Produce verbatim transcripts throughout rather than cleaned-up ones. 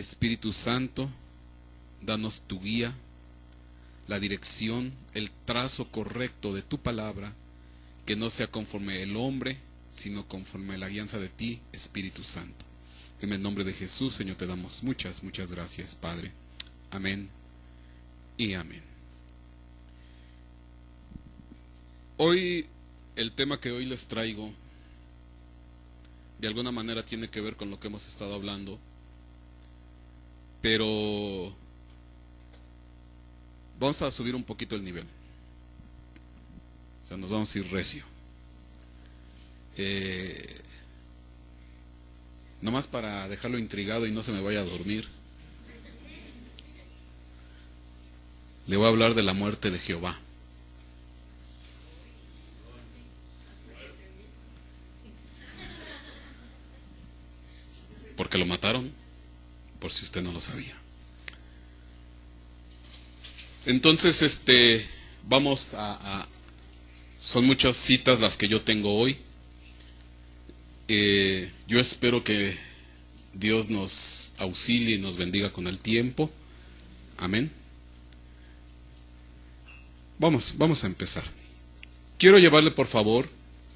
Espíritu Santo, danos tu guía, la dirección, el trazo correcto de tu palabra, que no sea conforme el hombre, sino conforme la guianza de ti, Espíritu Santo. En el nombre de Jesús, Señor, te damos muchas, muchas gracias, Padre. Amén y amén. Hoy, el tema que hoy les traigo, de alguna manera tiene que ver con lo que hemos estado hablando, pero vamos a subir un poquito el nivel. O sea, nos vamos a ir recio. Eh, nomás para dejarlo intrigado y no se me vaya a dormir, le voy a hablar de la muerte de Jehová. Porque lo mataron, por si usted no lo sabía. Entonces, este, vamos a, a son muchas citas las que yo tengo hoy. Eh, yo espero que Dios nos auxilie y nos bendiga con el tiempo. Amén. Vamos, vamos a empezar. Quiero llevarle, por favor,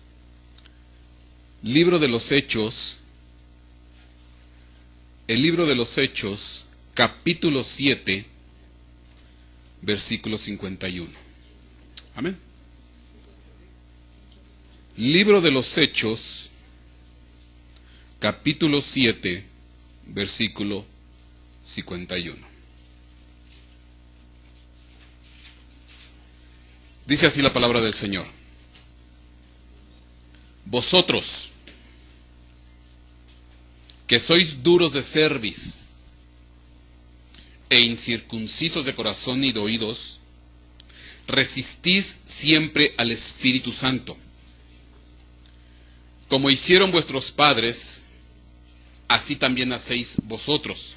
Libro de los Hechos, el Libro de los Hechos, capítulo siete, versículo cincuenta y uno. Amén. Libro de los Hechos, capítulo siete, versículo cincuenta y uno. Dice así la palabra del Señor: vosotros, que sois duros de cerviz e incircuncisos de corazón y de oídos, resistís siempre al Espíritu Santo, como hicieron vuestros padres, así también hacéis vosotros.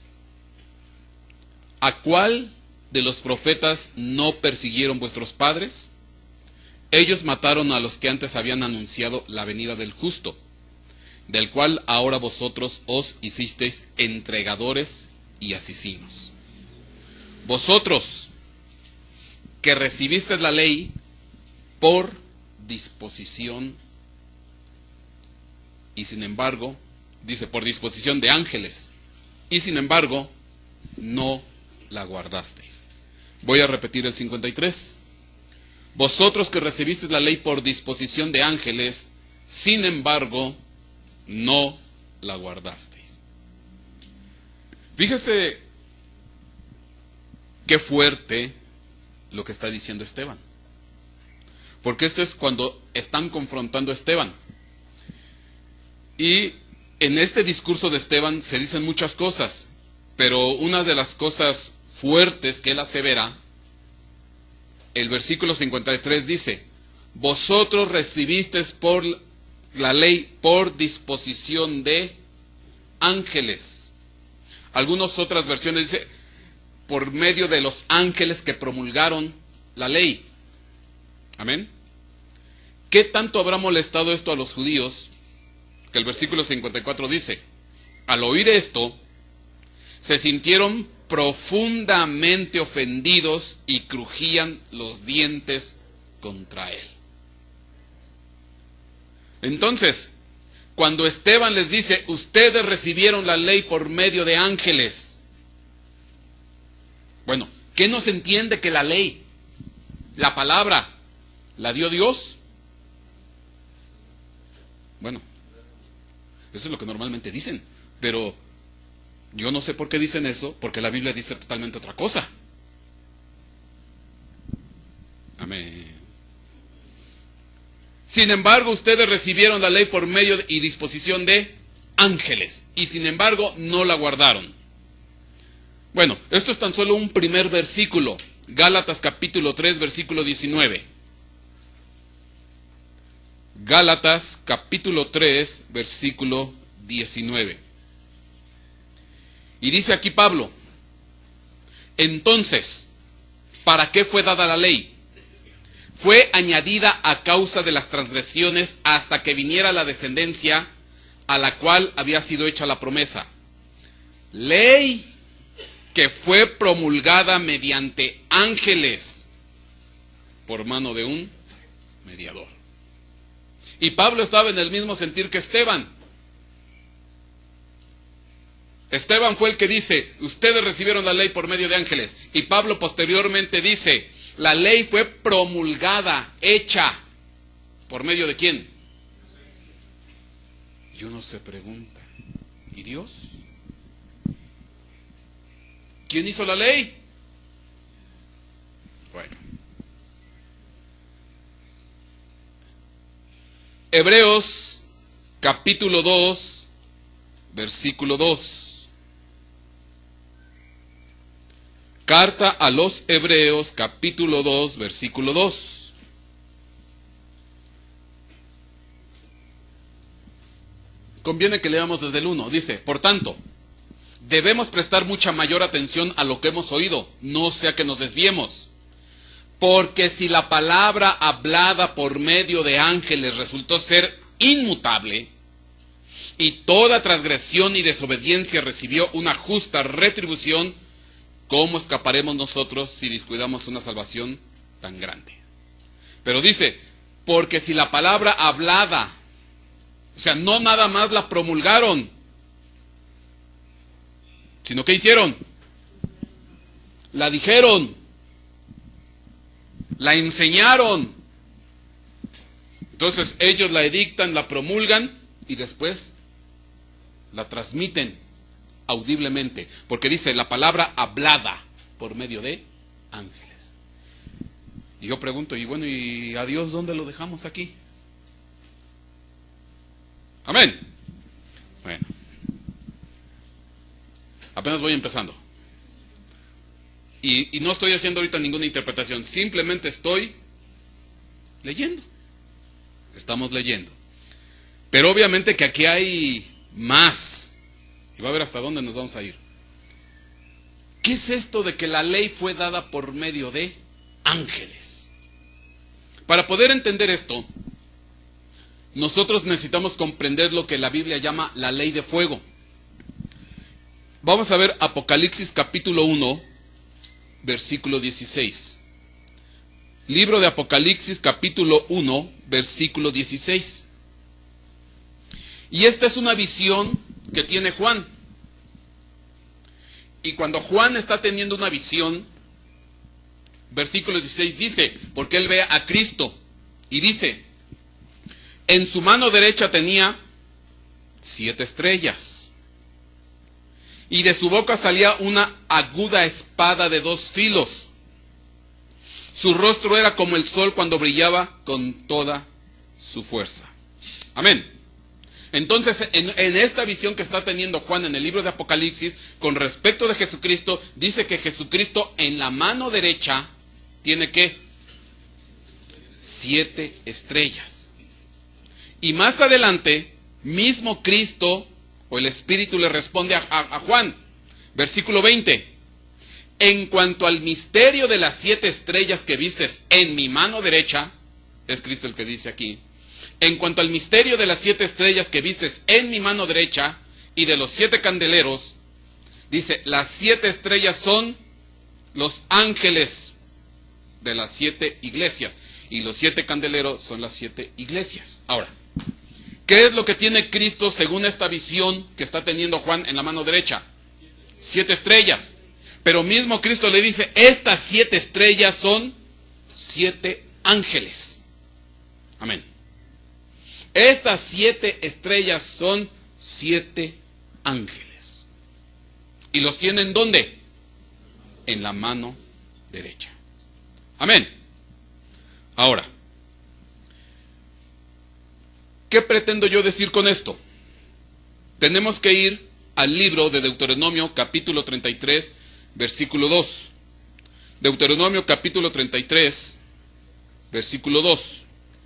¿A cuál de los profetas no persiguieron vuestros padres? Ellos mataron a los que antes habían anunciado la venida del justo, del cual ahora vosotros os hicisteis entregadores y asesinos. Vosotros, que recibisteis la ley por disposición, y sin embargo, dice, por disposición de ángeles, y sin embargo, no la guardasteis. Voy a repetir el cincuenta y tres. Vosotros que recibisteis la ley por disposición de ángeles, sin embargo, no la guardasteis. Fíjese qué fuerte lo que está diciendo Esteban. Porque esto es cuando están confrontando a Esteban. Y en este discurso de Esteban se dicen muchas cosas, pero una de las cosas fuertes que él asevera, el versículo cincuenta y tres dice: vosotros recibisteis por la ley por disposición de ángeles. Algunas otras versiones dice por medio de los ángeles que promulgaron la ley. Amén. ¿Qué tanto habrá molestado esto a los judíos? Que el versículo cincuenta y cuatro dice: al oír esto, se sintieron profundamente ofendidos y crujían los dientes contra él. Entonces, cuando Esteban les dice, ustedes recibieron la ley por medio de ángeles. Bueno, ¿qué no se entiende que la ley, la palabra, la dio Dios? Bueno, eso es lo que normalmente dicen, pero yo no sé por qué dicen eso, porque la Biblia dice totalmente otra cosa. Amén. Sin embargo, ustedes recibieron la ley por medio y disposición de ángeles, y sin embargo no la guardaron. Bueno, esto es tan solo un primer versículo. Gálatas capítulo tres, versículo diecinueve. Gálatas capítulo tres, versículo diecinueve. Y dice aquí Pablo: entonces, ¿para qué fue dada la ley? Fue añadida a causa de las transgresiones hasta que viniera la descendencia a la cual había sido hecha la promesa. ley que fue promulgada mediante ángeles por mano de un mediador. Y Pablo estaba en el mismo sentir que Esteban. Esteban fue el que dice, ustedes recibieron la ley por medio de ángeles. Y Pablo posteriormente dice, la ley fue promulgada, hecha, ¿por medio de quién? Y uno se pregunta, ¿y Dios? ¿Quién hizo la ley? Bueno. Hebreos capítulo dos, versículo dos. Carta a los Hebreos, capítulo dos, versículo dos. Conviene que leamos desde el uno. Dice, por tanto, debemos prestar mucha mayor atención a lo que hemos oído, no sea que nos desviemos. Porque si la palabra hablada por medio de ángeles resultó ser inmutable, y toda transgresión y desobediencia recibió una justa retribución, ¿cómo escaparemos nosotros si descuidamos una salvación tan grande? Pero dice, porque si la palabra hablada, o sea, no nada más la promulgaron, sino que hicieron, la dijeron, la enseñaron. Entonces ellos la edictan, la promulgan y después la transmiten audiblemente, porque dice la palabra hablada por medio de ángeles. Y yo pregunto, y bueno, ¿y a Dios dónde lo dejamos aquí? Amén. Bueno, apenas voy empezando. Y, y no estoy haciendo ahorita ninguna interpretación, simplemente estoy leyendo. Estamos leyendo. Pero obviamente que aquí hay más. Y va a ver hasta dónde nos vamos a ir. ¿Qué es esto de que la ley fue dada por medio de ángeles? Para poder entender esto, nosotros necesitamos comprender lo que la Biblia llama la ley de fuego. Vamos a ver Apocalipsis capítulo uno, versículo dieciséis. Libro de Apocalipsis capítulo uno, versículo dieciséis. Y esta es una visión que tiene Juan. Y cuando Juan está teniendo una visión, versículo dieciséis dice, porque él ve a Cristo y dice, en su mano derecha tenía siete estrellas, y de su boca salía una aguda espada de dos filos. Su rostro era como el sol cuando brillaba con toda su fuerza. Amén. Entonces, en, en esta visión que está teniendo Juan en el libro de Apocalipsis, con respecto de Jesucristo, dice que Jesucristo en la mano derecha tiene ¿qué? Siete estrellas. Y más adelante, mismo Cristo o el Espíritu le responde a, a, a Juan, versículo veinte. En cuanto al misterio de las siete estrellas que vistes en mi mano derecha, es Cristo el que dice aquí, en cuanto al misterio de las siete estrellas que vistes en mi mano derecha y de los siete candeleros, dice, las siete estrellas son los ángeles de las siete iglesias y los siete candeleros son las siete iglesias. Ahora, ¿qué es lo que tiene Cristo según esta visión que está teniendo Juan en la mano derecha? Siete estrellas. Pero mismo Cristo le dice, estas siete estrellas son siete ángeles. Amén. Estas siete estrellas son siete ángeles. ¿Y los tienen dónde? En la mano derecha. Amén. Ahora, ¿qué pretendo yo decir con esto? Tenemos que ir al libro de Deuteronomio capítulo treinta y tres, versículo dos. Deuteronomio capítulo treinta y tres, versículo dos.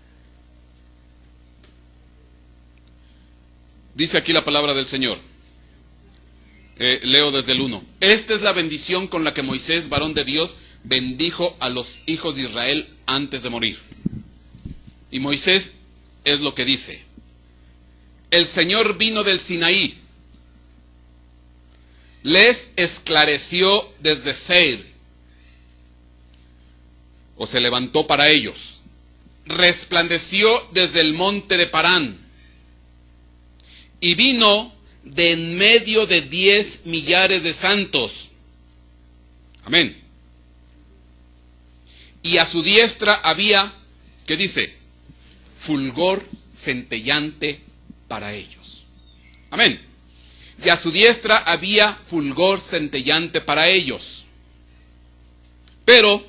Dice aquí la palabra del Señor. Eh, leo desde el uno. Esta es la bendición con la que Moisés, varón de Dios, bendijo a los hijos de Israel antes de morir. Y Moisés es lo que dice. El Señor vino del Sinaí, les esclareció desde Seir, o se levantó para ellos, resplandeció desde el monte de Parán, y vino de en medio de diez millares de santos. Amén. Y a su diestra había, ¿qué dice? Fulgor centellante para ellos. Amén. Y a su diestra había fulgor centellante para ellos. Pero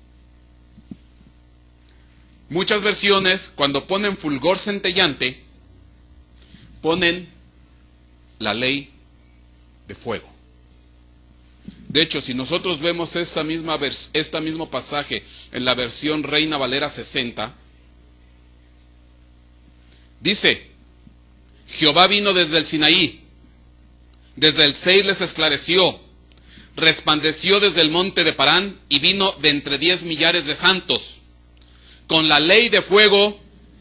muchas versiones, cuando ponen fulgor centellante, ponen la ley de fuego. De hecho, si nosotros vemos esta misma vers este mismo pasaje en la versión Reina Valera sesenta, dice: Jehová vino desde el Sinaí, desde el Seir les esclareció, resplandeció desde el monte de Parán, y vino de entre diez millares de santos, con la ley de fuego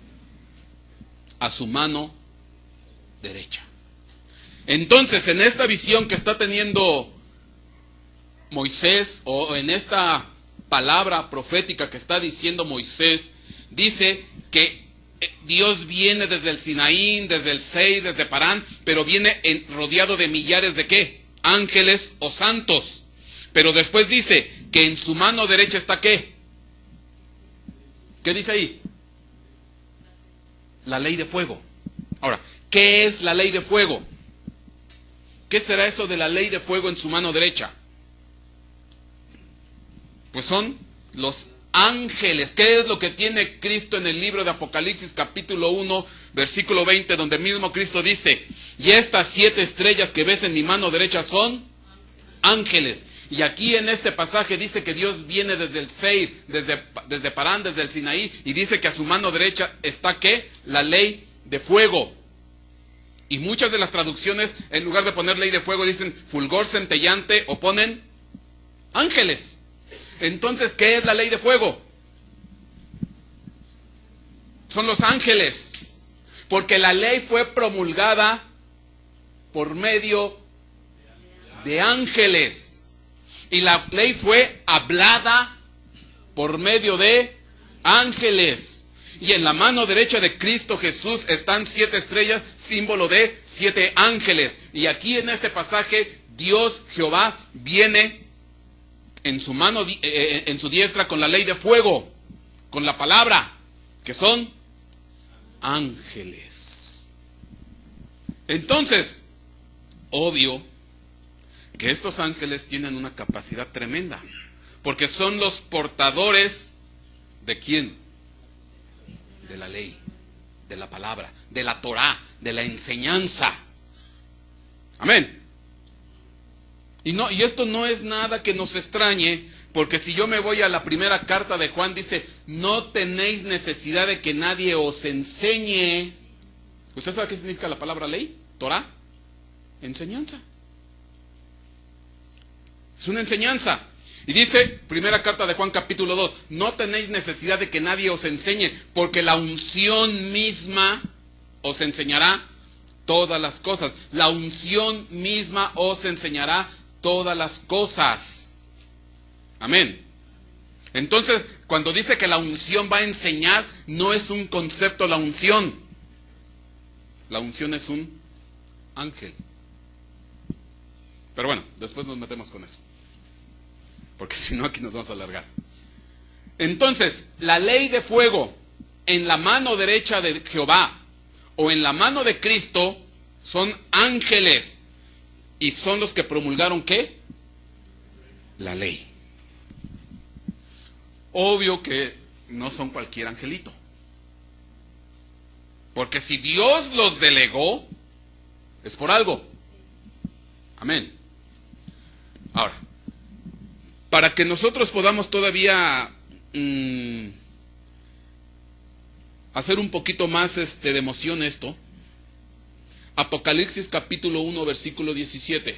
a su mano derecha. Entonces, en esta visión que está teniendo Moisés, o en esta palabra profética que está diciendo Moisés, dice que Dios viene desde el Sinaí, desde el Seir, desde Parán, pero viene en, rodeado de millares de ¿qué? Ángeles o santos. Pero después dice que en su mano derecha está ¿qué? ¿Qué dice ahí? La ley de fuego. Ahora, ¿qué es la ley de fuego? ¿Qué será eso de la ley de fuego en su mano derecha? Pues son los ángeles. ¿Qué es lo que tiene Cristo en el libro de Apocalipsis capítulo uno, versículo veinte, donde mismo Cristo dice: y estas siete estrellas que ves en mi mano derecha son ángeles? Y aquí en este pasaje dice que Dios viene desde el Seir, desde, desde Parán, desde el Sinaí, y dice que a su mano derecha está ¿qué? La ley de fuego. Y muchas de las traducciones, en lugar de poner ley de fuego, dicen fulgor centellante, o ponen ángeles. Entonces, ¿qué es la ley de fuego? Son los ángeles. Porque la ley fue promulgada por medio de ángeles. Y la ley fue hablada por medio de ángeles. Y en la mano derecha de Cristo Jesús están siete estrellas, símbolo de siete ángeles. Y aquí en este pasaje, Dios, Jehová, viene en su mano, eh, en su diestra con la ley de fuego, con la palabra, que son ángeles. Entonces, obvio que estos ángeles tienen una capacidad tremenda, porque son los portadores ¿de quién? De la ley, de la palabra, de la Torá, de la enseñanza. Amén. Y, no, y esto no es nada que nos extrañe, porque si yo me voy a la primera carta de Juan, dice: no tenéis necesidad de que nadie os enseñe. ¿Usted sabe qué significa la palabra ley? Torá, enseñanza. Es una enseñanza. Y dice, primera carta de Juan capítulo dos, no tenéis necesidad de que nadie os enseñe, porque la unción misma os enseñará todas las cosas. La unción misma os enseñará todas las cosas. Amén. Entonces, cuando dice que la unción va a enseñar, no es un concepto la unción. La unción es un ángel. Pero bueno, después nos metemos con eso, porque si no aquí nos vamos a alargar. Entonces, la ley de fuego en la mano derecha de Jehová o en la mano de Cristo son ángeles, y son los que promulgaron ¿qué? La ley. Obvio que no son cualquier angelito, porque si Dios los delegó, es por algo. Amén. Ahora, para que nosotros podamos todavía mmm, hacer un poquito más este, de emoción esto, Apocalipsis capítulo uno, versículo diecisiete.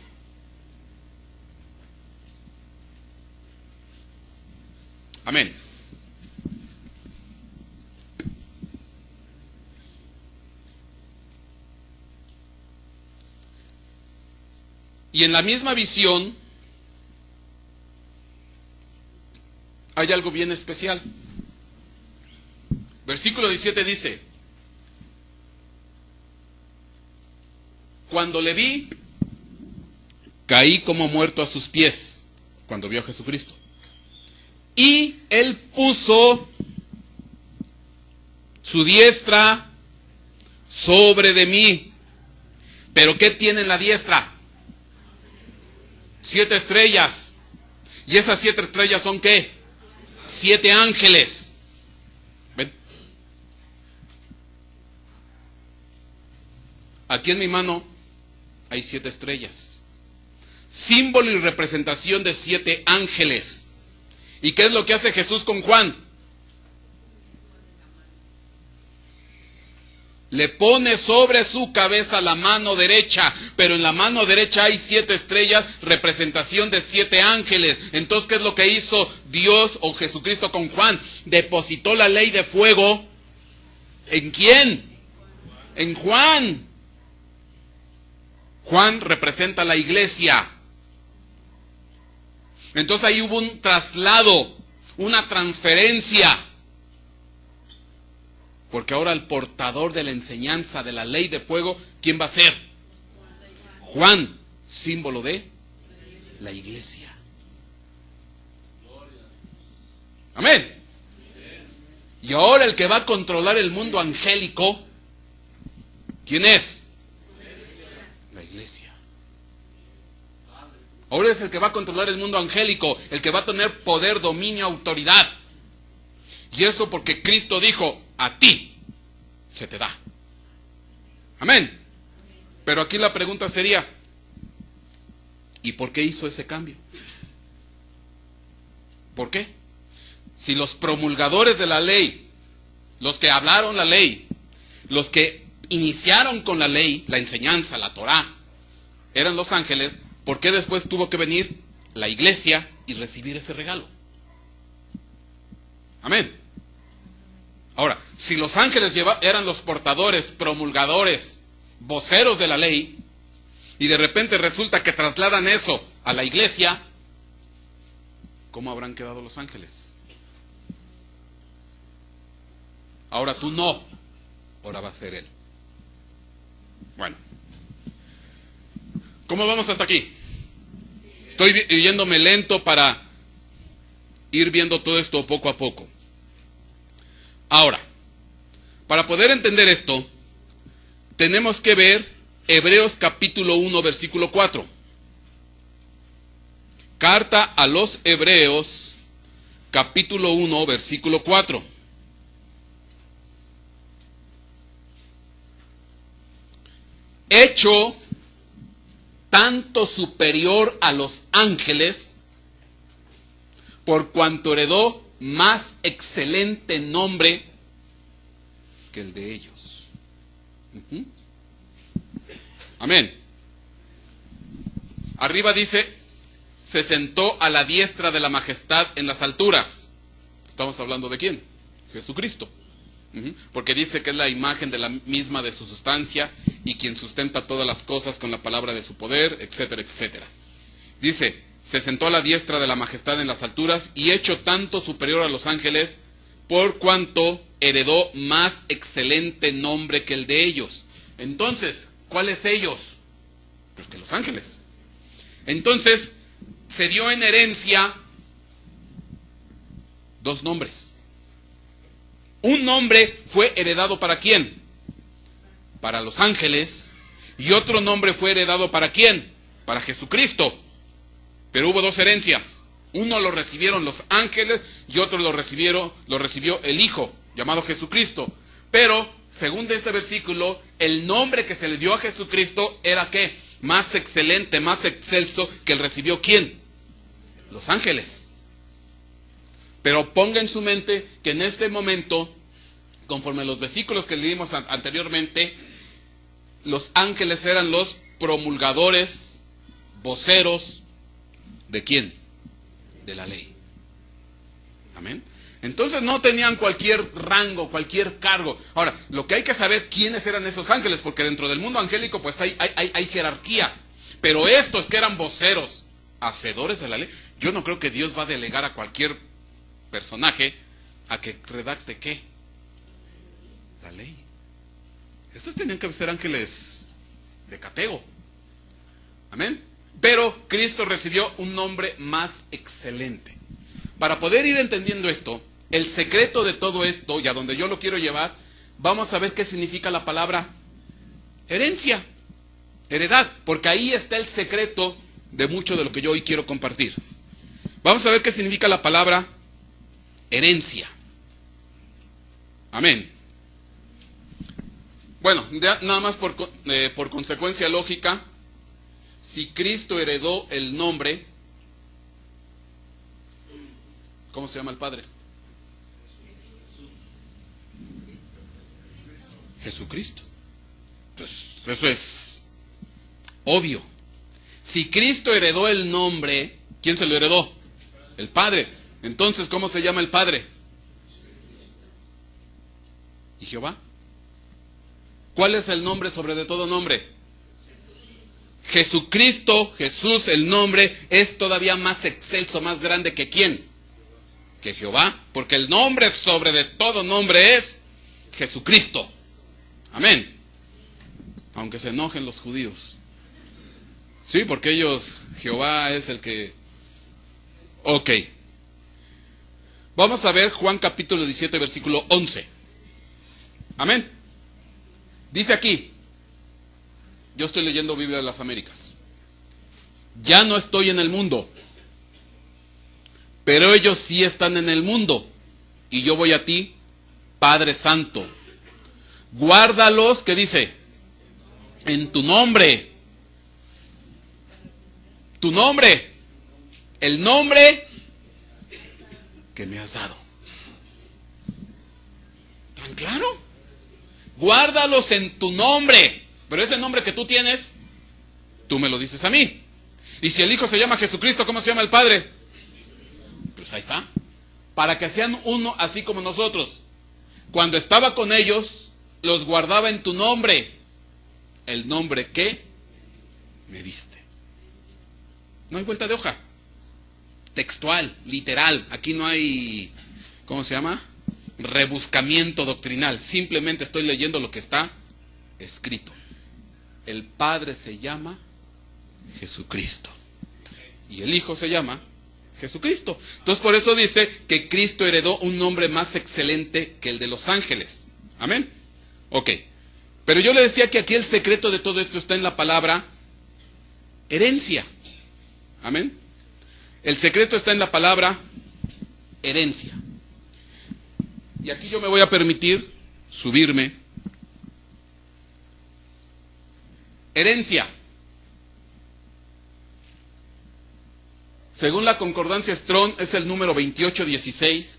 Amén. Y en la misma visión hay algo bien especial. Versículo diecisiete dice: cuando le vi, caí como muerto a sus pies, cuando vio a Jesucristo. Y él puso su diestra sobre de mí. ¿Pero qué tiene en la diestra? Siete estrellas. ¿Y esas siete estrellas son qué? Siete ángeles. ¿Ven? Aquí en mi mano hay siete estrellas. Símbolo y representación de siete ángeles. ¿Y qué es lo que hace Jesús con Juan? Le pone sobre su cabeza la mano derecha, pero en la mano derecha hay siete estrellas, representación de siete ángeles. Entonces, ¿qué es lo que hizo Dios o Jesucristo con Juan? Depositó la ley de fuego. ¿En quién? En Juan. Juan representa la iglesia. Entonces ahí hubo un traslado, una transferencia. Porque ahora el portador de la enseñanza de la ley de fuego, ¿quién va a ser? Juan, símbolo de la iglesia. Amén. Y ahora el que va a controlar el mundo angélico, ¿quién es? La iglesia. Ahora es el que va a controlar el mundo angélico, el que va a tener poder, dominio, autoridad. Y eso porque Cristo dijo: a ti se te da. Amén. Pero aquí la pregunta sería: ¿y por qué hizo ese cambio? ¿Por qué? Si los promulgadores de la ley, los que hablaron la ley, los que iniciaron con la ley, la enseñanza, la Torá, eran los ángeles, ¿por qué después tuvo que venir la iglesia y recibir ese regalo? Amén. Ahora, si los ángeles lleva, eran los portadores, promulgadores, voceros de la ley, y de repente resulta que trasladan eso a la iglesia, ¿cómo habrán quedado los ángeles? Ahora tú no, ahora va a ser él. Bueno, ¿cómo vamos hasta aquí? Estoy yéndome lento para ir viendo todo esto poco a poco. Ahora, para poder entender esto, tenemos que ver Hebreos capítulo uno, versículo cuatro. Carta a los Hebreos, capítulo uno, versículo cuatro. Hecho tanto superior a los ángeles, por cuanto heredó más excelente nombre que el de ellos. Uh-huh. Amén. Arriba dice: se sentó a la diestra de la majestad en las alturas. ¿Estamos hablando de quién? Jesucristo. Uh-huh. Porque dice que es la imagen de la misma de su sustancia y quien sustenta todas las cosas con la palabra de su poder, etcétera, etcétera. Dice: se sentó a la diestra de la majestad en las alturas y hecho tanto superior a los ángeles, por cuanto heredó más excelente nombre que el de ellos. Entonces, ¿cuáles ellos? Pues que los ángeles. Entonces, se dio en herencia dos nombres. Un nombre fue heredado ¿para quién? Para los ángeles. Y otro nombre fue heredado ¿para quién? Para Jesucristo. Pero hubo dos herencias. Uno lo recibieron los ángeles y otro lo recibieron, lo recibió el Hijo, llamado Jesucristo. Pero, según de este versículo, el nombre que se le dio a Jesucristo era ¿qué? Más excelente, más excelso que el recibió ¿quién? Los ángeles. Pero ponga en su mente que en este momento, conforme a los versículos que leímos anteriormente, los ángeles eran los promulgadores, voceros, ¿de quién? De la ley. Amén. Entonces no tenían cualquier rango, cualquier cargo. Ahora, lo que hay que saber quiénes eran esos ángeles, porque dentro del mundo angélico pues hay, hay, hay, hay jerarquías. Pero estos que eran voceros, hacedores de la ley, yo no creo que Dios va a delegar a cualquier personaje a que redacte ¿qué? La ley. Estos tenían que ser ángeles de catego. Amén. Pero Cristo recibió un nombre más excelente. Para poder ir entendiendo esto, el secreto de todo esto, y a donde yo lo quiero llevar, vamos a ver qué significa la palabra herencia, heredad, porque ahí está el secreto de mucho de lo que yo hoy quiero compartir. Vamos a ver qué significa la palabra herencia. Amén. Bueno, ya, nada más por, eh, por consecuencia lógica, si Cristo heredó el nombre, ¿cómo se llama el Padre? Jesucristo. Entonces, eso es obvio. Si Cristo heredó el nombre, ¿quién se lo heredó? El Padre. Entonces, ¿cómo se llama el Padre? ¿Y Jehová? ¿Cuál es el nombre sobre de todo nombre? Jesucristo, Jesús, el nombre es todavía más excelso, más grande que ¿quién? Que Jehová, porque el nombre sobre de todo nombre es Jesucristo. Amén. Aunque se enojen los judíos. Sí, porque ellos, Jehová es el que... Ok. Vamos a ver Juan capítulo diecisiete, versículo once. Amén. Dice aquí, yo estoy leyendo Biblia de las Américas. Ya no estoy en el mundo, pero ellos sí están en el mundo. Y yo voy a ti, Padre Santo. Guárdalos, ¿qué dice? En tu nombre. Tu nombre. El nombre que me has dado. ¿Tan claro? Guárdalos en tu nombre. Pero ese nombre que tú tienes, tú me lo dices a mí. Y si el Hijo se llama Jesucristo, ¿cómo se llama el Padre? Pues ahí está. Para que sean uno así como nosotros. Cuando estaba con ellos, los guardaba en tu nombre. El nombre que me diste. No hay vuelta de hoja. Textual, literal. Aquí no hay, ¿cómo se llama? Rebuscamiento doctrinal. Simplemente estoy leyendo lo que está escrito. El Padre se llama Jesucristo. Y el Hijo se llama Jesucristo. Entonces por eso dice que Cristo heredó un nombre más excelente que el de los ángeles. Amén. Ok. Pero yo le decía que aquí el secreto de todo esto está en la palabra herencia. Amén. El secreto está en la palabra herencia. Y aquí yo me voy a permitir subirme. Herencia. Según la concordancia Strong, es el número veintiocho dieciséis.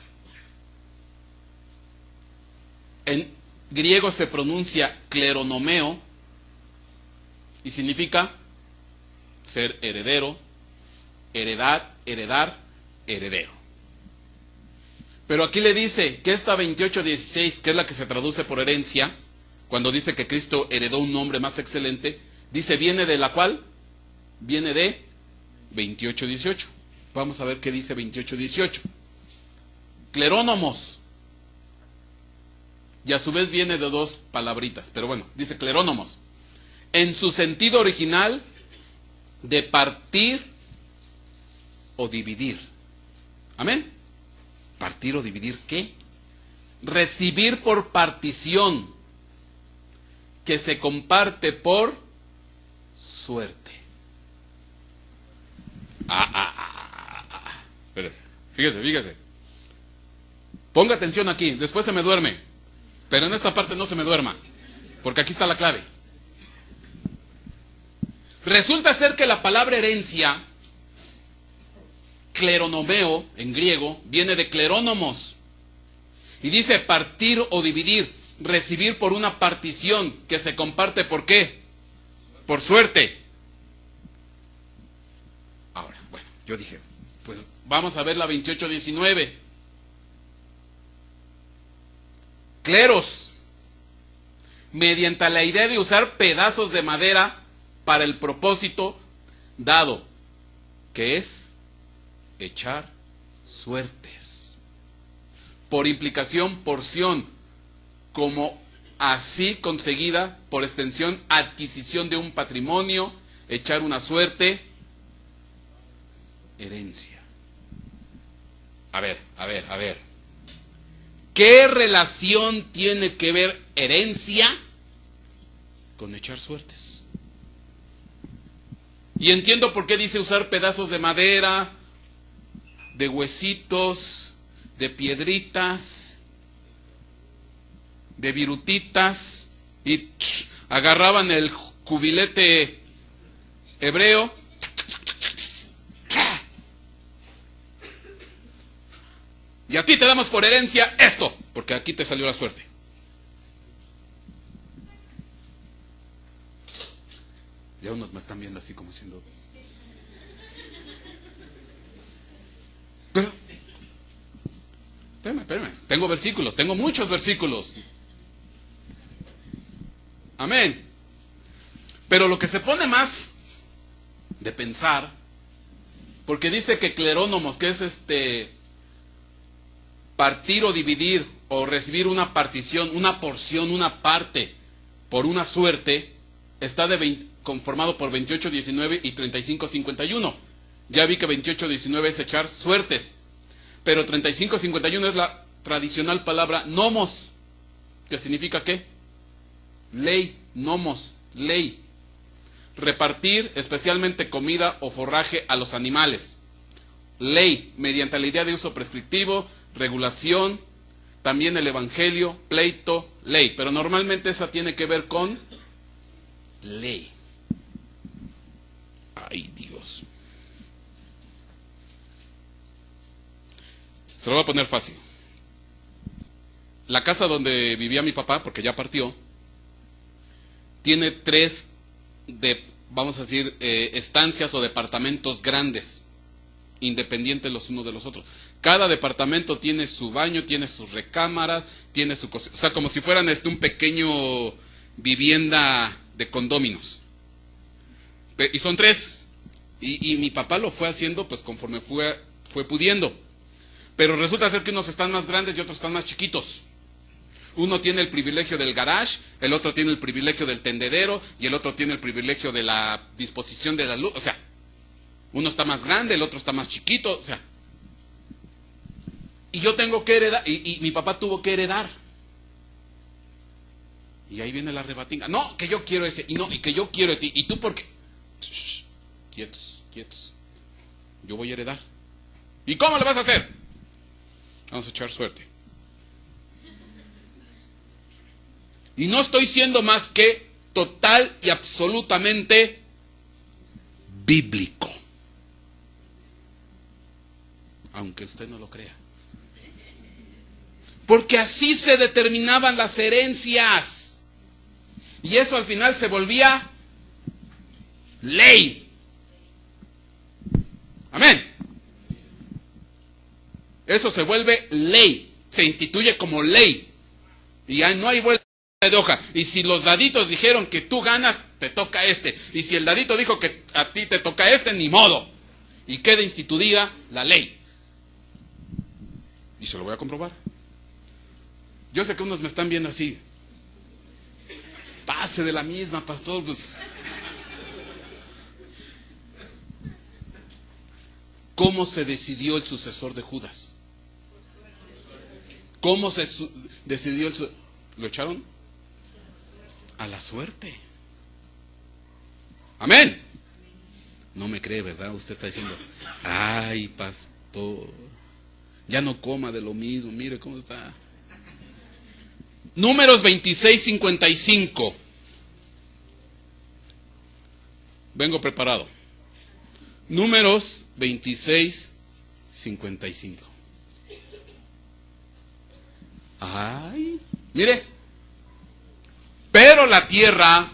En griego se pronuncia kleronomeo y significa ser heredero, heredad, heredar, heredero. Pero aquí le dice que esta veintiocho dieciséis, que es la que se traduce por herencia, cuando dice que Cristo heredó un nombre más excelente, dice, ¿viene de la cual? Viene de veintiocho dieciocho. Vamos a ver qué dice veintiocho dieciocho. Clerónomos. Y a su vez viene de dos palabritas, pero bueno, dice clerónomos. En su sentido original, de partir o dividir. Amén. Partir o dividir, ¿qué? Recibir por partición, que se comparte por suerte. Ah, ah, ah, ah, ah. Espérese. Fíjese, fíjese. Ponga atención aquí, después se me duerme. Pero en esta parte no se me duerma, porque aquí está la clave. Resulta ser que la palabra herencia, cleronomeo en griego, viene de clerónomos. Y dice partir o dividir, recibir por una partición que se comparte, ¿por qué? Por suerte. Ahora, bueno, yo dije, pues vamos a ver la veintiocho diecinueve. Cleros, mediante la idea de usar pedazos de madera para el propósito dado, que es echar suertes. Por implicación, porción, como así conseguida, por extensión, adquisición de un patrimonio, echar una suerte, herencia. A ver, a ver, a ver. ¿Qué relación tiene que ver herencia con echar suertes? Y entiendo por qué dice usar pedazos de madera, de huesitos, de piedritas, de virutitas, y tsh, agarraban el cubilete hebreo. Y a ti te damos por herencia esto, porque aquí te salió la suerte. Ya unos me están viendo así como diciendo... Pero, espérame, espérame, tengo versículos, tengo muchos versículos. Amén. Pero lo que se pone más de pensar, porque dice que clerónomos, que es este partir o dividir o recibir una partición, una porción, una parte por una suerte, está de veinte, conformado por veintiocho, diecinueve y treinta y cinco, cincuenta y uno. Ya vi que veintiocho, diecinueve es echar suertes, pero treinta y cinco, cincuenta y uno es la tradicional palabra nomos, que significa ¿qué? Ley, nomos, ley. Repartir especialmente comida o forraje a los animales. Ley, mediante la idea de uso prescriptivo, regulación, también el evangelio, pleito, ley. Pero normalmente esa tiene que ver con ley. Ay, Dios. Se lo voy a poner fácil. La casa donde vivía mi papá, porque ya partió, tiene tres, de, vamos a decir, eh, estancias o departamentos grandes, independientes los unos de los otros. Cada departamento tiene su baño, tiene sus recámaras, tiene su cocina, o sea, como si fueran este, un pequeño vivienda de condóminos. Y son tres. Y, y mi papá lo fue haciendo pues conforme fue, fue pudiendo. Pero resulta ser que unos están más grandes y otros están más chiquitos. Uno tiene el privilegio del garage, el otro tiene el privilegio del tendedero y el otro tiene el privilegio de la disposición de la luz. O sea, uno está más grande, el otro está más chiquito. O sea, y yo tengo que heredar, y, y mi papá tuvo que heredar. Y ahí viene la rebatinga. No, que yo quiero ese, y no, y que yo quiero este. ¿Y tú por qué? Shh, quietos, quietos. Yo voy a heredar. ¿Y cómo le vas a hacer? Vamos a echar suerte. Y no estoy siendo más que total y absolutamente bíblico. Aunque usted no lo crea. Porque así se determinaban las herencias. Y eso al final se volvía ley. Amén. Eso se vuelve ley. Se instituye como ley. Y ya no hay vuelta de hoja. Y si los daditos dijeron que tú ganas, te toca este. Y si el dadito dijo que a ti te toca este, ni modo. Y queda instituida la ley. Y se lo voy a comprobar. Yo sé que unos me están viendo así. Pase de la misma, pastor. Pues. ¿Cómo se decidió el sucesor de Judas? ¿Cómo se su decidió el sucesor? ¿Lo echaron? A la suerte. Amén. No me cree, ¿verdad? Usted está diciendo, ay, pastor, ya no coma de lo mismo, mire cómo está. Números veintiséis, cincuenta y cinco. Vengo preparado. Números veintiséis, cincuenta y cinco. Ay, mire. Pero la tierra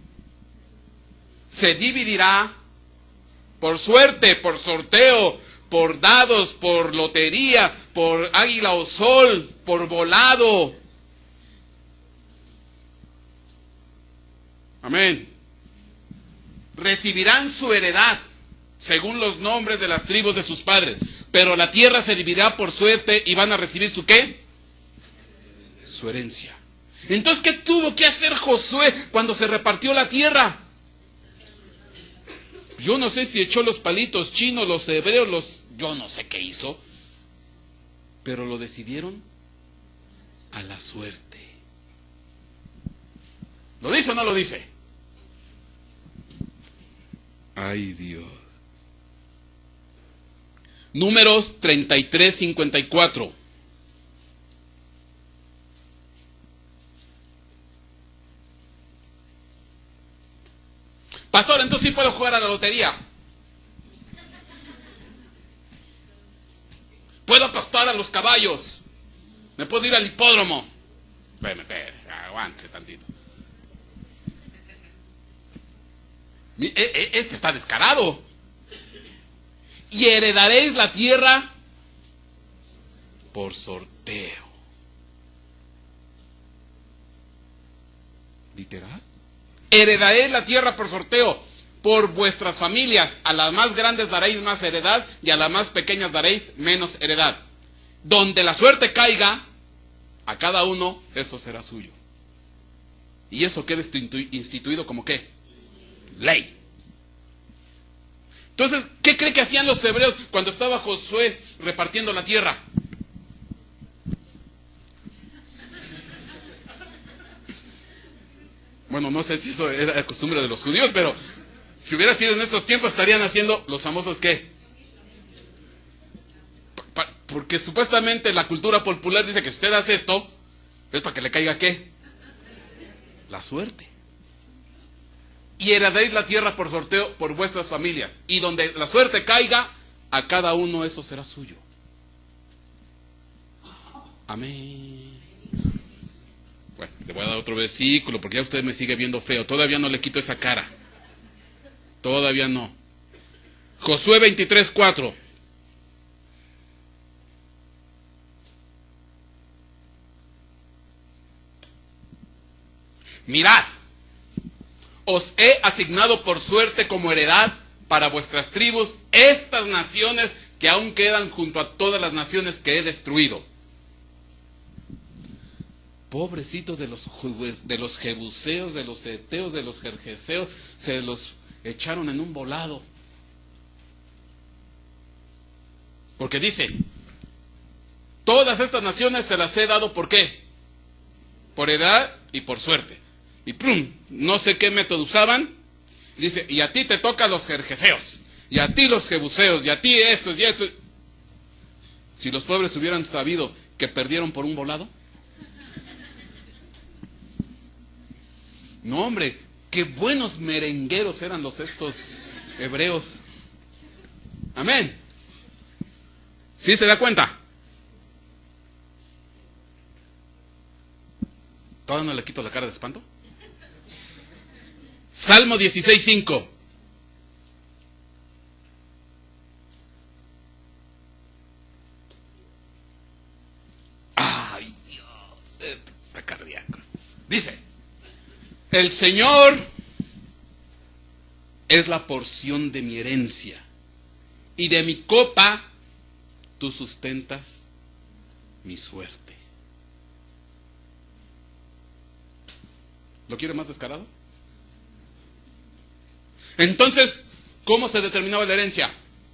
se dividirá por suerte, por sorteo, por dados, por lotería, por águila o sol, por volado. Amén. recibirán su heredad, según los nombres de las tribus de sus padres. Pero la tierra se dividirá por suerte y van a recibir su ¿qué? Su herencia. Entonces, ¿qué tuvo que hacer Josué cuando se repartió la tierra? Yo no sé si echó los palitos chinos, los hebreos, los... yo no sé qué hizo. Pero lo decidieron a la suerte. ¿Lo dice o no lo dice? Ay, Dios. Números treinta y tres, cincuenta y cuatro. Pastor, entonces sí puedo jugar a la lotería. Puedo apostar a los caballos. Me puedo ir al hipódromo. Espérame, espérame, aguántese tantito. Este está descarado. Y heredaréis la tierra por sorteo. ¿Literal? Heredaréis la tierra por sorteo, por vuestras familias. A las más grandes daréis más heredad y a las más pequeñas daréis menos heredad. Donde la suerte caiga, a cada uno eso será suyo. Y eso queda instituido como ¿qué? Ley. Entonces, ¿qué cree que hacían los hebreos cuando estaba Josué repartiendo la tierra? Bueno, no sé si eso era costumbre de los judíos, pero si hubiera sido en estos tiempos estarían haciendo los famosos ¿qué? Pa- porque supuestamente la cultura popular dice que si usted hace esto, es para que le caiga ¿qué? La suerte. Y heredaréis la tierra por sorteo por vuestras familias. Y donde la suerte caiga, a cada uno eso será suyo. Amén. Bueno, le voy a dar otro versículo porque ya usted me sigue viendo feo. Todavía no le quito esa cara. Todavía no. Josué veintitrés, cuatro. Mirad, os he asignado por suerte como heredad para vuestras tribus estas naciones que aún quedan junto a todas las naciones que he destruido. Pobrecitos de los, de los jebuseos, de los heteos, de los gergeseos, se los echaron en un volado. Porque dice, todas estas naciones se las he dado ¿por qué? Por heredad y por suerte. Y ¡prum! No sé qué método usaban. Dice, y a ti te tocan los gergeseos, y a ti los jebuseos, y a ti estos y estos. Si los pobres hubieran sabido que perdieron por un volado. No, hombre, qué buenos merengueros eran los estos hebreos. Amén. ¿Sí se da cuenta? ¿Todavía no le quito la cara de espanto? Salmo dieciséis, cinco. Ay, Dios, está cardíaco. Dice, el Señor es la porción de mi herencia, y de mi copa tú sustentas mi suerte. ¿Lo quiere más descarado? Entonces, ¿cómo se determinaba la herencia?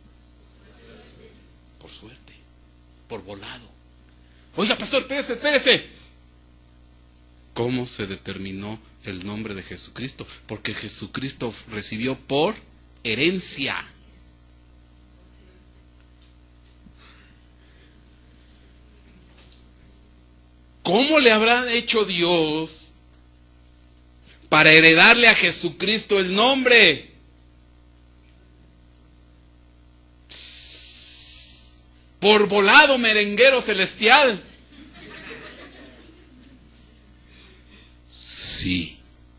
Por suerte, por volado. Oiga, pastor, espérese, espérese. ¿Cómo se determinó el nombre de Jesucristo? Porque Jesucristo recibió por herencia. ¿Cómo le habrá hecho Dios para heredarle a Jesucristo el nombre? Por volado merenguero celestial. Sí.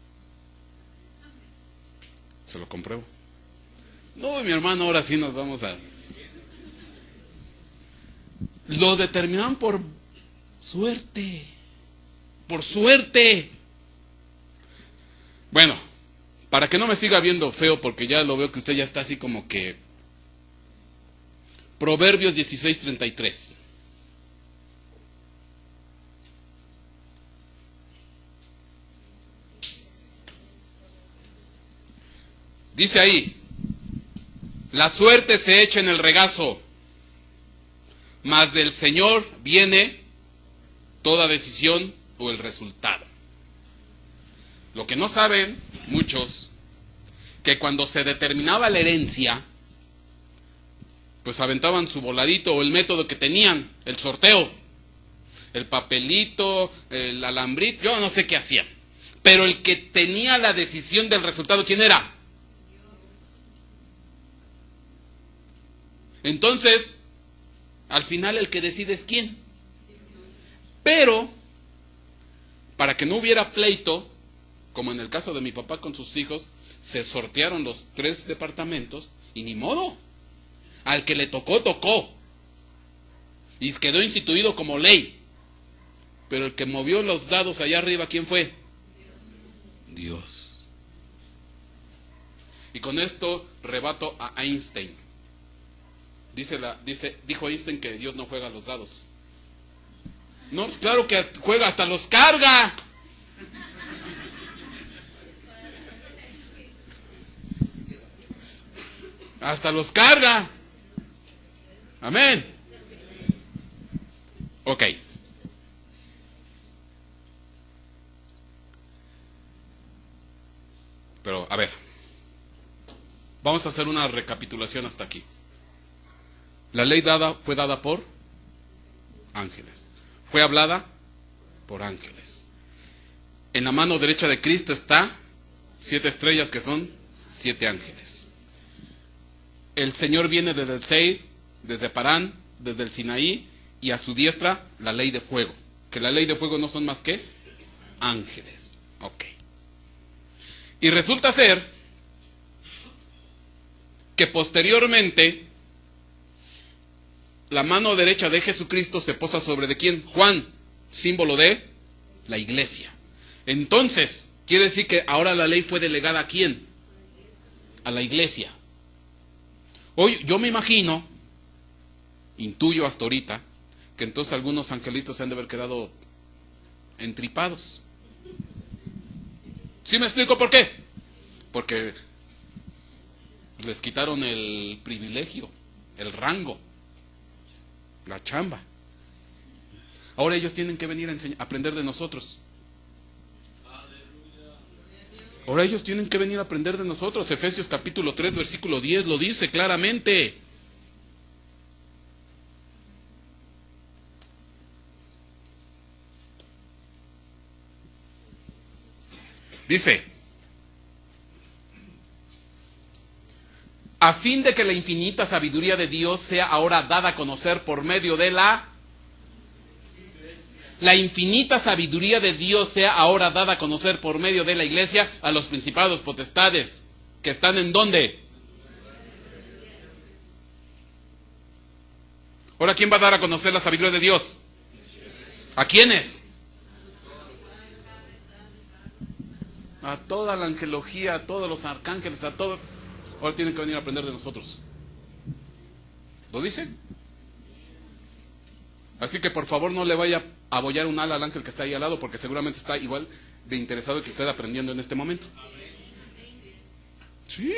Se lo compruebo. No, mi hermano, ahora sí nos vamos a... Lo determinaron por suerte. Por suerte. Bueno, Para que no me siga viendo feo, porque ya lo veo que usted ya está así como que... Proverbios dieciséis, treinta y tres. Dice ahí, la suerte se echa en el regazo, mas del Señor viene toda decisión o el resultado. Lo que no saben muchos, que cuando se determinaba la herencia, pues aventaban su voladito o el método que tenían, el sorteo, el papelito, el alambrito, yo no sé qué hacían. Pero el que tenía la decisión del resultado, ¿quién era? Entonces, al final el que decide es quién. Pero, para que no hubiera pleito, como en el caso de mi papá con sus hijos, se sortearon los tres departamentos y ni modo. Al que le tocó, tocó. Y quedó instituido como ley. Pero el que movió los dados allá arriba, ¿quién fue? Dios. Y con esto rebato a Einstein. Dice la, dice, dijo Einstein que Dios no juega los dados. No, claro que juega, hasta los carga. Hasta los carga. Amén. Ok. Pero, a ver. Vamos a hacer una recapitulación hasta aquí. La ley dada fue dada por ángeles. Fue hablada por ángeles. En la mano derecha de Cristo está siete estrellas que son siete ángeles. El Señor viene desde el Seir, desde Parán, desde el Sinaí, y a su diestra la ley de fuego. Que la ley de fuego no son más que ángeles. Ok. Y resulta ser que posteriormente la mano derecha de Jesucristo se posa sobre ¿de quién? Juan, símbolo de la iglesia. Entonces, quiere decir que ahora la ley fue delegada ¿a quién? A la iglesia. Hoy yo me imagino, intuyo hasta ahorita, que entonces algunos angelitos se han de haber quedado entripados. ¿Sí me explico por qué? Porque les quitaron el privilegio, el rango, la chamba. Ahora ellos tienen que venir a enseñar, a aprender de nosotros. Ahora ellos tienen que venir a aprender de nosotros. Efesios capítulo tres, versículo diez lo dice claramente. Dice, a fin de que la infinita sabiduría de Dios sea ahora dada a conocer por medio de la... La infinita sabiduría de Dios sea ahora dada a conocer por medio de la iglesia a los principados, potestades, que están en ¿dónde? Ahora, ¿quién va a dar a conocer la sabiduría de Dios? ¿A quiénes? A toda la angelología, a todos los arcángeles, a todos. Ahora tienen que venir a aprender de nosotros. ¿Lo dice? Así que por favor no le vaya a abollar un ala al ángel que está ahí al lado, porque seguramente está igual de interesado que usted aprendiendo en este momento. Sí.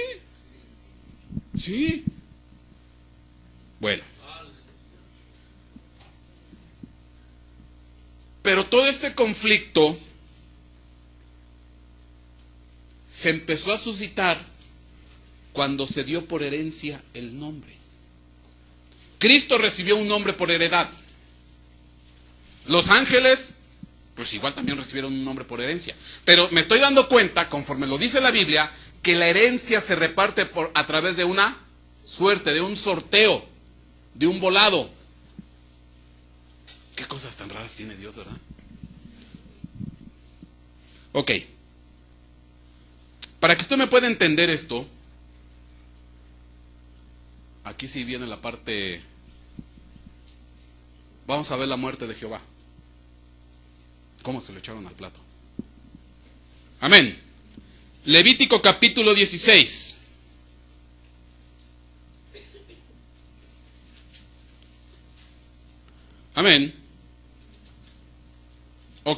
Sí. Bueno. Pero todo este conflicto se empezó a suscitar cuando se dio por herencia el nombre. Cristo recibió un nombre por heredad. Los ángeles, pues igual también recibieron un nombre por herencia. Pero me estoy dando cuenta, conforme lo dice la Biblia, que la herencia se reparte por, a través de una suerte, de un sorteo, de un volado. Qué cosas tan raras tiene Dios, ¿verdad? Ok. Para que usted me pueda entender esto, aquí sí viene la parte. Vamos a ver la muerte de Jehová. ¿Cómo se lo echaron al plato? Amén. Levítico capítulo dieciséis. Amén. Ok.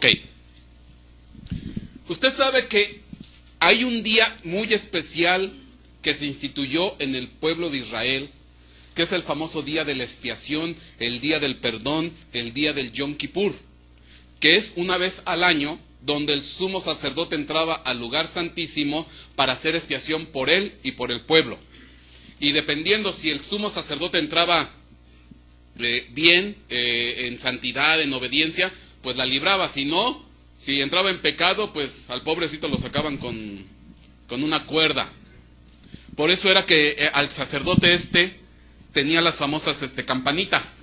Usted sabe que hay un día muy especial que se instituyó en el pueblo de Israel, que es el famoso día de la expiación, el día del perdón, el día del Yom Kippur, que es una vez al año donde el sumo sacerdote entraba al lugar santísimo para hacer expiación por él y por el pueblo. Y dependiendo si el sumo sacerdote entraba eh, bien, eh, en santidad, en obediencia, pues la libraba. Si no, si entraba en pecado, pues al pobrecito lo sacaban con, con una cuerda. Por eso era que eh, al sacerdote este tenía las famosas este, campanitas.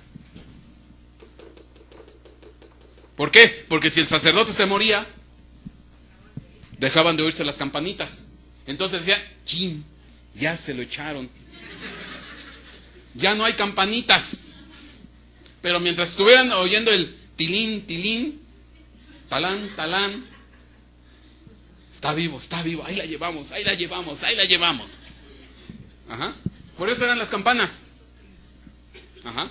¿Por qué? Porque si el sacerdote se moría, dejaban de oírse las campanitas. Entonces decían, chin, ya se lo echaron. Ya no hay campanitas. Pero mientras estuvieran oyendo el tilín, tilín, talán, talán, está vivo, está vivo, ahí la llevamos, ahí la llevamos, ahí la llevamos. Ajá. Por eso eran las campanas. Ajá.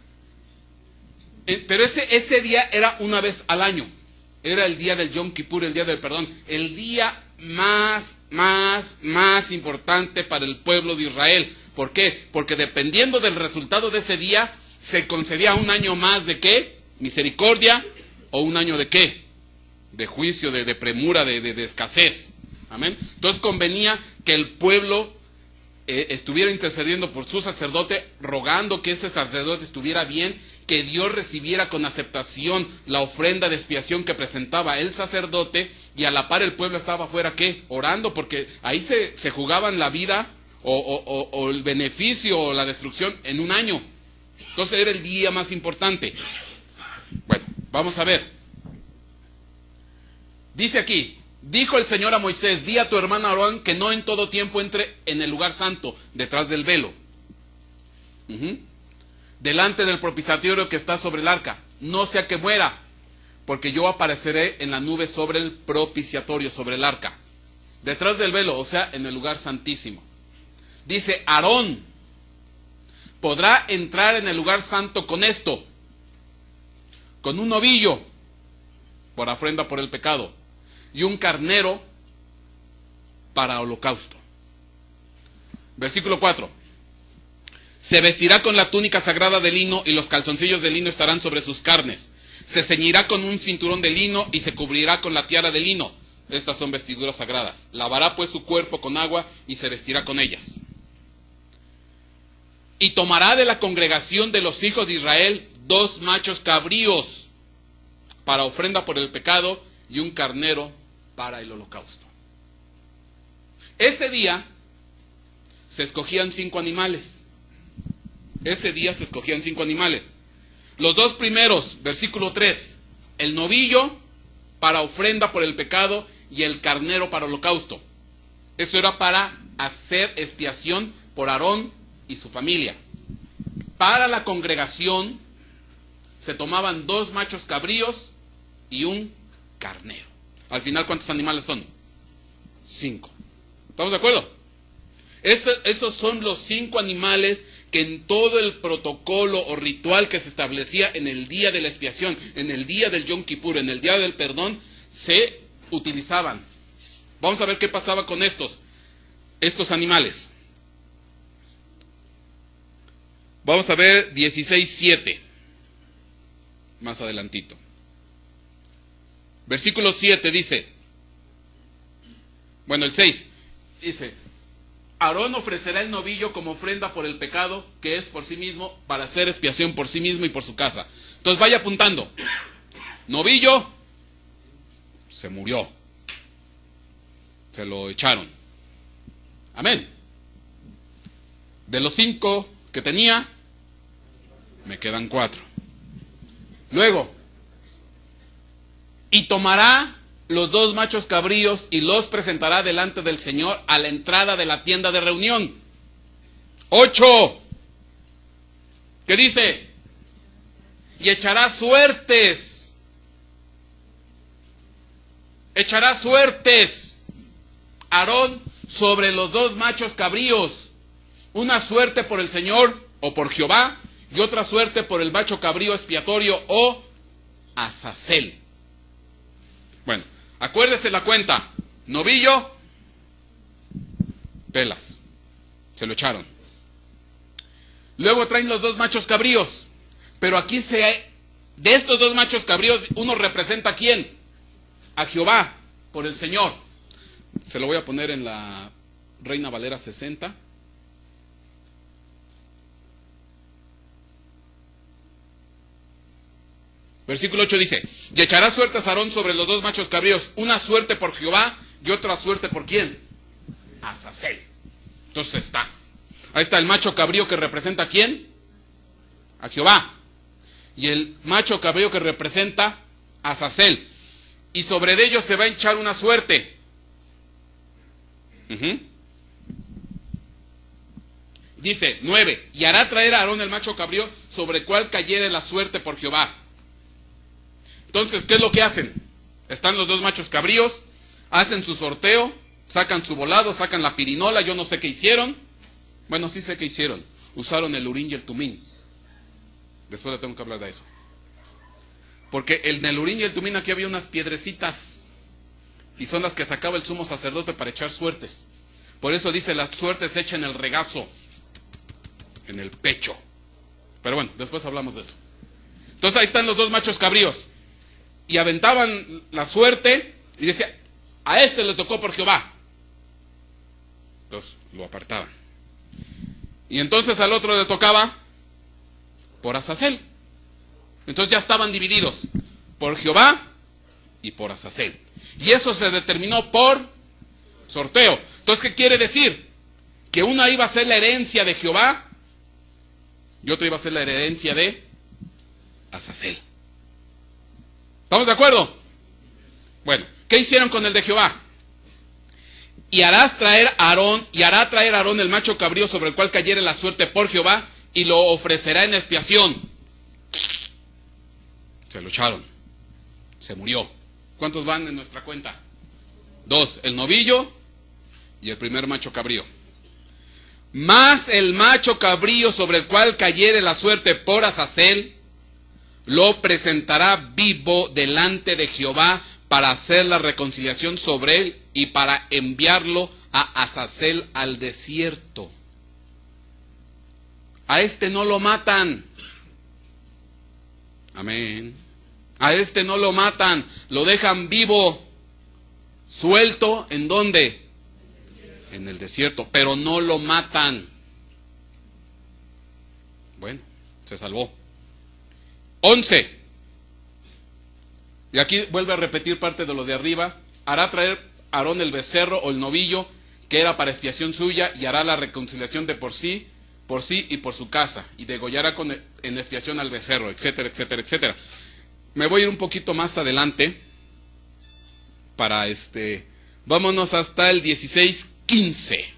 Pero ese, ese día era una vez al año. Era el día del Yom Kippur, el día del perdón. El día más, más, más importante para el pueblo de Israel. ¿Por qué? Porque dependiendo del resultado de ese día, se concedía un año más de ¿qué? Misericordia, o un año de ¿qué? De juicio, de, de premura, de, de, de escasez. Amén. Entonces convenía que el pueblo eh, estuviera intercediendo por su sacerdote, rogando que ese sacerdote estuviera bien, que Dios recibiera con aceptación la ofrenda de expiación que presentaba el sacerdote, y a la par el pueblo estaba afuera, ¿qué? Orando, porque ahí se, se jugaban la vida o, o, o, o el beneficio o la destrucción en un año. Entonces era el día más importante. Bueno, vamos a ver. Dice aquí, dijo el Señor a Moisés, di a tu hermano Aarón que no en todo tiempo entre en el lugar santo, detrás del velo. Uh-huh. Delante del propiciatorio que está sobre el arca, no sea que muera, porque yo apareceré en la nube sobre el propiciatorio, sobre el arca, detrás del velo, o sea, en el lugar santísimo. Dice, Aarón podrá entrar en el lugar santo con esto, con un novillo por ofrenda por el pecado y un carnero para holocausto. Versículo cuatro. Se vestirá con la túnica sagrada de lino y los calzoncillos de lino estarán sobre sus carnes. Se ceñirá con un cinturón de lino y se cubrirá con la tiara de lino. Estas son vestiduras sagradas. Lavará pues su cuerpo con agua y se vestirá con ellas. Y tomará de la congregación de los hijos de Israel dos machos cabríos para ofrenda por el pecado y un carnero para el holocausto. Ese día se escogían cinco animales. Ese día se escogían cinco animales. Los dos primeros, versículo tres, el novillo para ofrenda por el pecado y el carnero para holocausto. Eso era para hacer expiación por Aarón y su familia. Para la congregación se tomaban dos machos cabríos y un carnero. Al final, ¿cuántos animales son? Cinco. ¿Estamos de acuerdo? Esos, esos son los cinco animales que en todo el protocolo o ritual que se establecía en el día de la expiación, en el día del Yom Kippur, en el día del perdón, se utilizaban. Vamos a ver qué pasaba con estos, estos animales. Vamos a ver dieciséis siete, más adelantito. Versículo siete dice, bueno, el seis, dice, Aarón ofrecerá el novillo como ofrenda por el pecado, que es por sí mismo, para hacer expiación por sí mismo y por su casa. Entonces vaya apuntando. Novillo, se murió. Se lo echaron. Amén. De los cinco que tenía, me quedan cuatro. Luego, y tomará los dos machos cabríos y los presentará delante del Señor a la entrada de la tienda de reunión. Ocho. ¿Qué dice? Y echará suertes. Echará suertes Aarón sobre los dos machos cabríos, una suerte por el Señor o por Jehová, y otra suerte por el macho cabrío expiatorio o Azazel. Bueno, acuérdese la cuenta. Novillo, pelas, se lo echaron. Luego traen los dos machos cabríos, pero aquí se, de estos dos machos cabríos, uno representa ¿a quién? A Jehová, por el Señor. Se lo voy a poner en la Reina Valera sesenta. Versículo ocho dice: y echará suertes a Aarón sobre los dos machos cabríos, una suerte por Jehová y otra suerte por ¿quién? Azazel. Entonces está. Ahí está el macho cabrío que representa ¿a quién? A Jehová. Y el macho cabrío que representa a Azazel. Y sobre ellos se va a echar una suerte. Uh-huh. Dice nueve: y hará traer a Aarón el macho cabrío sobre el cual cayere la suerte por Jehová. Entonces, ¿qué es lo que hacen? Están los dos machos cabríos, hacen su sorteo, sacan su volado, sacan la pirinola, yo no sé qué hicieron. Bueno, sí sé qué hicieron. Usaron el urín y el tumín. Después le tengo que hablar de eso. Porque en el urín y el tumín aquí había unas piedrecitas. Y son las que sacaba el sumo sacerdote para echar suertes. Por eso dice, las suertes se echan en el regazo, en el pecho. Pero bueno, después hablamos de eso. Entonces ahí están los dos machos cabríos. Y aventaban la suerte y decía, a este le tocó por Jehová. Entonces lo apartaban. Y entonces al otro le tocaba por Azazel. Entonces ya estaban divididos por Jehová y por Azazel. Y eso se determinó por sorteo. Entonces, ¿qué quiere decir? Que una iba a ser la herencia de Jehová y otra iba a ser la herencia de Azazel. ¿Estamos de acuerdo? Bueno, ¿qué hicieron con el de Jehová? Y harás traer a Aarón, y hará traer a Aarón el macho cabrío sobre el cual cayere la suerte por Jehová, y lo ofrecerá en expiación. Se lo echaron. Se murió. ¿Cuántos van en nuestra cuenta? Dos, el novillo y el primer macho cabrío. Más el macho cabrío sobre el cual cayere la suerte por Azazel, lo presentará vivo delante de Jehová para hacer la reconciliación sobre él y para enviarlo a Azazel al desierto. A este no lo matan. Amén. A este no lo matan, lo dejan vivo, suelto, ¿en dónde? En el desierto, pero no lo matan. Bueno, se salvó. Once. Y aquí vuelve a repetir parte de lo de arriba. Hará traer Aarón el becerro o el novillo, que era para expiación suya, y hará la reconciliación de por sí, por sí y por su casa, y degollará con, en expiación al becerro, etcétera, etcétera, etcétera. Me voy a ir un poquito más adelante para este, vámonos hasta el dieciséis quince.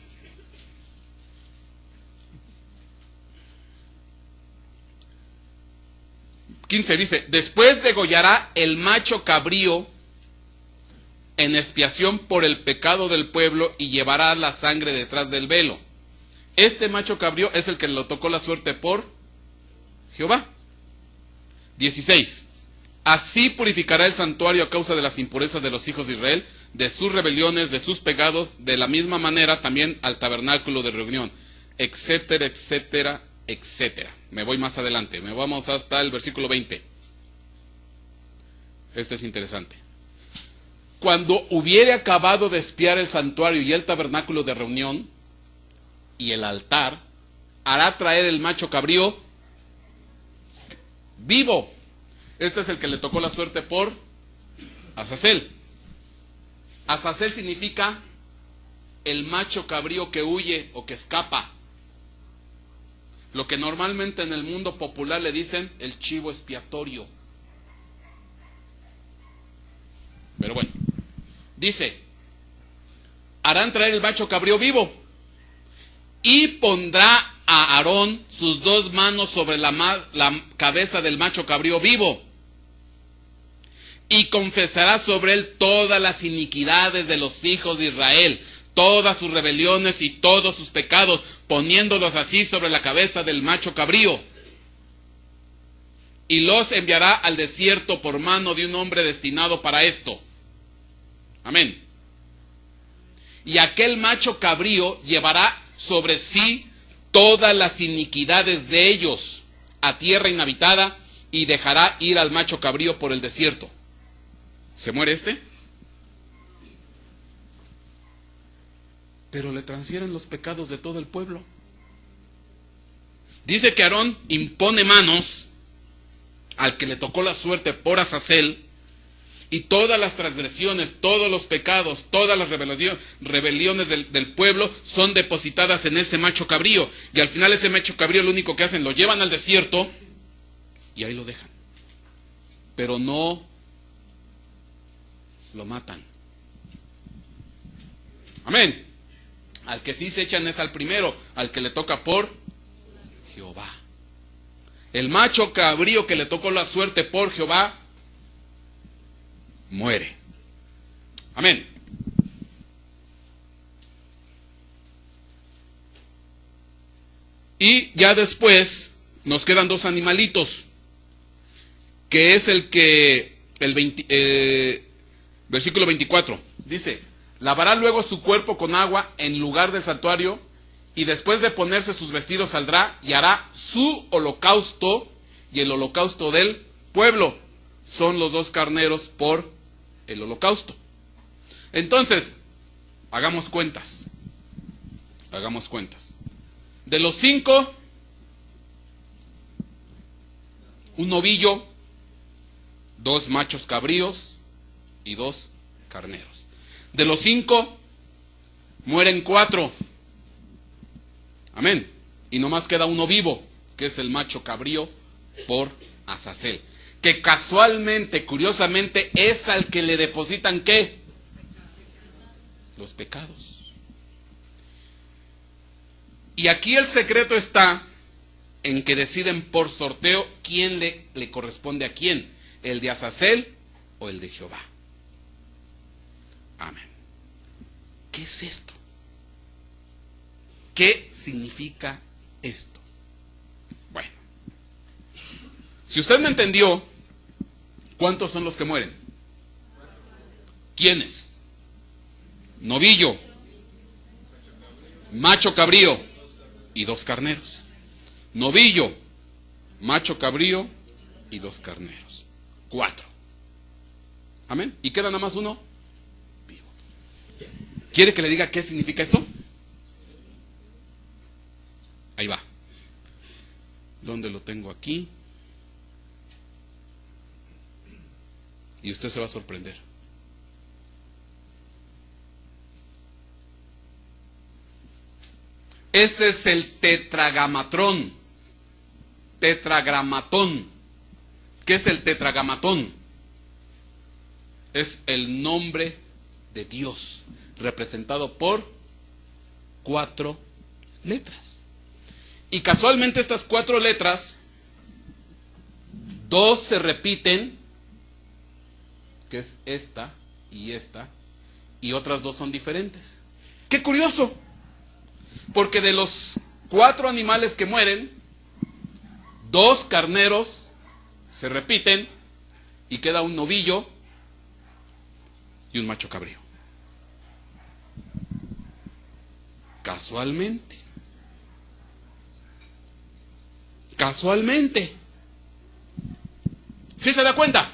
quince dice, después degollará el macho cabrío en expiación por el pecado del pueblo y llevará la sangre detrás del velo. Este macho cabrío es el que le tocó la suerte por Jehová. dieciséis. Así purificará el santuario a causa de las impurezas de los hijos de Israel, de sus rebeliones, de sus pecados, de la misma manera también al tabernáculo de reunión, etcétera, etcétera, etcétera. Me voy más adelante, me vamos hasta el versículo veinte. Este es interesante. Cuando hubiere acabado de expiar el santuario y el tabernáculo de reunión y el altar, hará traer el macho cabrío vivo. Este es el que le tocó la suerte por Azazel. Azazel significa el macho cabrío que huye o que escapa. Lo que normalmente en el mundo popular le dicen el chivo expiatorio. Pero bueno, dice, harán traer el macho cabrío vivo y pondrá a Aarón sus dos manos sobre la, la cabeza del macho cabrío vivo y confesará sobre él todas las iniquidades de los hijos de Israel, todas sus rebeliones y todos sus pecados, poniéndolos así sobre la cabeza del macho cabrío. Y los enviará al desierto por mano de un hombre destinado para esto. Amén. Y aquel macho cabrío llevará sobre sí todas las iniquidades de ellos a tierra inhabitada y dejará ir al macho cabrío por el desierto. ¿Se muere este? Pero le transfieren los pecados de todo el pueblo. Dice que Aarón impone manos al que le tocó la suerte por Azazel, y todas las transgresiones, todos los pecados, todas las rebeliones, rebeliones del, del pueblo son depositadas en ese macho cabrío, y al final ese macho cabrío lo único que hacen, lo llevan al desierto y ahí lo dejan, pero no lo matan. Amén. Al que sí se echan es al primero, al que le toca por Jehová. El macho cabrío que le tocó la suerte por Jehová muere. Amén. Y ya después nos quedan dos animalitos, que es el que, el veinte, eh, versículo veinticuatro, dice: lavará luego su cuerpo con agua en lugar del santuario, y después de ponerse sus vestidos saldrá y hará su holocausto y el holocausto del pueblo. Son los dos carneros por el holocausto. Entonces, hagamos cuentas. Hagamos cuentas. De los cinco, un novillo, dos machos cabríos y dos carneros. De los cinco, mueren cuatro. Amén. Y nomás queda uno vivo, que es el macho cabrío por Azazel, que casualmente, curiosamente, es al que le depositan ¿qué? Los pecados. Y aquí el secreto está en que deciden por sorteo quién le, le corresponde a quién, el de Azazel o el de Jehová. Amén. ¿Qué es esto? ¿Qué significa esto? Bueno, si usted me entendió, ¿cuántos son los que mueren? ¿Quiénes? Novillo, macho cabrío y dos carneros. Novillo, macho cabrío y dos carneros. Cuatro. Amén. ¿Y queda nada más uno? Vivo. ¿Quiere que le diga qué significa esto? Ahí va. ¿Dónde lo tengo? Aquí. Y usted se va a sorprender. Ese es el tetragamatrón. Tetragramatón. ¿Qué es el tetragamatón? Es el nombre de Dios, representado por cuatro letras. Y casualmente estas cuatro letras, dos se repiten, que es esta y esta, y otras dos son diferentes. ¡Qué curioso! Porque de los cuatro animales que mueren, dos carneros se repiten y queda un novillo y un macho cabrío. Casualmente. Casualmente. ¿Sí se da cuenta?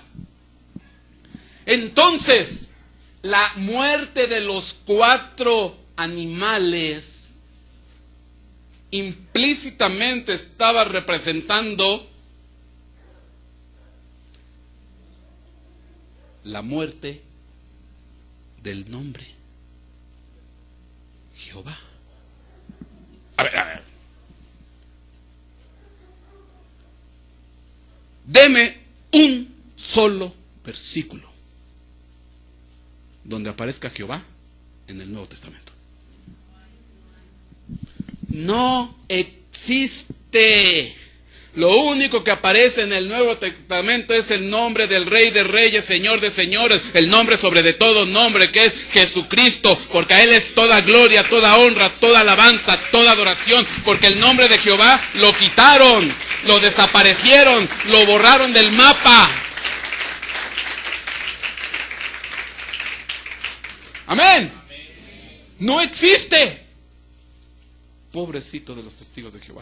Entonces, la muerte de los cuatro animales implícitamente estaba representando la muerte del nombre Jehová. A ver, a ver. Deme un solo versículo donde aparezca Jehová en el Nuevo Testamento. No existe. Lo único que aparece en el Nuevo Testamento es el nombre del Rey de Reyes, Señor de Señores, el nombre sobre de todo nombre, que es Jesucristo, porque a Él es toda gloria, toda honra, toda alabanza, toda adoración, porque el nombre de Jehová lo quitaron, lo desaparecieron, lo borraron del mapa. Amén. No existe. Pobrecito de los testigos de Jehová.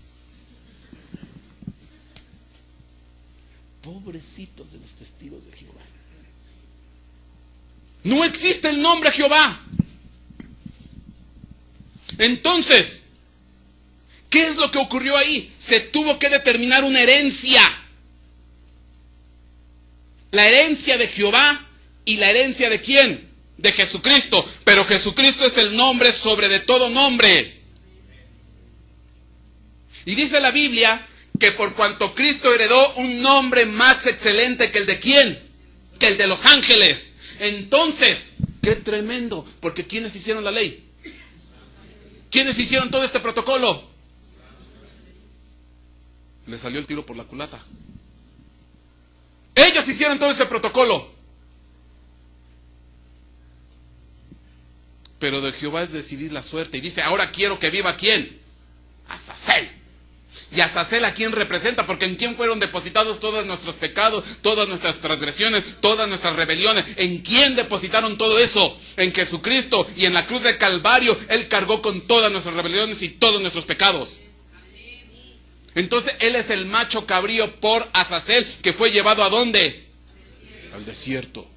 Pobrecitos de los testigos de Jehová. No existe el nombre Jehová. Entonces, ¿qué es lo que ocurrió ahí? Se tuvo que determinar una herencia. La herencia de Jehová y la herencia de ¿quién? De Jesucristo. Pero Jesucristo es el nombre sobre de todo nombre. Y dice la Biblia que por cuanto Cristo heredó un nombre más excelente que el de ¿quién? Que el de los ángeles. Entonces, qué tremendo, porque ¿quiénes hicieron la ley? ¿Quiénes hicieron todo este protocolo? Le salió el tiro por la culata. Ellos hicieron todo ese protocolo. Pero de Jehová es decidir la suerte. Y dice, ahora quiero que viva ¿quién? Azazel. ¿Y Azazel a quién representa? Porque ¿en quién fueron depositados todos nuestros pecados, todas nuestras transgresiones, todas nuestras rebeliones? ¿En quién depositaron todo eso? En Jesucristo. Y en la cruz del Calvario Él cargó con todas nuestras rebeliones y todos nuestros pecados. Entonces Él es el macho cabrío por Azazel, que fue llevado ¿a dónde? Al desierto.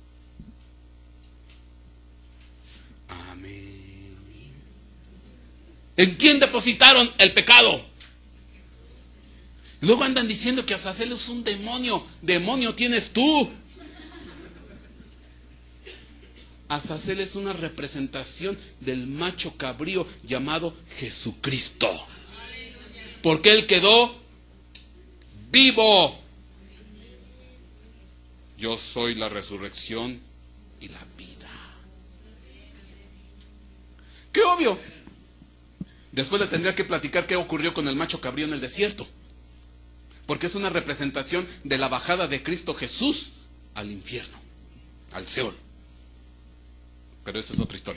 Amén. ¿En quién depositaron el pecado? Luego andan diciendo que Azazel es un demonio. Demonio tienes tú. Azazel es una representación del macho cabrío llamado Jesucristo. Porque Él quedó vivo. Yo soy la resurrección y la vida. ¡Qué obvio! Después le tendría que platicar qué ocurrió con el macho cabrío en el desierto. Porque es una representación de la bajada de Cristo Jesús al infierno, al Seol. Pero esa es otra historia.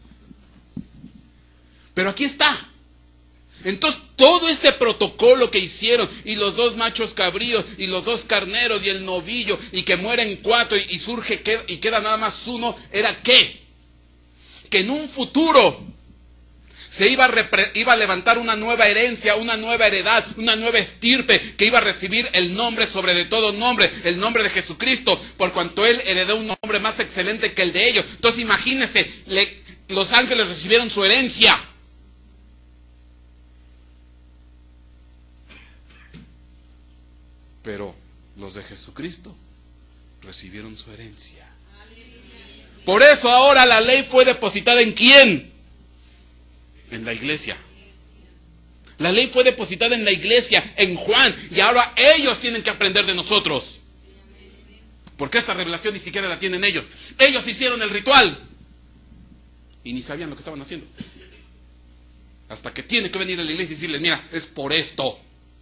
Pero aquí está. Entonces todo este protocolo que hicieron, y los dos machos cabríos, y los dos carneros, y el novillo, y que mueren cuatro, y, y surge y queda nada más uno, ¿era qué? Que en un futuro se iba a, repre, iba a levantar una nueva herencia, una nueva heredad, una nueva estirpe, que iba a recibir el nombre sobre de todo nombre, el nombre de Jesucristo, por cuanto Él heredó un nombre más excelente que el de ellos. Entonces imagínense, le, los ángeles recibieron su herencia. Pero los de Jesucristo recibieron su herencia. Por eso ahora la ley fue depositada ¿en quién? En la iglesia. La ley fue depositada en la iglesia, en Juan, y ahora ellos tienen que aprender de nosotros. Porque esta revelación ni siquiera la tienen ellos. Ellos hicieron el ritual y ni sabían lo que estaban haciendo. Hasta que tiene que venir a la iglesia y decirles, mira, es por esto.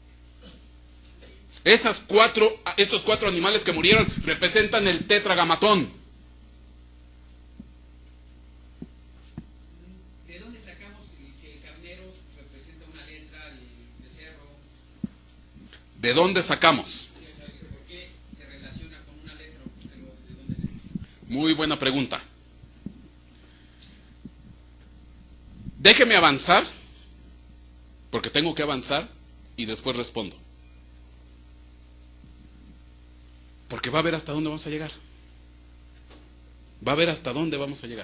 Esas cuatro, estos cuatro animales que murieron representan el tetragamatón. ¿De dónde sacamos? ¿Por qué se relaciona con una letra? Muy buena pregunta. Déjeme avanzar, porque tengo que avanzar y después respondo. Porque va a ver hasta dónde vamos a llegar. Va a ver hasta dónde vamos a llegar.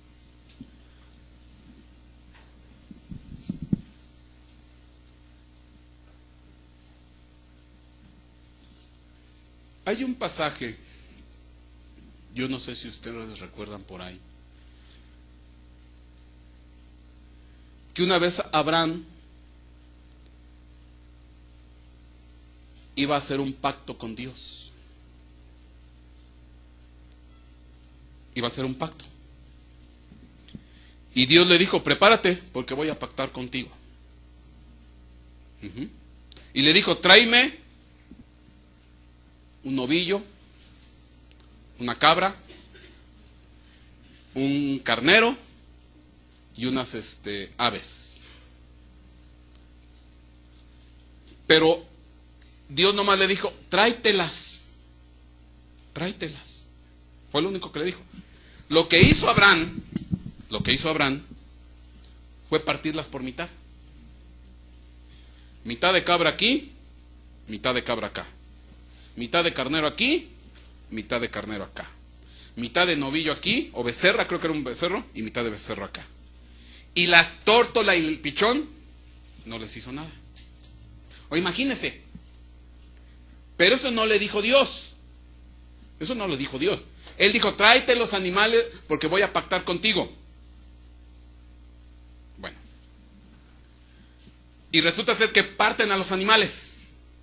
Hay un pasaje, yo no sé si ustedes recuerdan por ahí, que una vez Abraham iba a hacer un pacto con Dios. Iba a hacer un pacto. Y Dios le dijo, prepárate porque voy a pactar contigo. Uh-huh. Y le dijo, tráeme un novillo, una cabra, un carnero y unas este, aves. Pero Dios nomás le dijo, tráetelas, tráetelas. Fue lo único que le dijo. Lo que hizo Abraham, lo que hizo Abraham fue partirlas por mitad. Mitad de cabra aquí, mitad de cabra acá. Mitad de carnero aquí, mitad de carnero acá. Mitad de novillo aquí, o becerra, creo que era un becerro, y mitad de becerro acá. Y las tórtola y el pichón no les hizo nada. O imagínense. Pero eso no le dijo Dios. Eso no lo dijo Dios. Él dijo, tráete los animales porque voy a pactar contigo. Bueno. Y resulta ser que parten a los animales.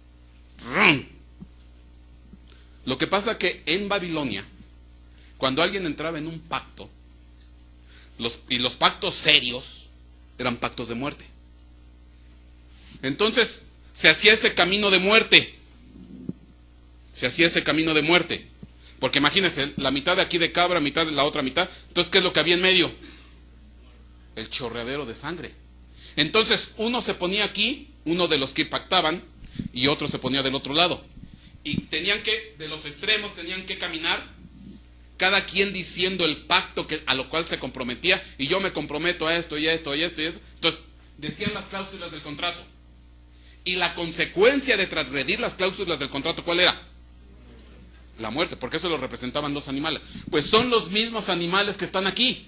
Lo que pasa que en Babilonia, cuando alguien entraba en un pacto, los, y los pactos serios eran pactos de muerte. Entonces se hacía ese camino de muerte. Se hacía ese camino de muerte. Porque imagínense, la mitad de aquí de cabra, mitad de la otra mitad. Entonces, ¿qué es lo que había en medio? El chorreadero de sangre. Entonces, uno se ponía aquí, uno de los que pactaban, y otro se ponía del otro lado. Y tenían que, de los extremos, tenían que caminar, cada quien diciendo el pacto que, a lo cual se comprometía, y yo me comprometo a esto, y a esto, y a esto, y a esto. Entonces, decían las cláusulas del contrato. Y la consecuencia de transgredir las cláusulas del contrato, ¿cuál era? La muerte, porque eso lo representaban los animales. Pues son los mismos animales que están aquí.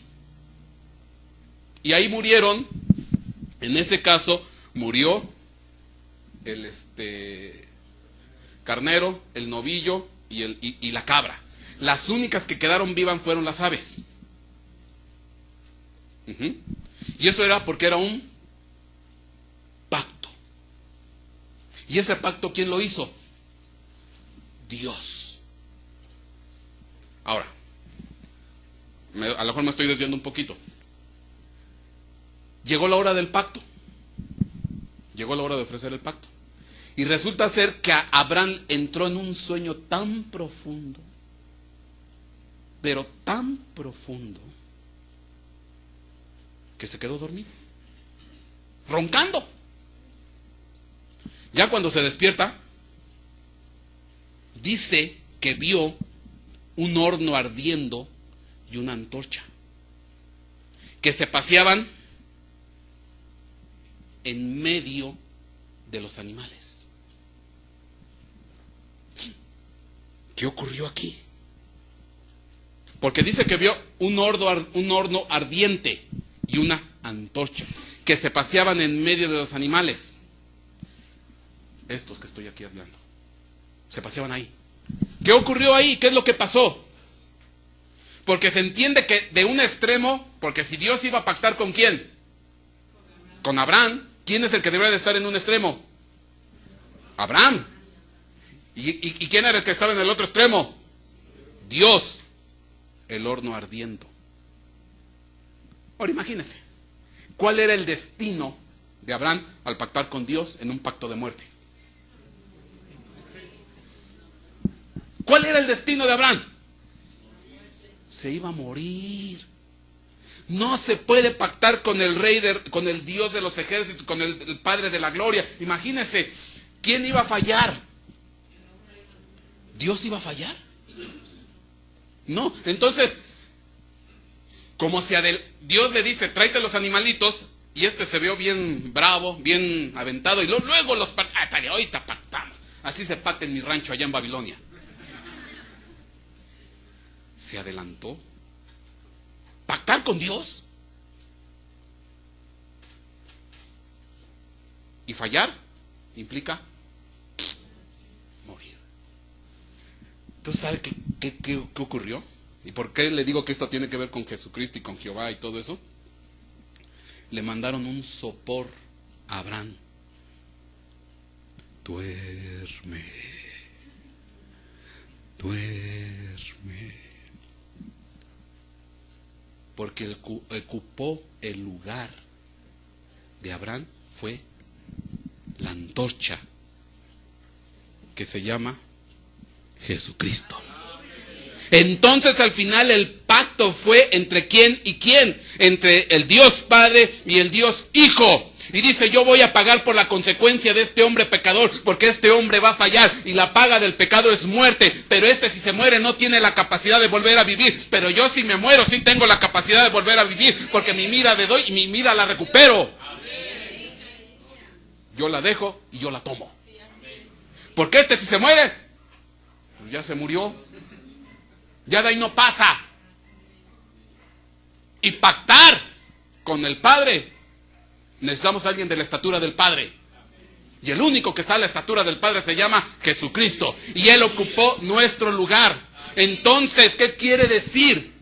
Y ahí murieron, en ese caso, murió el este carnero, el novillo y, el, y, y la cabra. Las únicas que quedaron vivas fueron las aves. Uh-huh. Y eso era porque era un pacto. ¿Y ese pacto quién lo hizo? Dios. Ahora, me, a lo mejor me estoy desviando un poquito. Llegó la hora del pacto. Llegó la hora de ofrecer el pacto. Y resulta ser que Abraham entró en un sueño tan profundo, pero tan profundo, que se quedó dormido, roncando. Ya cuando se despierta, dice que vio un horno ardiendo y una antorcha, que se paseaban en medio de los animales. ¿Qué ocurrió aquí? Porque dice que vio un horno, un horno ardiente y una antorcha, que se paseaban en medio de los animales. Estos que estoy aquí hablando, se paseaban ahí. ¿Qué ocurrió ahí? ¿Qué es lo que pasó? Porque se entiende que de un extremo, porque si Dios iba a pactar ¿con quién? Con Abraham. ¿Quién es el que debería de estar en un extremo? Abraham. ¿Y, y, y quién era el que estaba en el otro extremo? Dios. El horno ardiendo. Ahora imagínense, ¿cuál era el destino de Abraham al pactar con Dios en un pacto de muerte? ¿Cuál era el destino de Abraham? Se iba a morir. No se puede pactar con el rey, de, con el Dios de los ejércitos, con el, el Padre de la gloria. Imagínense, ¿quién iba a fallar? ¿Dios iba a fallar? No, entonces, como si Adel, Dios le dice, tráete los animalitos, y este se vio bien bravo, bien aventado, y lo, luego los ah, ahorita pactamos. Así se pacta en mi rancho allá en Babilonia. Se adelantó. ¿Pactar con Dios? Y fallar implica morir. ¿Entonces sabe qué, qué, qué, qué ocurrió? ¿Y por qué le digo que esto tiene que ver con Jesucristo y con Jehová y todo eso? Le mandaron un sopor a Abraham. Duerme, duerme. Porque el que ocupó el lugar de Abraham fue la antorcha que se llama Jesucristo. Entonces al final el pacto fue entre quién y quién, entre el Dios Padre y el Dios Hijo. Y dice, yo voy a pagar por la consecuencia de este hombre pecador, porque este hombre va a fallar y la paga del pecado es muerte. Pero este, si se muere, no tiene la capacidad de volver a vivir. Pero yo, si me muero, sí tengo la capacidad de volver a vivir, porque mi vida le doy y mi vida la recupero. Yo la dejo y yo la tomo. Porque este, si se muere, pues ya se murió. Ya de ahí no pasa. Y pactar con el Padre, necesitamos a alguien de la estatura del Padre. Y el único que está a la estatura del Padre se llama Jesucristo. Y Él ocupó nuestro lugar. Entonces, ¿qué quiere decir?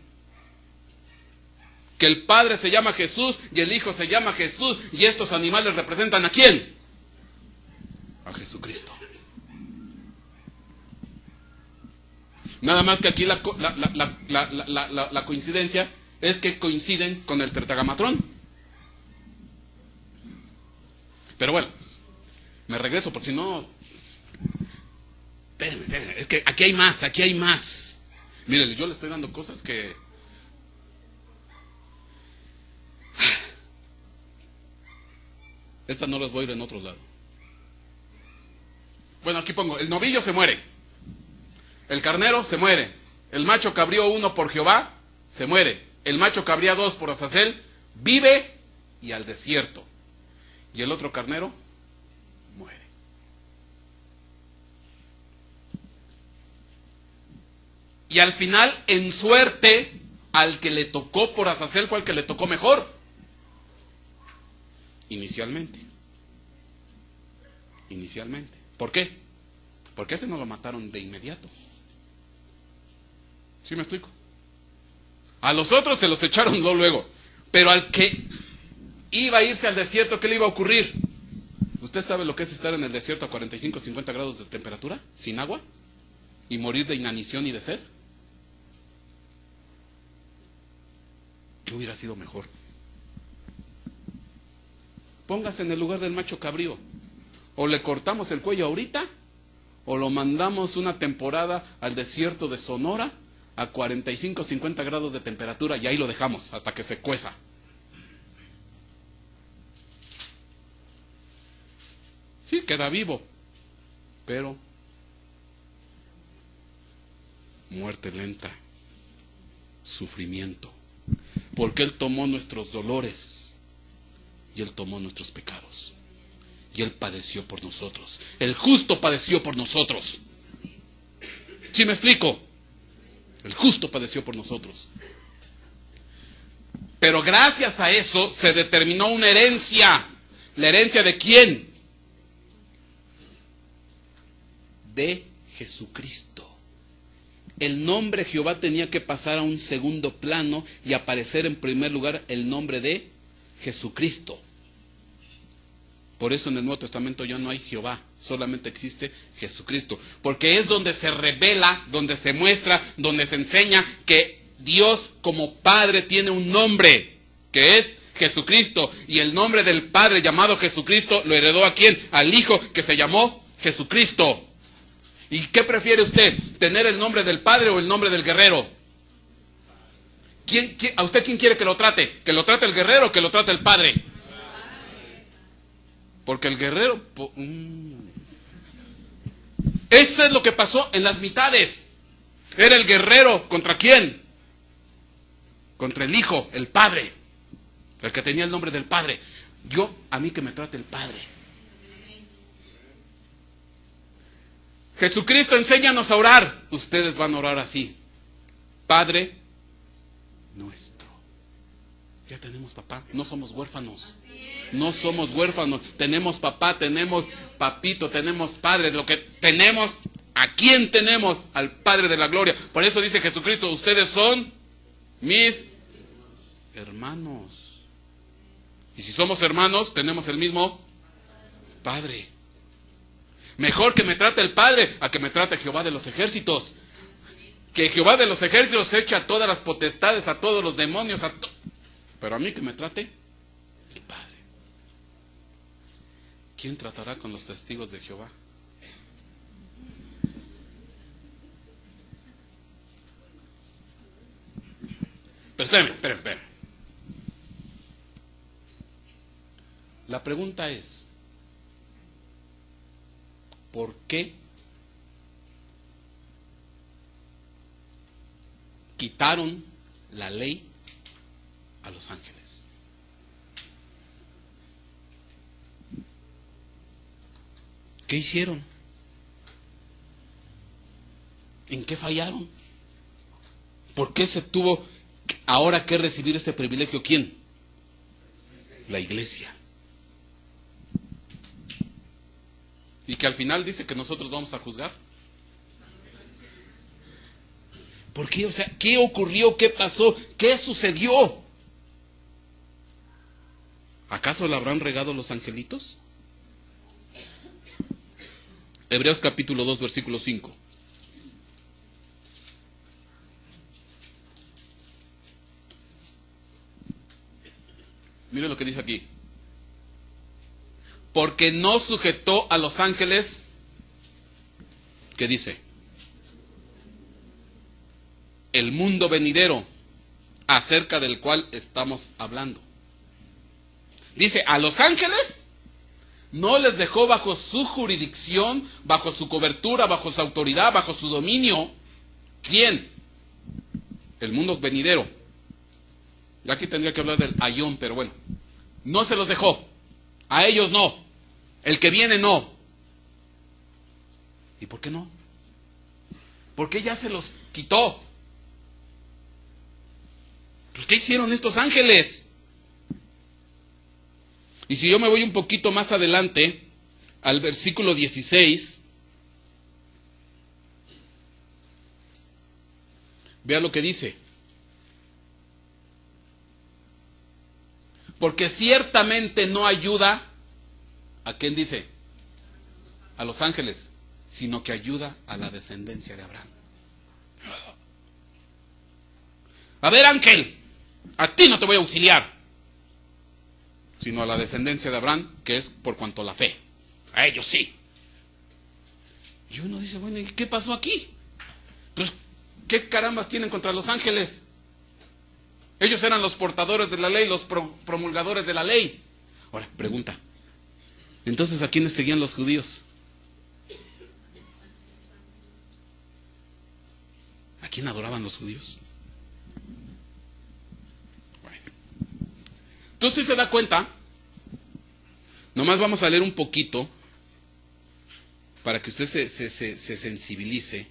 Que el Padre se llama Jesús y el Hijo se llama Jesús. Y estos animales representan ¿a quién? A Jesucristo. Nada más que aquí la, la, la, la, la, la, la coincidencia es que coinciden con el tetragamatrón. Pero bueno, me regreso porque si no... Espérenme, espérenme, es que aquí hay más, aquí hay más. Miren, yo le estoy dando cosas que... Estas no las voy a ir en otro lado. Bueno, aquí pongo, el novillo se muere. El carnero se muere. El macho cabrío uno por Jehová se muere. El macho cabría dos por Azazel vive y al desierto. Y el otro carnero muere. Y al final, en suerte, al que le tocó por Azazel fue el que le tocó mejor. Inicialmente. Inicialmente. ¿Por qué? Porque ese no lo mataron de inmediato. ¿Sí me explico? A los otros se los echaron luego. Pero al que iba a irse al desierto, ¿qué le iba a ocurrir? ¿Usted sabe lo que es estar en el desierto a cuarenta y cinco, cincuenta grados de temperatura, sin agua? ¿Y morir de inanición y de sed? ¿Qué hubiera sido mejor? Póngase en el lugar del macho cabrío. O le cortamos el cuello ahorita, o lo mandamos una temporada al desierto de Sonora a cuarenta y cinco, cincuenta grados de temperatura y ahí lo dejamos hasta que se cueza. Sí, queda vivo, pero muerte lenta, sufrimiento, porque Él tomó nuestros dolores y Él tomó nuestros pecados y Él padeció por nosotros. El justo padeció por nosotros. ¿Sí me explico? El justo padeció por nosotros. Pero gracias a eso se determinó una herencia. ¿La herencia de quién? De Jesucristo. El nombre Jehová tenía que pasar a un segundo plano y aparecer en primer lugar el nombre de Jesucristo. Por eso en el Nuevo Testamento ya no hay Jehová, solamente existe Jesucristo. Porque es donde se revela, donde se muestra, donde se enseña que Dios como Padre tiene un nombre, que es Jesucristo. Y el nombre del Padre llamado Jesucristo lo heredó ¿a quién? Al Hijo que se llamó Jesucristo. ¿Y qué prefiere usted? ¿Tener el nombre del Padre o el nombre del guerrero? ¿Quién, quién, ¿A usted quién quiere que lo trate? ¿Que lo trate el guerrero o que lo trate el Padre? Porque el guerrero... Mm. Eso es lo que pasó en las mitades. Era el guerrero, ¿contra quién? Contra el Hijo, el Padre. El que tenía el nombre del Padre. Yo, a mí que me trate el Padre. Jesucristo, enséñanos a orar. Ustedes van a orar así. Padre nuestro. Ya tenemos papá, no somos huérfanos. No somos huérfanos, tenemos papá, tenemos papito, tenemos padre. Lo que tenemos, ¿a quién tenemos? Al Padre de la gloria. Por eso dice Jesucristo, ustedes son mis hermanos. Y si somos hermanos, tenemos el mismo Padre. Mejor que me trate el Padre a que me trate Jehová de los ejércitos. Que Jehová de los ejércitos echa a todas las potestades, a todos los demonios, a to... pero a mí que me trate el Padre. ¿Quién tratará con los testigos de Jehová? Pero espérame, espérame, espérame. La pregunta es, ¿por qué quitaron la ley a los ángeles? ¿Qué hicieron? ¿En qué fallaron? ¿Por qué se tuvo ahora que recibir ese privilegio? ¿Quién? La iglesia. Y que al final dice que nosotros vamos a juzgar. ¿Por qué? O sea, ¿qué ocurrió? ¿Qué pasó? ¿Qué sucedió? ¿Acaso la habrán regado los angelitos? Hebreos capítulo dos, versículo cinco. Mire lo que dice aquí. Porque no sujetó a los ángeles, ¿qué dice? El mundo venidero, acerca del cual estamos hablando. Dice, a los ángeles no les dejó bajo su jurisdicción, bajo su cobertura, bajo su autoridad, bajo su dominio. ¿Quién? El mundo venidero. Y aquí tendría que hablar del ayón, pero bueno. No se los dejó. A ellos no. El que viene no. ¿Y por qué no? ¿Por qué ya se los quitó? Pues ¿qué hicieron estos ángeles? Y si yo me voy un poquito más adelante, al versículo dieciséis, vea lo que dice. Porque ciertamente no ayuda, ¿a quién dice? A los ángeles, sino que ayuda a la descendencia de Abraham. A ver, ángel, a ti no te voy a auxiliar, sino a la descendencia de Abraham, que es por cuanto la fe. A ellos sí. Y uno dice, bueno, ¿y qué pasó aquí? Pues, ¿qué carambas tienen contra los ángeles? Ellos eran los portadores de la ley, los promulgadores de la ley. Ahora, pregunta. Entonces, ¿a quiénes seguían los judíos? ¿A quién adoraban los judíos? Bueno. Entonces, si se da cuenta, nomás vamos a leer un poquito para que usted se, se, se, se sensibilice.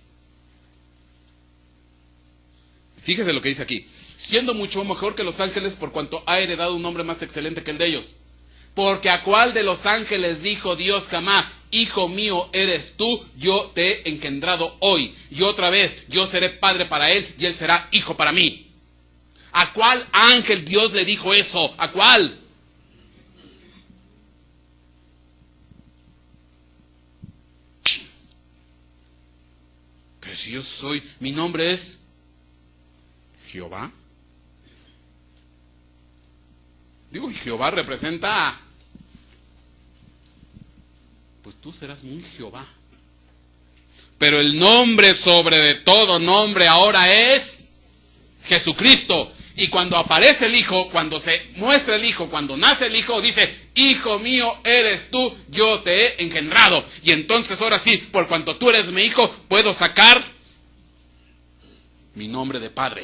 Fíjese lo que dice aquí. Siendo mucho mejor que los ángeles por cuanto ha heredado un nombre más excelente que el de ellos. Porque a cuál de los ángeles dijo Dios jamás, hijo mío eres tú, yo te he engendrado hoy. Y otra vez, yo seré padre para él y él será hijo para mí. ¿A cuál ángel Dios le dijo eso? ¿A cuál? Pero si yo soy, mi nombre es Jehová. Digo, y Jehová representa, pues tú serás muy Jehová. Pero el nombre sobre de todo nombre ahora es Jesucristo. Y cuando aparece el Hijo, cuando se muestra el Hijo, cuando nace el Hijo, dice, hijo mío eres tú, yo te he engendrado. Y entonces ahora sí, por cuanto tú eres mi hijo, puedo sacar mi nombre de Padre.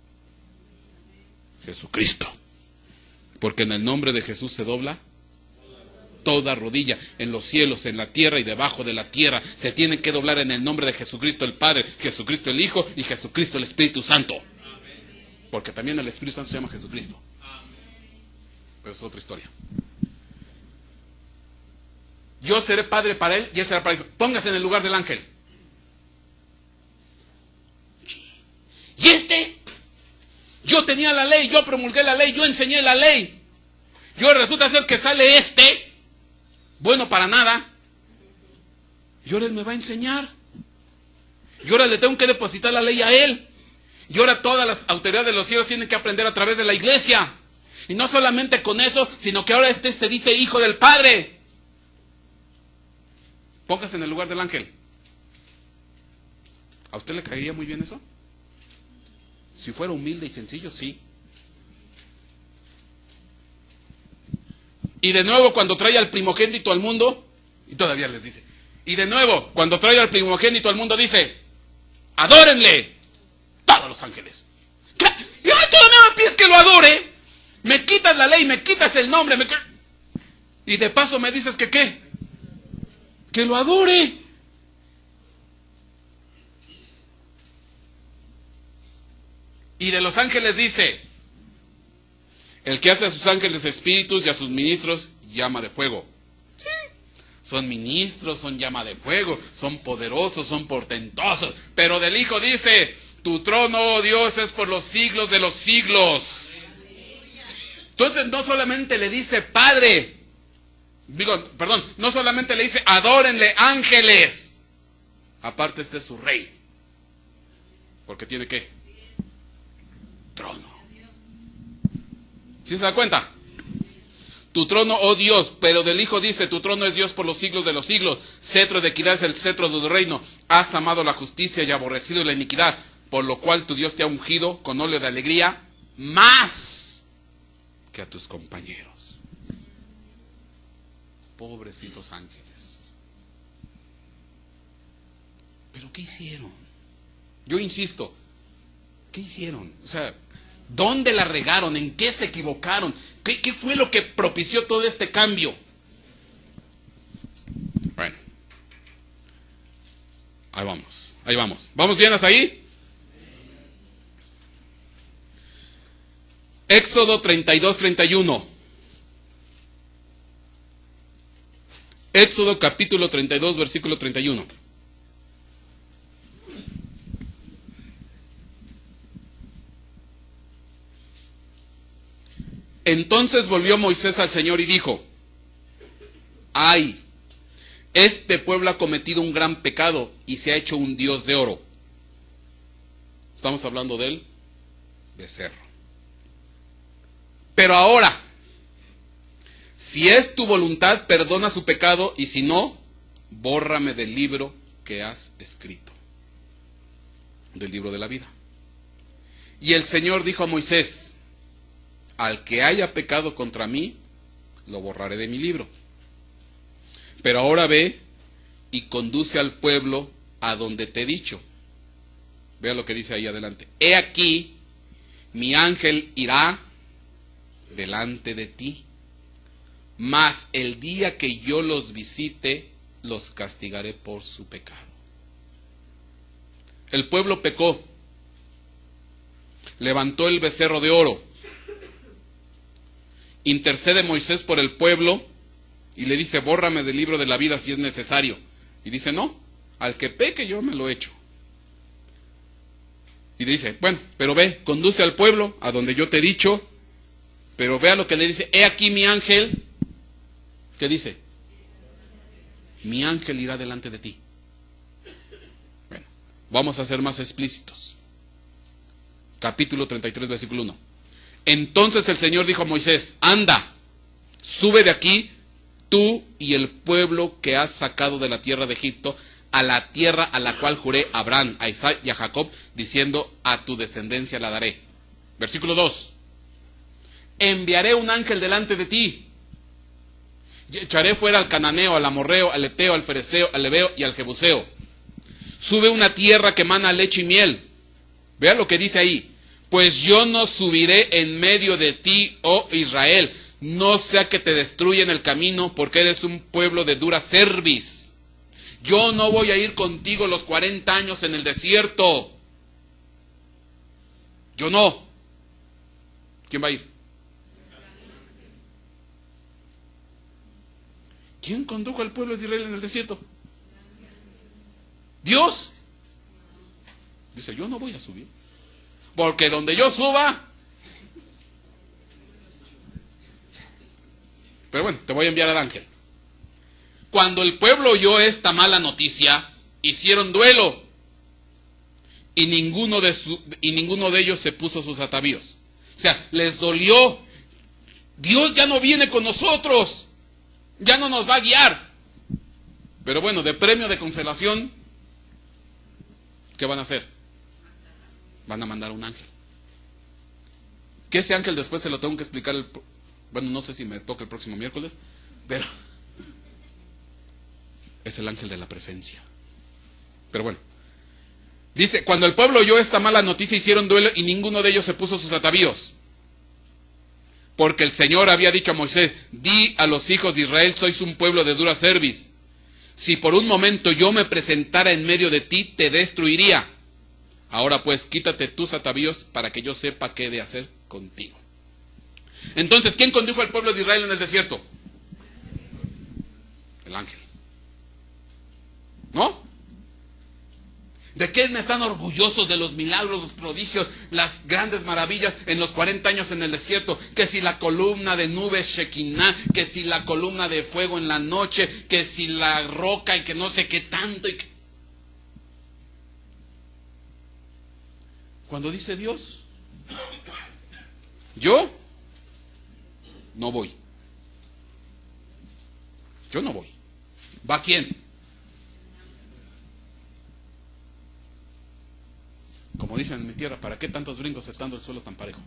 Jesucristo. Porque en el nombre de Jesús se dobla toda rodilla, en los cielos, en la tierra y debajo de la tierra. Se tienen que doblar en el nombre de Jesucristo el Padre, Jesucristo el Hijo y Jesucristo el Espíritu Santo. Porque también el Espíritu Santo se llama Jesucristo. Pero es otra historia. Yo seré padre para él y él será para él. Póngase en el lugar del ángel. ¿Y este? Yo tenía la ley, yo promulgué la ley, yo enseñé la ley. Y ahora resulta ser que sale este, bueno para nada. Y ahora él me va a enseñar. Y ahora le tengo que depositar la ley a él. Y ahora todas las autoridades de los cielos tienen que aprender a través de la iglesia. Y no solamente con eso, sino que ahora este se dice hijo del Padre. Póngase en el lugar del ángel. ¿A usted le caería muy bien eso? Si fuera humilde y sencillo, sí. Y de nuevo cuando trae al primogénito al mundo, y todavía les dice, y de nuevo cuando trae al primogénito al mundo dice, adórenle todos los ángeles. ¿Qué? Y ay, todavía me pides que lo adore. Me quitas la ley, me quitas el nombre, me... y de paso me dices que qué, que lo adore. Y de los ángeles dice, el que hace a sus ángeles espíritus y a sus ministros llama de fuego. Sí, son ministros, son llama de fuego, son poderosos, son portentosos. Pero del Hijo dice, tu trono, oh Dios, es por los siglos de los siglos. Entonces no solamente le dice Padre, digo, perdón, no solamente le dice adórenle ángeles, aparte este es su rey, porque tiene ¿qué? Trono. ¿Sí se da cuenta? Tu trono, oh Dios, pero del Hijo dice, tu trono es Dios por los siglos de los siglos, cetro de equidad es el cetro de tu reino, has amado la justicia y aborrecido la iniquidad, por lo cual tu Dios te ha ungido con óleo de alegría, más que a tus compañeros. Pobrecitos ángeles. ¿Pero qué hicieron? Yo insisto, ¿qué hicieron? O sea, ¿dónde la regaron? ¿En qué se equivocaron? ¿Qué, qué fue lo que propició todo este cambio? Bueno, ahí vamos, ahí vamos. ¿Vamos bien hasta ahí? Éxodo treinta y dos, treinta y uno. Éxodo capítulo treinta y dos, versículo treinta y uno. Entonces volvió Moisés al Señor y dijo, ay, este pueblo ha cometido un gran pecado y se ha hecho un dios de oro. Estamos hablando del becerro. Pero ahora, si es tu voluntad, perdona su pecado, y si no, bórrame del libro que has escrito, del libro de la vida. Y el Señor dijo a Moisés, al que haya pecado contra mí, lo borraré de mi libro. Pero ahora ve y conduce al pueblo a donde te he dicho. Vea lo que dice ahí adelante. He aquí, mi ángel irá delante de ti, mas el día que yo los visite, los castigaré por su pecado. El pueblo pecó, levantó el becerro de oro, intercede Moisés por el pueblo y le dice, bórrame del libro de la vida si es necesario. Y dice, no, al que peque yo me lo echo. Y dice, bueno, pero ve, conduce al pueblo a donde yo te he dicho. Pero vea lo que le dice, he aquí mi ángel, ¿qué dice? Mi ángel irá delante de ti. Bueno, vamos a ser más explícitos. Capítulo treinta y tres, versículo uno. Entonces el Señor dijo a Moisés, anda, sube de aquí, tú y el pueblo que has sacado de la tierra de Egipto, a la tierra a la cual juré a Abraham, a Isaac y a Jacob, diciendo, a tu descendencia la daré. Versículo dos. Enviaré un ángel delante de ti, y echaré fuera al cananeo, al amorreo, al eteo, al fereceo, al heveo y al jebuseo. Sube una tierra que mana leche y miel. Vea lo que dice ahí. Pues yo no subiré en medio de ti, oh Israel, no sea que te destruya en el camino, porque eres un pueblo de dura cerviz. Yo no voy a ir contigo los cuarenta años en el desierto. Yo no. ¿Quién va a ir? ¿Quién condujo al pueblo de Israel en el desierto? Dios. Dice, yo no voy a subir, porque donde yo suba. Pero bueno, te voy a enviar al ángel. Cuando el pueblo oyó esta mala noticia, hicieron duelo, y ninguno de su, y ninguno de ellos se puso sus atavíos. O sea, les dolió. Dios ya no viene con nosotros, ya no nos va a guiar. Pero bueno, de premio de consolación, ¿qué van a hacer? Van a mandar un ángel. Que ese ángel después se lo tengo que explicar el, Bueno, no sé si me toca el próximo miércoles, pero es el ángel de la presencia. Pero bueno, dice, cuando el pueblo oyó esta mala noticia, hicieron duelo y ninguno de ellos se puso sus atavíos. Porque el Señor había dicho a Moisés, di a los hijos de Israel, sois un pueblo de dura cerviz. Si por un momento yo me presentara en medio de ti, te destruiría. Ahora pues, quítate tus atavíos para que yo sepa qué he de hacer contigo. Entonces, ¿quién condujo al pueblo de Israel en el desierto? El ángel. ¿No? ¿De qué me están orgullosos? De los milagros, los prodigios, las grandes maravillas en los cuarenta años en el desierto. Que si la columna de nubes Shekinah, que si la columna de fuego en la noche, que si la roca y que no sé qué tanto. Y que... Cuando dice Dios, yo no voy. Yo no voy. ¿Va quién? Como dicen en mi tierra, ¿para qué tantos brincos estando el suelo tan parejo?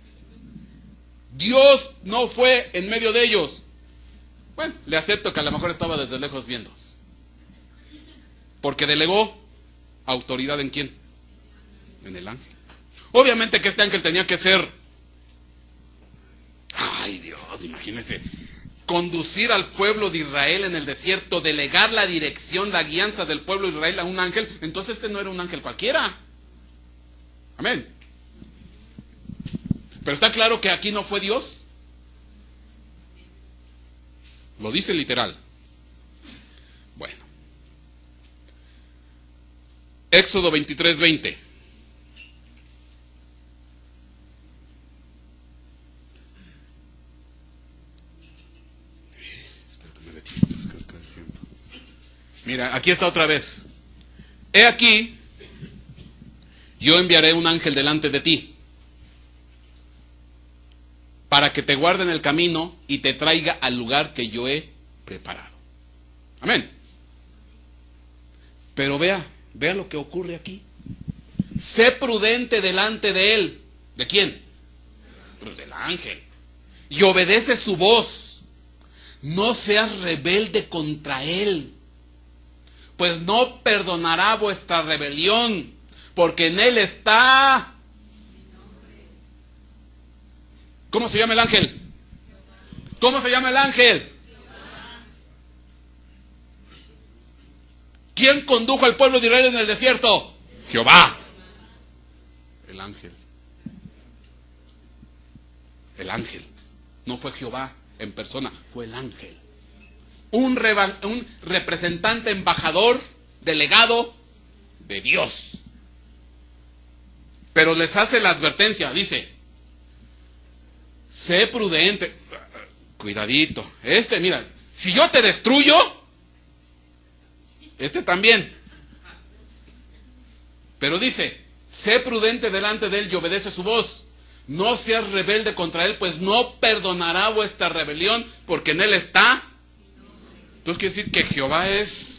Dios no fue en medio de ellos. Bueno, le acepto que a lo mejor estaba desde lejos viendo. Porque delegó autoridad ¿en quién? En el ángel. Obviamente que este ángel tenía que ser, ay Dios, imagínense, conducir al pueblo de Israel en el desierto, delegar la dirección, la guianza del pueblo de Israel a un ángel. Entonces este no era un ángel cualquiera. Amén. Pero está claro que aquí no fue Dios. Lo dice literal. Bueno. Éxodo veintitrés, veinte. Espero que me dé tiempo, espero que me dé tiempo. Mira, aquí está otra vez. He aquí, yo enviaré un ángel delante de ti, para que te guarde en el camino y te traiga al lugar que yo he preparado. Amén. Pero vea, vea lo que ocurre aquí. Sé prudente delante de él. ¿De quién? Pues del ángel. Y obedece su voz. No seas rebelde contra él, pues no perdonará vuestra rebelión, porque en él está... ¿Cómo se llama el ángel? ¿Cómo se llama el ángel? ¿Quién condujo al pueblo de Israel en el desierto? Jehová. El ángel. El ángel. No fue Jehová en persona, fue el ángel. Un, reba, un representante, embajador, delegado de Dios. Pero les hace la advertencia, dice, sé prudente, cuidadito, este mira, si yo te destruyo, este también. Pero dice, sé prudente delante de él y obedece su voz. No seas rebelde contra él, pues no perdonará vuestra rebelión, porque en él está. Entonces quiere decir que Jehová es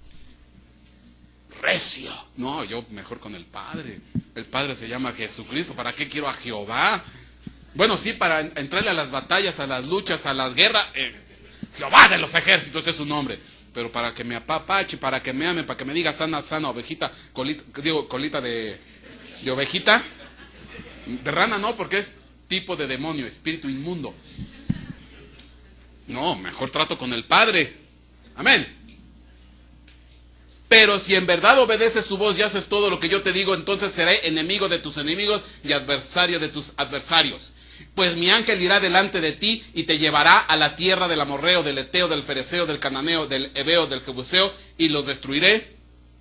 recio. No, yo mejor con el Padre. El Padre se llama Jesucristo. ¿Para qué quiero a Jehová? Bueno, sí, para entrarle a las batallas, a las luchas, a las guerras. Eh, Jehová de los ejércitos es su nombre. Pero para que me apapache, para que me ame, para que me diga sana, sana, ovejita, colita, digo, colita de, de ovejita. De rana no, porque es tipo de demonio, espíritu inmundo. No, mejor trato con el Padre. Amén. Pero si en verdad obedeces su voz y haces todo lo que yo te digo, entonces seré enemigo de tus enemigos y adversario de tus adversarios. Pues mi ángel irá delante de ti y te llevará a la tierra del amorreo, del eteo, del fereceo, del cananeo, del heveo, del jebuseo, y los destruiré.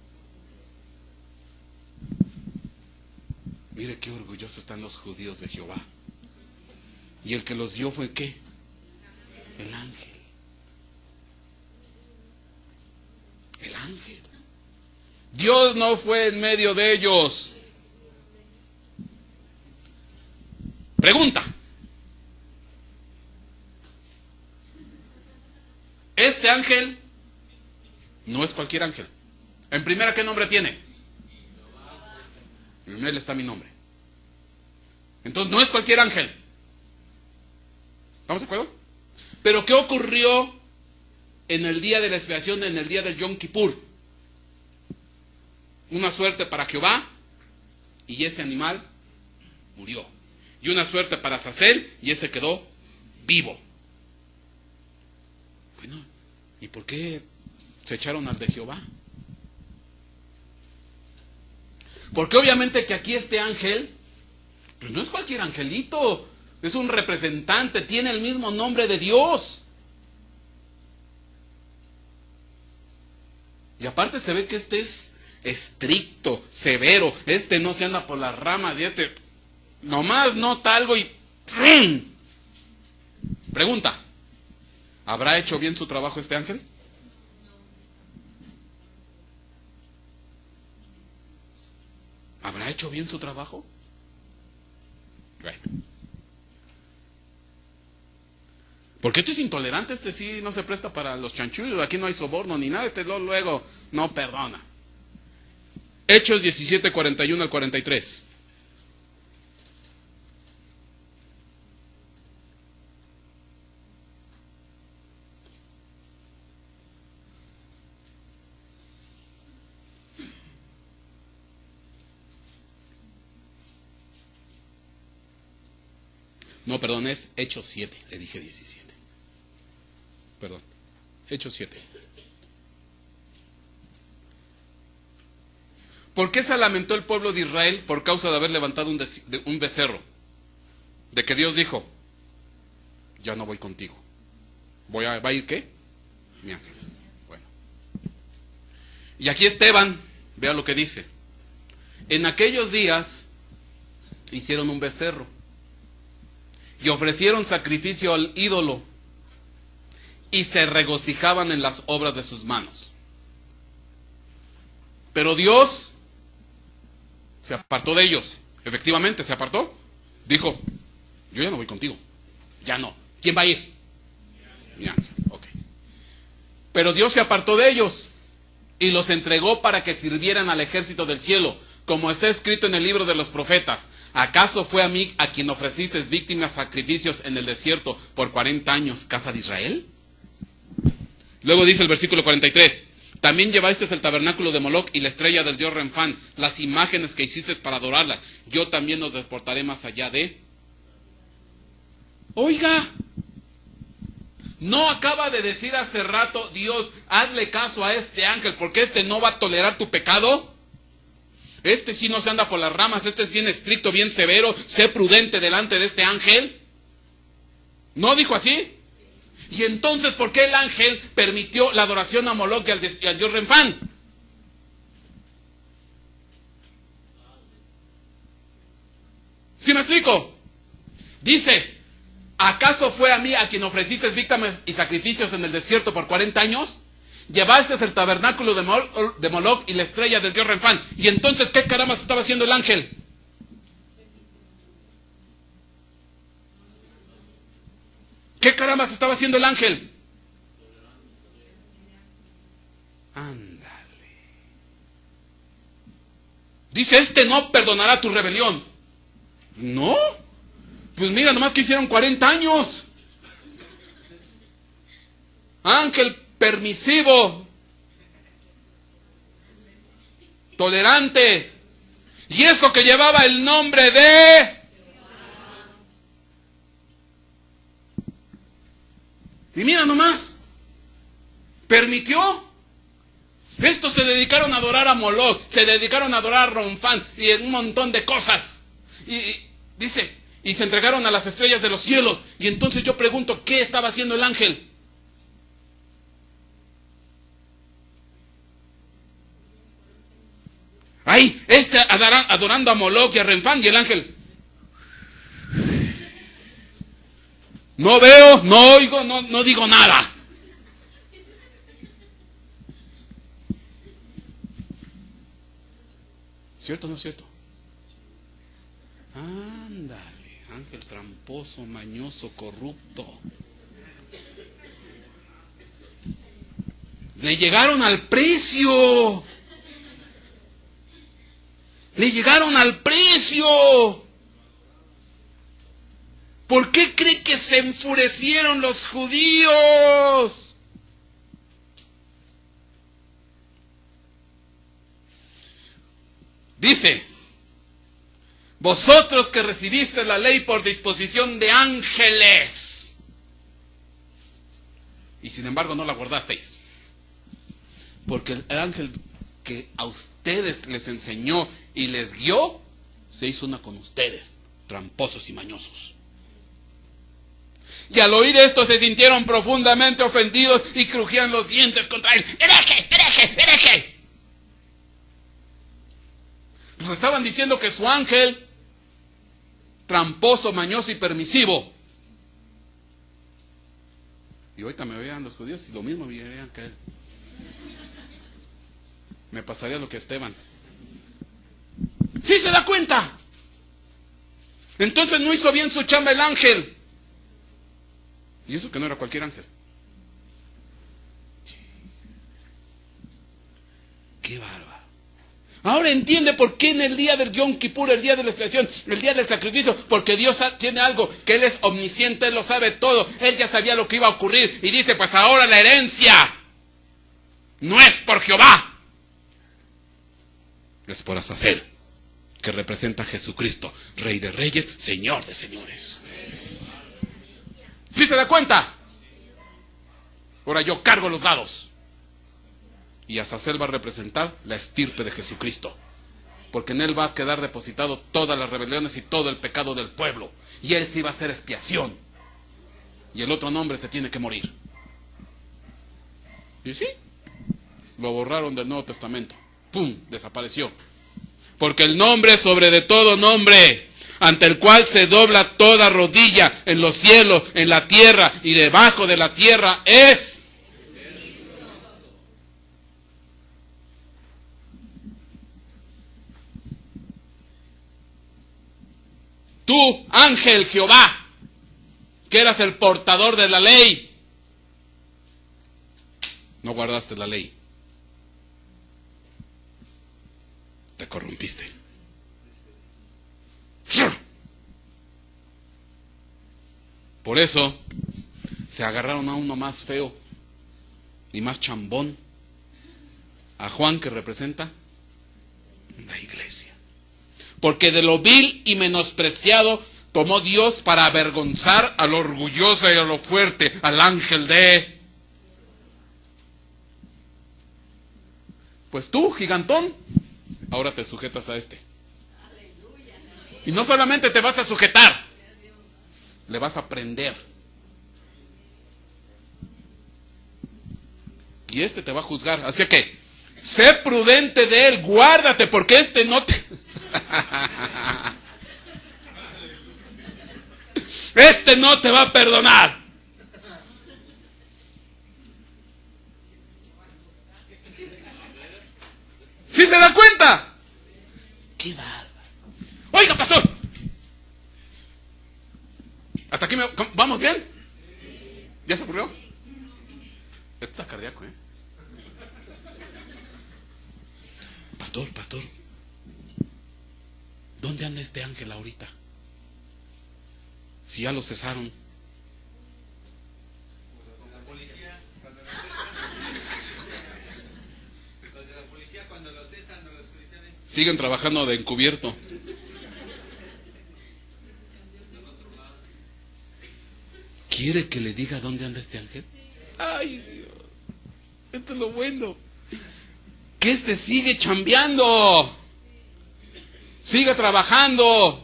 Mire qué orgullosos están los judíos de Jehová. Y el que los dio fue ¿qué? El ángel. El ángel. Dios no fue en medio de ellos. Pregunta. Este ángel no es cualquier ángel. En primera, ¿qué nombre tiene? En él está mi nombre. Entonces no es cualquier ángel. ¿Estamos de acuerdo? Pero ¿qué ocurrió en el día de la expiación, en el día del Yom Kippur? Una suerte para Jehová, y ese animal murió. Y una suerte para Azazel, y ese quedó vivo. Bueno, ¿y por qué se echaron al de Jehová? Porque obviamente que aquí este ángel, pues no es cualquier angelito, es un representante, tiene el mismo nombre de Dios. Y aparte se ve que este es estricto, severo, este no se anda por las ramas y este nomás nota algo y ¡prum! Pregunta, ¿habrá hecho bien su trabajo este ángel? ¿Habrá hecho bien su trabajo? Bueno. Porque este es intolerante, este sí no se presta para los chanchullos, aquí no hay soborno ni nada, este luego no perdona. Hechos diecisiete, cuarenta y uno al cuarenta y tres. No, perdón, es Hechos siete, le dije diecisiete. Perdón, Hechos siete. ¿Por qué se lamentó el pueblo de Israel por causa de haber levantado un, un becerro? De que Dios dijo, ya no voy contigo. Voy a, ¿Va a ir qué? Mi ángel. Bueno. Y aquí Esteban, vea lo que dice. En aquellos días hicieron un becerro y ofrecieron sacrificio al ídolo y se regocijaban en las obras de sus manos. Pero Dios se apartó de ellos. Efectivamente, se apartó. Dijo, yo ya no voy contigo. Ya no. ¿Quién va a ir? Mi ángel. Ok. Pero Dios se apartó de ellos y los entregó para que sirvieran al ejército del cielo, como está escrito en el libro de los profetas. ¿Acaso fue a mí a quien ofreciste víctimas, sacrificios en el desierto por cuarenta años, casa de Israel? Luego dice el versículo cuarenta y tres. También llevaste el tabernáculo de Moloc y la estrella del dios Renfán, las imágenes que hiciste para adorarlas. Yo también los deportaré más allá de... Oiga, ¿no acaba de decir hace rato Dios, hazle caso a este ángel porque este no va a tolerar tu pecado? Este sí no se anda por las ramas, este es bien estricto, bien severo, sé prudente delante de este ángel. ¿No dijo así? Y entonces, ¿por qué el ángel permitió la adoración a Moloc y al, y al dios Renfán? ¿Sí me explico? Dice, ¿acaso fue a mí a quien ofreciste víctimas y sacrificios en el desierto por cuarenta años? Llevaste el tabernáculo de, Mol, de Moloc y la estrella del dios Renfán. Y entonces, ¿qué caramba estaba haciendo el ángel? ¿Qué caramba estaba haciendo el ángel? Ándale. Dice, este no perdonará tu rebelión. ¿No? Pues mira, nomás que hicieron cuarenta años. Ángel permisivo, tolerante, y eso que llevaba el nombre de... Y mira nomás, permitió. Estos se dedicaron a adorar a Moloc, se dedicaron a adorar a Renfán y un montón de cosas. Y, y dice, y se entregaron a las estrellas de los cielos. Y entonces yo pregunto, ¿qué estaba haciendo el ángel? Ahí, este adorando a Moloc y a Renfán, y el ángel. No veo, no oigo, no, no digo nada. ¿Cierto o no es cierto? Ándale, ángel tramposo, mañoso, corrupto. Le llegaron al precio. Le llegaron al precio. ¿Por qué cree que se enfurecieron los judíos? Dice, vosotros que recibiste la ley por disposición de ángeles, y sin embargo no la guardasteis, porque el ángel que a ustedes les enseñó y les guió, se hizo una con ustedes, tramposos y mañosos. Y al oír esto se sintieron profundamente ofendidos y crujían los dientes contra él. ¡Hereje, hereje, hereje! Nos estaban diciendo que su ángel, tramposo, mañoso y permisivo. Y ahorita me veían los judíos y lo mismo me dirían que él. Me pasaría lo que Esteban. ¿Sí se da cuenta? Entonces no hizo bien su chamba el ángel. Y eso que no era cualquier ángel. Qué bárbaro. Ahora entiende por qué en el día del Yom Kippur, el día de la expiación, el día del sacrificio, porque Dios tiene algo, que Él es omnisciente, Él lo sabe todo. Él ya sabía lo que iba a ocurrir y dice, pues ahora la herencia no es por Jehová, es por Azazel, que representa a Jesucristo, Rey de Reyes, Señor de Señores. ¿Sí se da cuenta? Ahora yo cargo los dados. Y Azazel va a representar la estirpe de Jesucristo. Porque en él va a quedar depositado todas las rebeliones y todo el pecado del pueblo. Y él sí va a hacer expiación. Y el otro nombre se tiene que morir. Y sí, lo borraron del Nuevo Testamento. ¡Pum! Desapareció. Porque el nombre sobre de todo nombre, ante el cual se dobla toda rodilla en los cielos, en la tierra y debajo de la tierra, es... Tú, ángel Jehová, que eras el portador de la ley, no guardaste la ley. Te corrompiste. Por eso se agarraron a uno más feo y más chambón, a Juan, que representa la iglesia. Porque de lo vil y menospreciado tomó Dios para avergonzar al orgulloso y a lo fuerte, al ángel de... Pues tú, gigantón, ahora te sujetas a este. Y no solamente te vas a sujetar, le vas a aprender. Y este te va a juzgar. Así que, sé prudente de él, guárdate, porque este no te... Este no te va a perdonar. ¿Sí se da cuenta? ¡Qué bárbaro! Oiga, pastor, ¿hasta aquí me... ¿Vamos bien? ¿Ya se ocurrió? Esto está cardíaco, ¿eh? Pastor, pastor, ¿dónde anda este ángel ahorita? Si ya lo cesaron. Los de la policía, cuando lo cesan. Los de la policía, cuando lo cesan, no los policías. Siguen trabajando de encubierto. ¿Quiere que le diga dónde anda este ángel? Ay, Dios. Esto es lo bueno. Que este sigue chambeando. Sigue trabajando.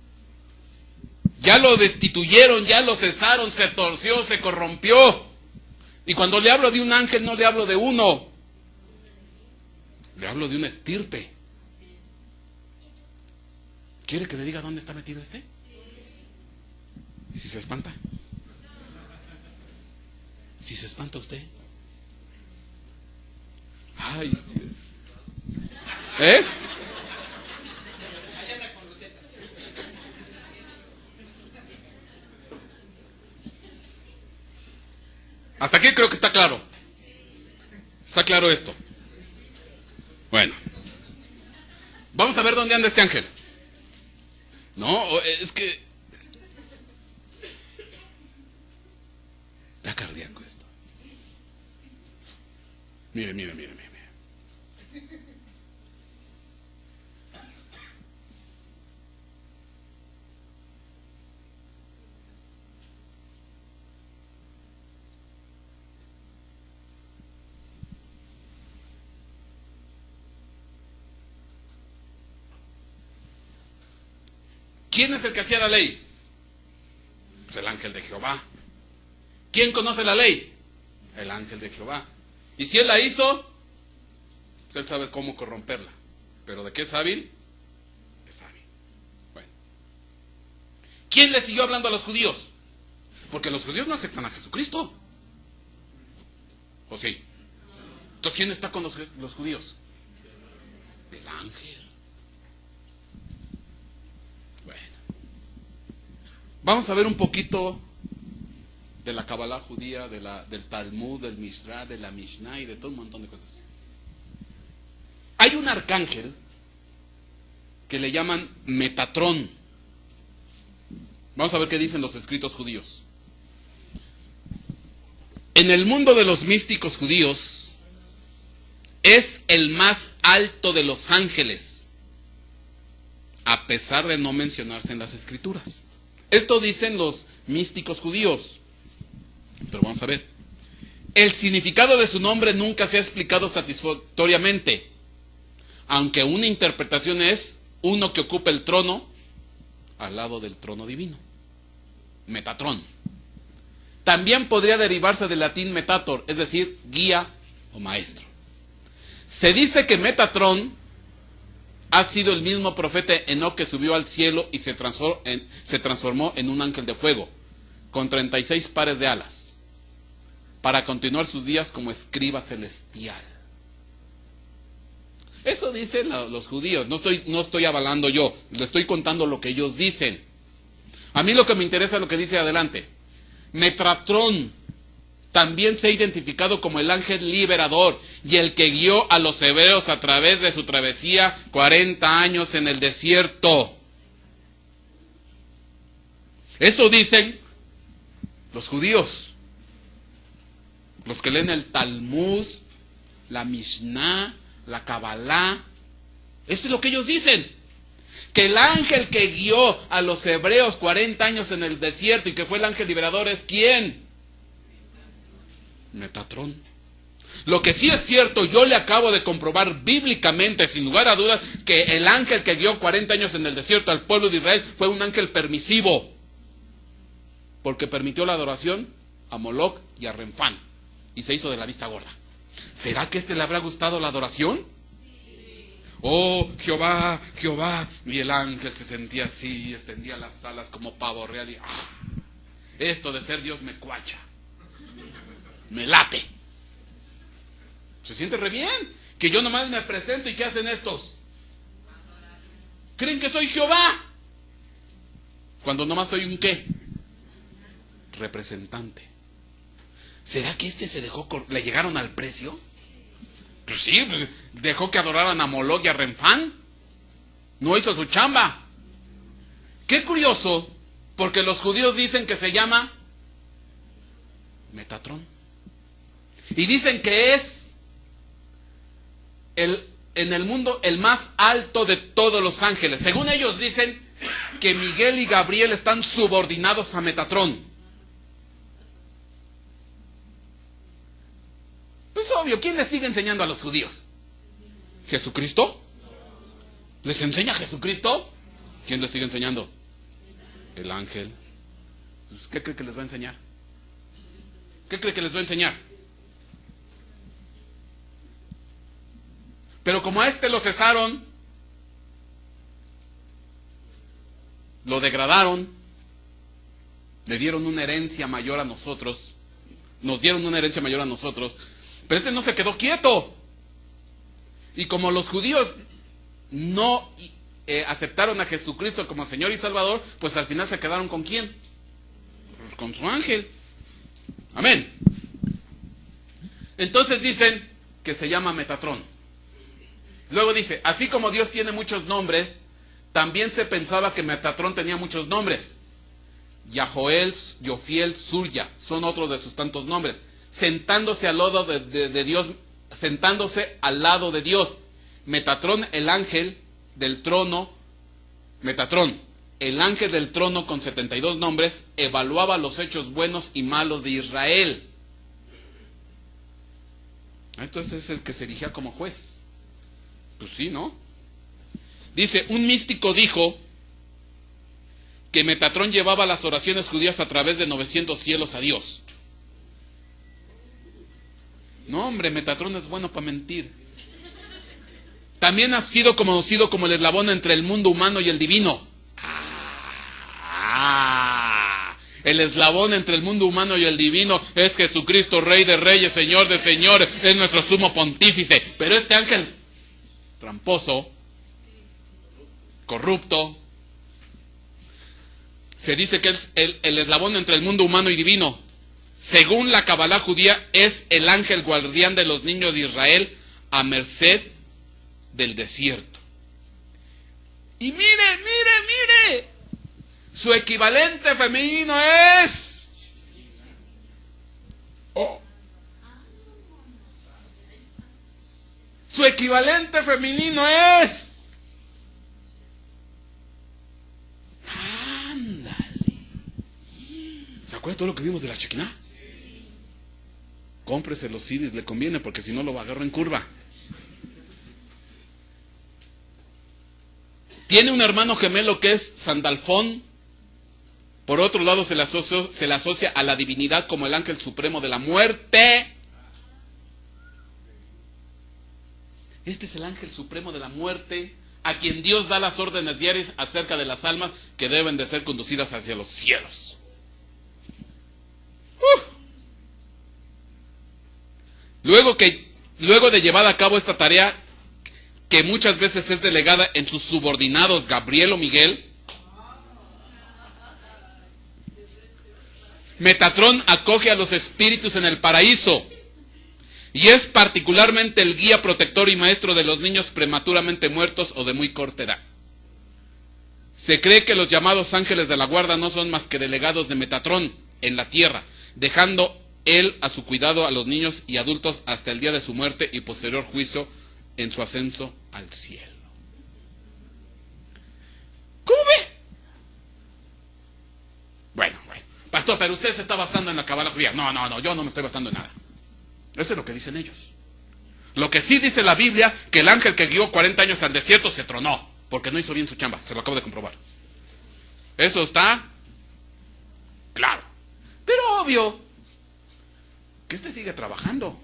Ya lo destituyeron, ya lo cesaron, se torció, se corrompió. Y cuando le hablo de un ángel, no le hablo de uno. Le hablo de una estirpe. ¿Quiere que le diga dónde está metido este? ¿Y si se espanta? ¿Si se espanta usted? Ay. ¿Eh? Hasta aquí creo que está claro. Está claro esto. Bueno, vamos a ver dónde anda este ángel. No, es que cardíaco esto. Mire, mire, mire, mire. ¿Quién es el que hacía la ley? Pues el ángel de Jehová. ¿Quién conoce la ley? El ángel de Jehová. Y si él la hizo, pues él sabe cómo corromperla. ¿Pero de qué es hábil? Es hábil. Bueno. ¿Quién le siguió hablando a los judíos? Porque los judíos no aceptan a Jesucristo. ¿O sí? Entonces, ¿quién está con los, los judíos? El ángel. Vamos a ver un poquito de la Kabbalah judía, de la, del Talmud, del Mishra, de la Mishnah y de todo un montón de cosas. Hay un arcángel que le llaman Metatrón. Vamos a ver qué dicen los escritos judíos. En el mundo de los místicos judíos es el más alto de los ángeles, a pesar de no mencionarse en las escrituras. Esto dicen los místicos judíos. Pero vamos a ver. El significado de su nombre nunca se ha explicado satisfactoriamente, aunque una interpretación es uno que ocupa el trono al lado del trono divino. Metatrón. También podría derivarse del latín metator, es decir, guía o maestro. Se dice que Metatrón ha sido el mismo profeta Enoc que subió al cielo y se transformó, en, se transformó en un ángel de fuego, con treinta y seis pares de alas, para continuar sus días como escriba celestial. Eso dicen los judíos, no estoy, no estoy avalando yo, le estoy contando lo que ellos dicen. A mí lo que me interesa es lo que dice adelante. Metatrón también se ha identificado como el ángel liberador y el que guió a los hebreos a través de su travesía cuarenta años en el desierto. Eso dicen los judíos, los que leen el Talmud, la Mishnah, la Kabbalah. Esto es lo que ellos dicen. Que el ángel que guió a los hebreos cuarenta años en el desierto y que fue el ángel liberador es ¿quién? Metatrón. Lo que sí es cierto, yo le acabo de comprobar bíblicamente, sin lugar a dudas, que el ángel que guió cuarenta años en el desierto al pueblo de Israel fue un ángel permisivo, porque permitió la adoración a Moloch y a Renfán y se hizo de la vista gorda. ¿Será que a este le habrá gustado la adoración? Sí. Oh, Jehová, Jehová. Y el ángel se sentía así, extendía las alas como pavo real y ah, esto de ser Dios me cuacha, me late. Se siente re bien. Que yo nomás me presento y ¿qué hacen estos? ¿Creen que soy Jehová? Cuando nomás soy un ¿qué? Representante. ¿Será que este se dejó, le llegaron al precio? Pues sí, pues dejó que adoraran a Moloch y a Renfán. No hizo su chamba. Qué curioso, porque los judíos dicen que se llama Metatrón. Y dicen que es el, en el mundo el más alto de todos los ángeles. Según ellos dicen que Miguel y Gabriel están subordinados a Metatrón. Pues obvio, ¿quién les sigue enseñando a los judíos? ¿Jesucristo? ¿Les enseña Jesucristo? ¿Quién les sigue enseñando? El ángel. ¿Qué cree que les va a enseñar? ¿Qué cree que les va a enseñar? Pero como a este lo cesaron, lo degradaron, le dieron una herencia mayor a nosotros, nos dieron una herencia mayor a nosotros, pero este no se quedó quieto. Y como los judíos no eh, aceptaron a Jesucristo como Señor y Salvador, pues al final se quedaron ¿con quién? Pues con su ángel. Amén. Entonces dicen que se llama Metatrón. Luego dice, así como Dios tiene muchos nombres, también se pensaba que Metatrón tenía muchos nombres. Yahoel, Yofiel, Surya, son otros de sus tantos nombres. Sentándose al lado de, de, de Dios, sentándose al lado de Dios. Metatrón, el ángel del trono, Metatrón, el ángel del trono con setenta y dos nombres, evaluaba los hechos buenos y malos de Israel. Esto es el que se erigía como juez. Pues sí, ¿no? Dice, un místico dijo que Metatrón llevaba las oraciones judías a través de novecientos cielos a Dios. No, hombre, Metatrón es bueno para mentir. También ha sido conocido como el eslabón entre el mundo humano y el divino. Ah, el eslabón entre el mundo humano y el divino es Jesucristo, Rey de Reyes, Señor de Señores, es nuestro sumo pontífice. Pero este ángel tramposo, corrupto, se dice que es el, el eslabón entre el mundo humano y divino. Según la Cabalá judía, es el ángel guardián de los niños de Israel a merced del desierto. Y mire, mire, mire, su equivalente femenino es... Oh. Su equivalente femenino es... ¿Se acuerda todo lo que vimos de la Shekinah? Cómprese los C Ds, le conviene, porque si no lo agarro en curva. Tiene un hermano gemelo que es Sandalfón. Por otro lado se le, asocia, se le asocia a la divinidad como el ángel supremo de la muerte. Este es el ángel supremo de la muerte, a quien Dios da las órdenes diarias acerca de las almas que deben de ser conducidas hacia los cielos. Uh. Luego, que, luego de llevar a cabo esta tarea, que muchas veces es delegada en sus subordinados Gabriel o Miguel, Metatrón acoge a los espíritus en el paraíso y es particularmente el guía protector y maestro de los niños prematuramente muertos o de muy corta edad. Se cree que los llamados ángeles de la guarda no son más que delegados de Metatrón en la tierra, dejando él a su cuidado a los niños y adultos hasta el día de su muerte y posterior juicio en su ascenso al cielo. ¿Cómo ve? Bueno, bueno, pastor, pero usted se está basando en la Cabalá judía. No, no, no, yo no me estoy basando en nada. Eso es lo que dicen ellos. Lo que sí dice la Biblia, que el ángel que guió cuarenta años al desierto se tronó, porque no hizo bien su chamba, se lo acabo de comprobar. Eso está claro. Pero obvio que este sigue trabajando.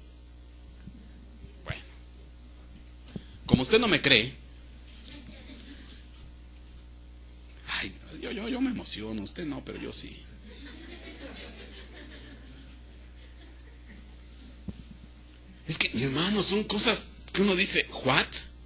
Bueno, como usted no me cree, ay, yo, yo, yo me emociono, usted no, pero yo sí. Es que, mi hermano, son cosas que uno dice, ¿what?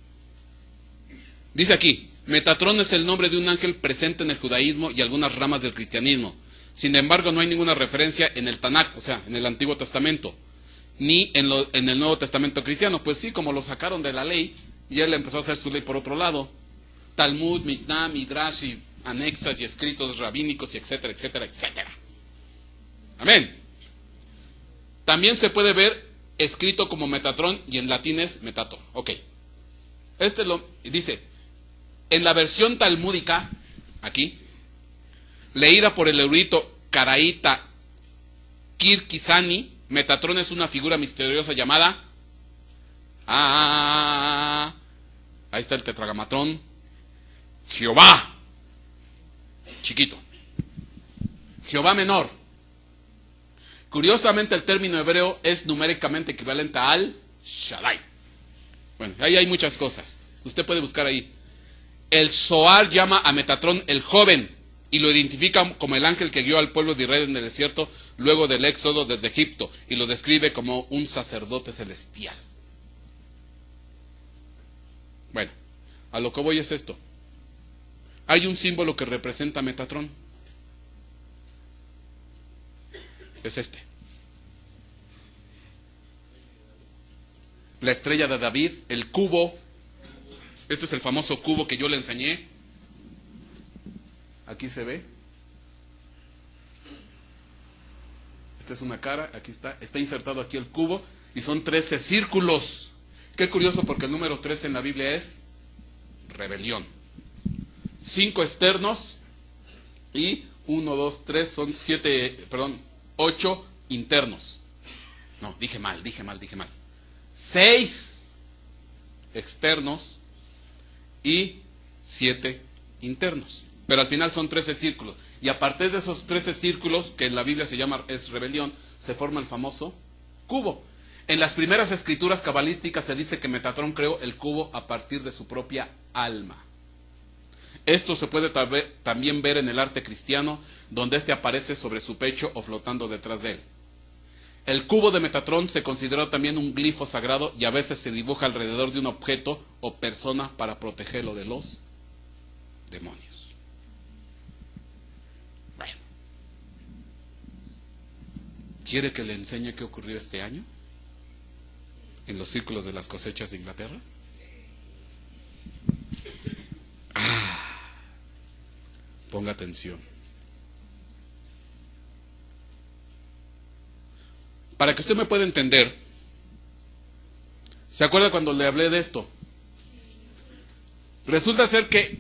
Dice aquí, Metatrón es el nombre de un ángel presente en el judaísmo y algunas ramas del cristianismo. Sin embargo, no hay ninguna referencia en el Tanakh, o sea, en el Antiguo Testamento, ni en, lo, en el Nuevo Testamento cristiano. Pues sí, como lo sacaron de la ley, y él empezó a hacer su ley por otro lado. Talmud, Mishnah, Midrash, y anexas y escritos rabínicos, y etcétera, etcétera, etcétera. Amén. También se puede ver escrito como Metatrón, y en latín es Metator. Ok. Este lo dice, en la versión talmúdica, aquí, leída por el erudito caraíta Kirkizani, Metatrón es una figura misteriosa llamada, ah, ahí está el tetragamatrón, Jehová, chiquito, Jehová menor. Curiosamente el término hebreo es numéricamente equivalente a Al Shaddai. Bueno, ahí hay muchas cosas, usted puede buscar ahí. El Zohar llama a Metatrón el joven y lo identifica como el ángel que guió al pueblo de Israel en el desierto luego del éxodo desde Egipto, y lo describe como un sacerdote celestial. Bueno, a lo que voy es esto. Hay un símbolo que representa a Metatrón. Es este. La estrella de David, el cubo. Este es el famoso cubo que yo le enseñé. Aquí se ve. esta es una cara, aquí está, está insertado aquí el cubo, y son trece círculos. Qué curioso, porque el número trece en la Biblia es rebelión. Cinco externos y uno, dos, tres, son siete, perdón, ocho internos. No, dije mal, dije mal, dije mal. Seis externos y siete internos. Pero al final son trece círculos. Y a partir de esos trece círculos, que en la Biblia se llama es rebelión, se forma el famoso cubo. En las primeras escrituras cabalísticas se dice que Metatrón creó el cubo a partir de su propia alma. Esto se puede también ver en el arte cristiano, donde éste aparece sobre su pecho o flotando detrás de él. El cubo de Metatrón se consideró también un glifo sagrado y a veces se dibuja alrededor de un objeto o persona para protegerlo de los demonios. Bueno, ¿quiere que le enseñe qué ocurrió este año en los círculos de las cosechas de Inglaterra? Ah, ponga atención. Para que usted me pueda entender, ¿se acuerda cuando le hablé de esto? Resulta ser que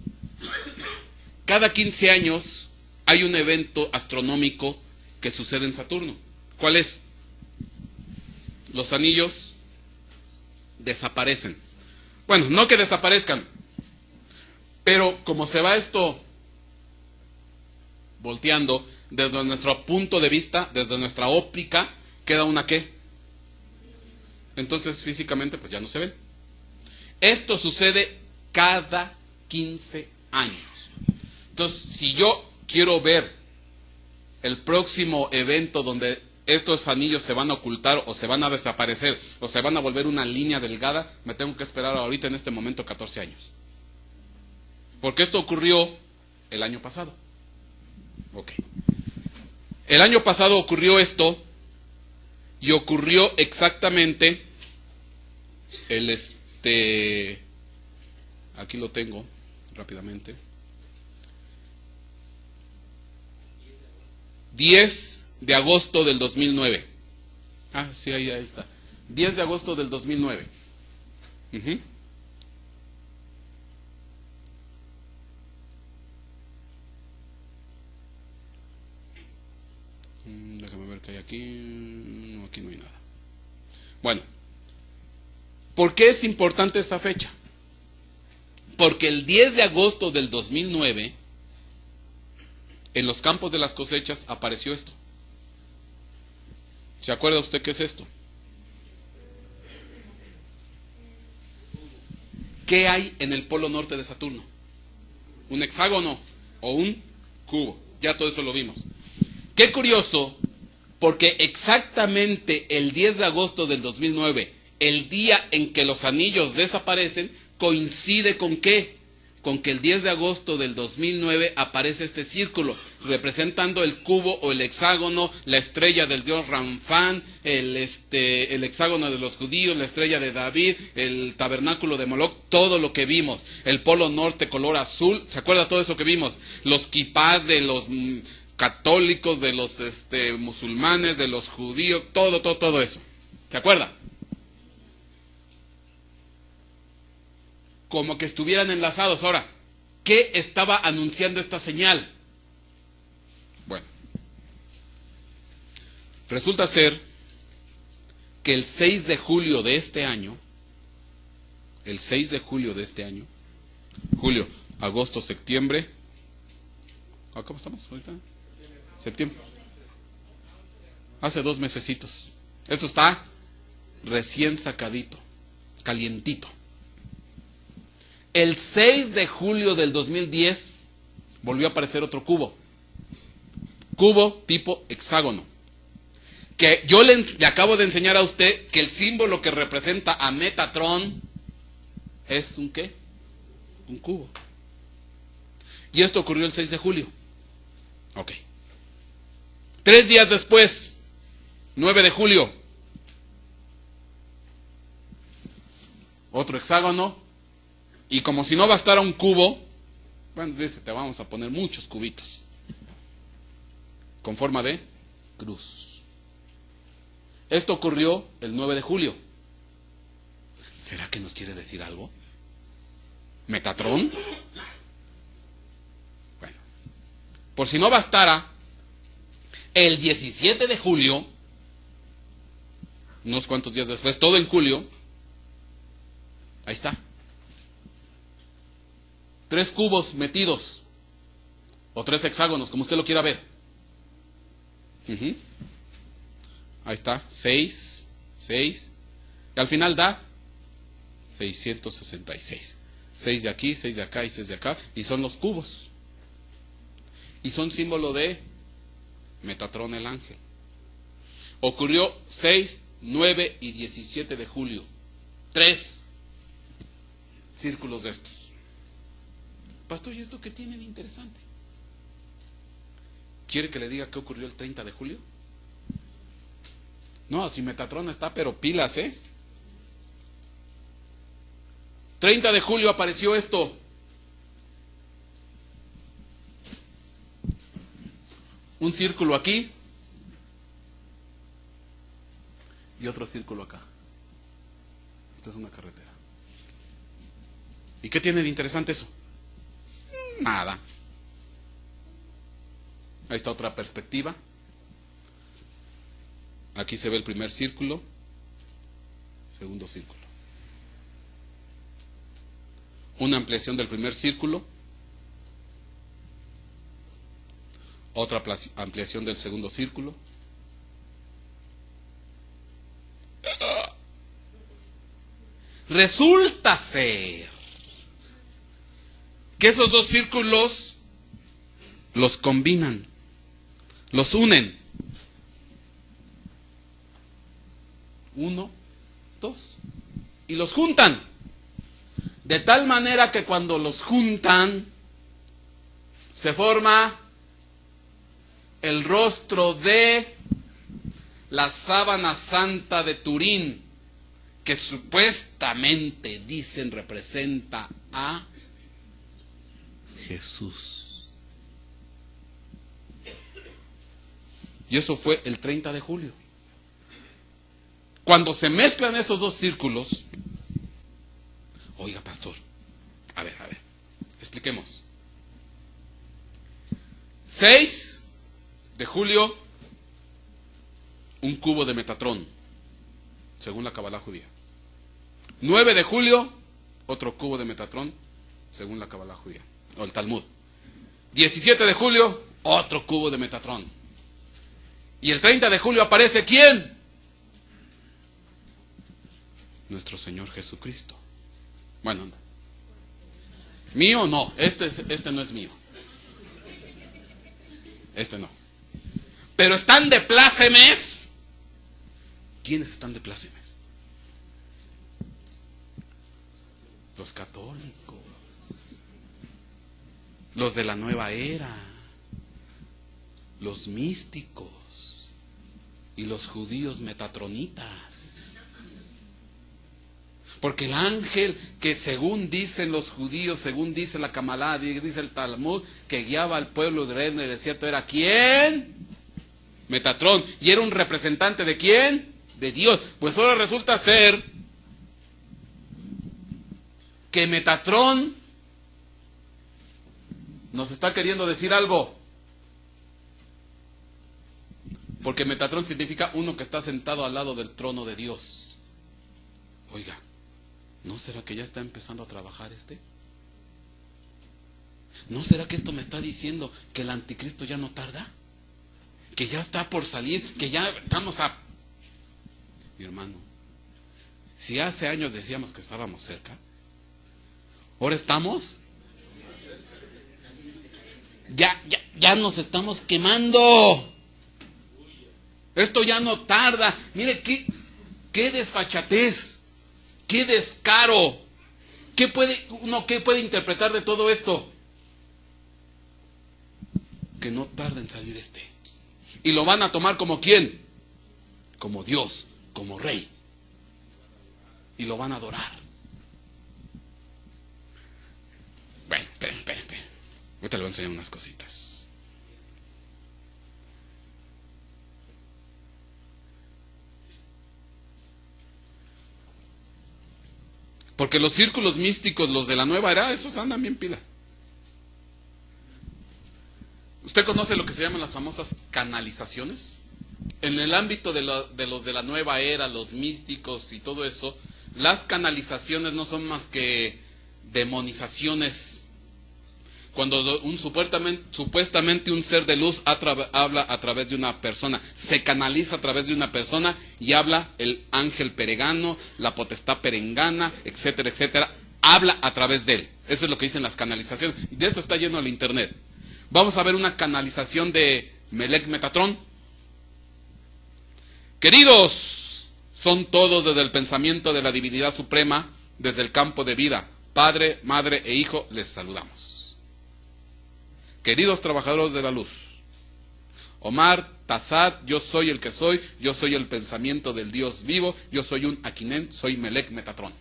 cada quince años hay un evento astronómico que sucede en Saturno. ¿Cuál es? Los anillos desaparecen. Bueno, no que desaparezcan, pero como se va esto volteando, desde nuestro punto de vista, desde nuestra óptica, queda una ¿qué? Entonces físicamente pues ya no se ven. Esto sucede cada quince años. Entonces, si yo quiero ver el próximo evento donde estos anillos se van a ocultar o se van a desaparecer o se van a volver una línea delgada, me tengo que esperar ahorita en este momento catorce años. Porque esto ocurrió el año pasado. Ok. El año pasado ocurrió esto y ocurrió exactamente el este aquí lo tengo rápidamente. diez de agosto del dos mil nueve. Ah, sí, ahí, ahí está. diez de agosto del dos mil nueve. Uh-huh. Déjame ver qué hay aquí. No, aquí no hay nada. Bueno, ¿por qué es importante esa fecha? Porque el diez de agosto del dos mil nueve, en los campos de las cosechas apareció esto. ¿Se acuerda usted qué es esto? ¿Qué hay en el polo norte de Saturno? ¿Un hexágono o un cubo? Ya todo eso lo vimos. Qué curioso, porque exactamente el diez de agosto del dos mil nueve, el día en que los anillos desaparecen, coincide con ¿qué? Con que el diez de agosto del dos mil nueve aparece este círculo, representando el cubo o el hexágono, la estrella del dios Ramfán, el, este, el hexágono de los judíos, la estrella de David, el tabernáculo de Moloch, todo lo que vimos, el polo norte color azul, ¿se acuerda todo eso que vimos? Los kipás de los mm, católicos, de los este, musulmanes, de los judíos, todo, todo, todo eso, ¿se acuerda? Como que estuvieran enlazados. Ahora, ¿qué estaba anunciando esta señal? Bueno, resulta ser que el seis de julio de este año, el seis de julio de este año, julio, agosto, septiembre, ¿cómo estamos ahorita? Septiembre. Hace dos mesecitos. Esto está recién sacadito, calientito. El seis de julio del dos mil diez volvió a aparecer otro cubo. Cubo tipo hexágono. Que yo le, le acabo de enseñar a usted que el símbolo que representa a Metatrón es un ¿qué? Un cubo. Y esto ocurrió el seis de julio. Ok. Tres días después, nueve de julio, otro hexágono. Y como si no bastara un cubo, bueno, dice, te vamos a poner muchos cubitos con forma de cruz. Esto ocurrió el nueve de julio. ¿Será que nos quiere decir algo? ¿Metatrón? Bueno, por si no bastara, el diecisiete de julio, unos cuantos días después, todo en julio, ahí está. Tres cubos metidos, o tres hexágonos, como usted lo quiera ver. Uh-huh. Ahí está, seis, seis, y al final da seiscientos sesenta y seis. seis de aquí, seis de acá y seis de acá, y son los cubos. Y son símbolo de Metatrón el ángel. Ocurrió seis, nueve y diecisiete de julio. Tres círculos de estos. Pastor, ¿y esto qué tiene de interesante? ¿Quiere que le diga qué ocurrió el treinta de julio? No, si Metatrón está, pero pilas, ¿eh? treinta de julio apareció esto. Un círculo aquí y otro círculo acá. Esta es una carretera. ¿Y qué tiene de interesante eso? Nada. Ahí está otra perspectiva. Aquí se ve el primer círculo, segundo círculo. Una ampliación del primer círculo, otra ampliación del segundo círculo. Resulta ser que esos dos círculos los combinan, los unen. Uno, dos, y los juntan. De tal manera que cuando los juntan, se forma el rostro de la sábana santa de Turín, que supuestamente dicen representa a Jesús. Y eso fue el treinta de julio. Cuando se mezclan esos dos círculos, oiga, pastor, a ver, a ver, expliquemos. seis de julio, un cubo de Metatrón, según la Cabalá judía. nueve de julio, otro cubo de Metatrón, según la Cabalá judía, o el Talmud. diecisiete de julio, otro cubo de Metatrón. Y el treinta de julio aparece ¿quién? Nuestro Señor Jesucristo. Bueno, no. Mío no, este, este no es mío. Este no. Pero están de plácemes. ¿Quiénes están de plácemes? Los católicos, los de la nueva era, los místicos y los judíos metatronitas. Porque el ángel que según dicen los judíos, según dice la Camalá, dice el Talmud, que guiaba al pueblo de Israel en el desierto, ¿era quién? Metatrón. ¿Y era un representante de quién? De Dios. Pues ahora resulta ser que Metatrón nos está queriendo decir algo. Porque Metatrón significa uno que está sentado al lado del trono de Dios. Oiga, ¿no será que ya está empezando a trabajar este? ¿No será que esto me está diciendo que el anticristo ya no tarda? Que ya está por salir, que ya estamos a... Mi hermano, si hace años decíamos que estábamos cerca, ahora estamos... Ya, ya, ya nos estamos quemando. Esto ya no tarda. Mire qué, qué desfachatez, qué descaro. ¿Qué puede uno qué puede interpretar de todo esto? Que no tarda en salir este. Y lo van a tomar como quién? Como Dios, como Rey. Y lo van a adorar. Bueno, esperen, esperen, esperen. Ahorita le voy a enseñar unas cositas. Porque los círculos místicos, los de la nueva era, esos andan bien pila. ¿Usted conoce lo que se llaman las famosas canalizaciones? En el ámbito de, lo, de los de la nueva era, los místicos y todo eso, las canalizaciones no son más que demonizaciones. Cuando un supuestamente, supuestamente un ser de luz atra, habla a través de una persona, se canaliza a través de una persona y habla el ángel peregano, la potestad perengana, etcétera, etcétera, habla a través de él. Eso es lo que dicen las canalizaciones. Y de eso está lleno el internet. Vamos a ver una canalización de Melec Metatrón. Queridos, son todos desde el pensamiento de la divinidad suprema, desde el campo de vida. Padre, madre e hijo, les saludamos. Queridos trabajadores de la luz, Omar, Tazat, yo soy el que soy, yo soy el pensamiento del Dios vivo, yo soy un Aquinen, soy Melec Metatrón.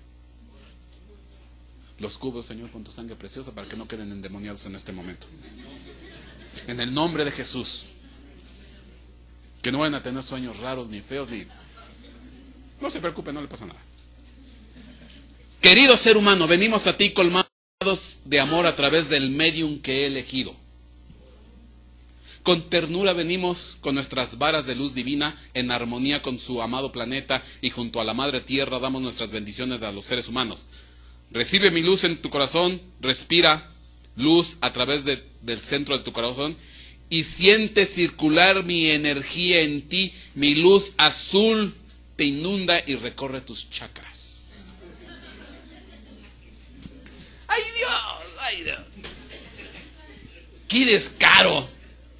Los cubos, Señor, con tu sangre preciosa para que no queden endemoniados en este momento. En el nombre de Jesús. Que no vayan a tener sueños raros, ni feos, ni... No se preocupe, no le pasa nada. Querido ser humano, venimos a ti colmados de amor a través del medium que he elegido. Con ternura venimos con nuestras varas de luz divina en armonía con su amado planeta y junto a la madre tierra damos nuestras bendiciones a los seres humanos. Recibe mi luz en tu corazón, respira luz a través de, del centro de tu corazón y siente circular mi energía en ti, mi luz azul te inunda y recorre tus chakras. ¡Ay Dios! ¡Ay Dios! ¡Qué descaro!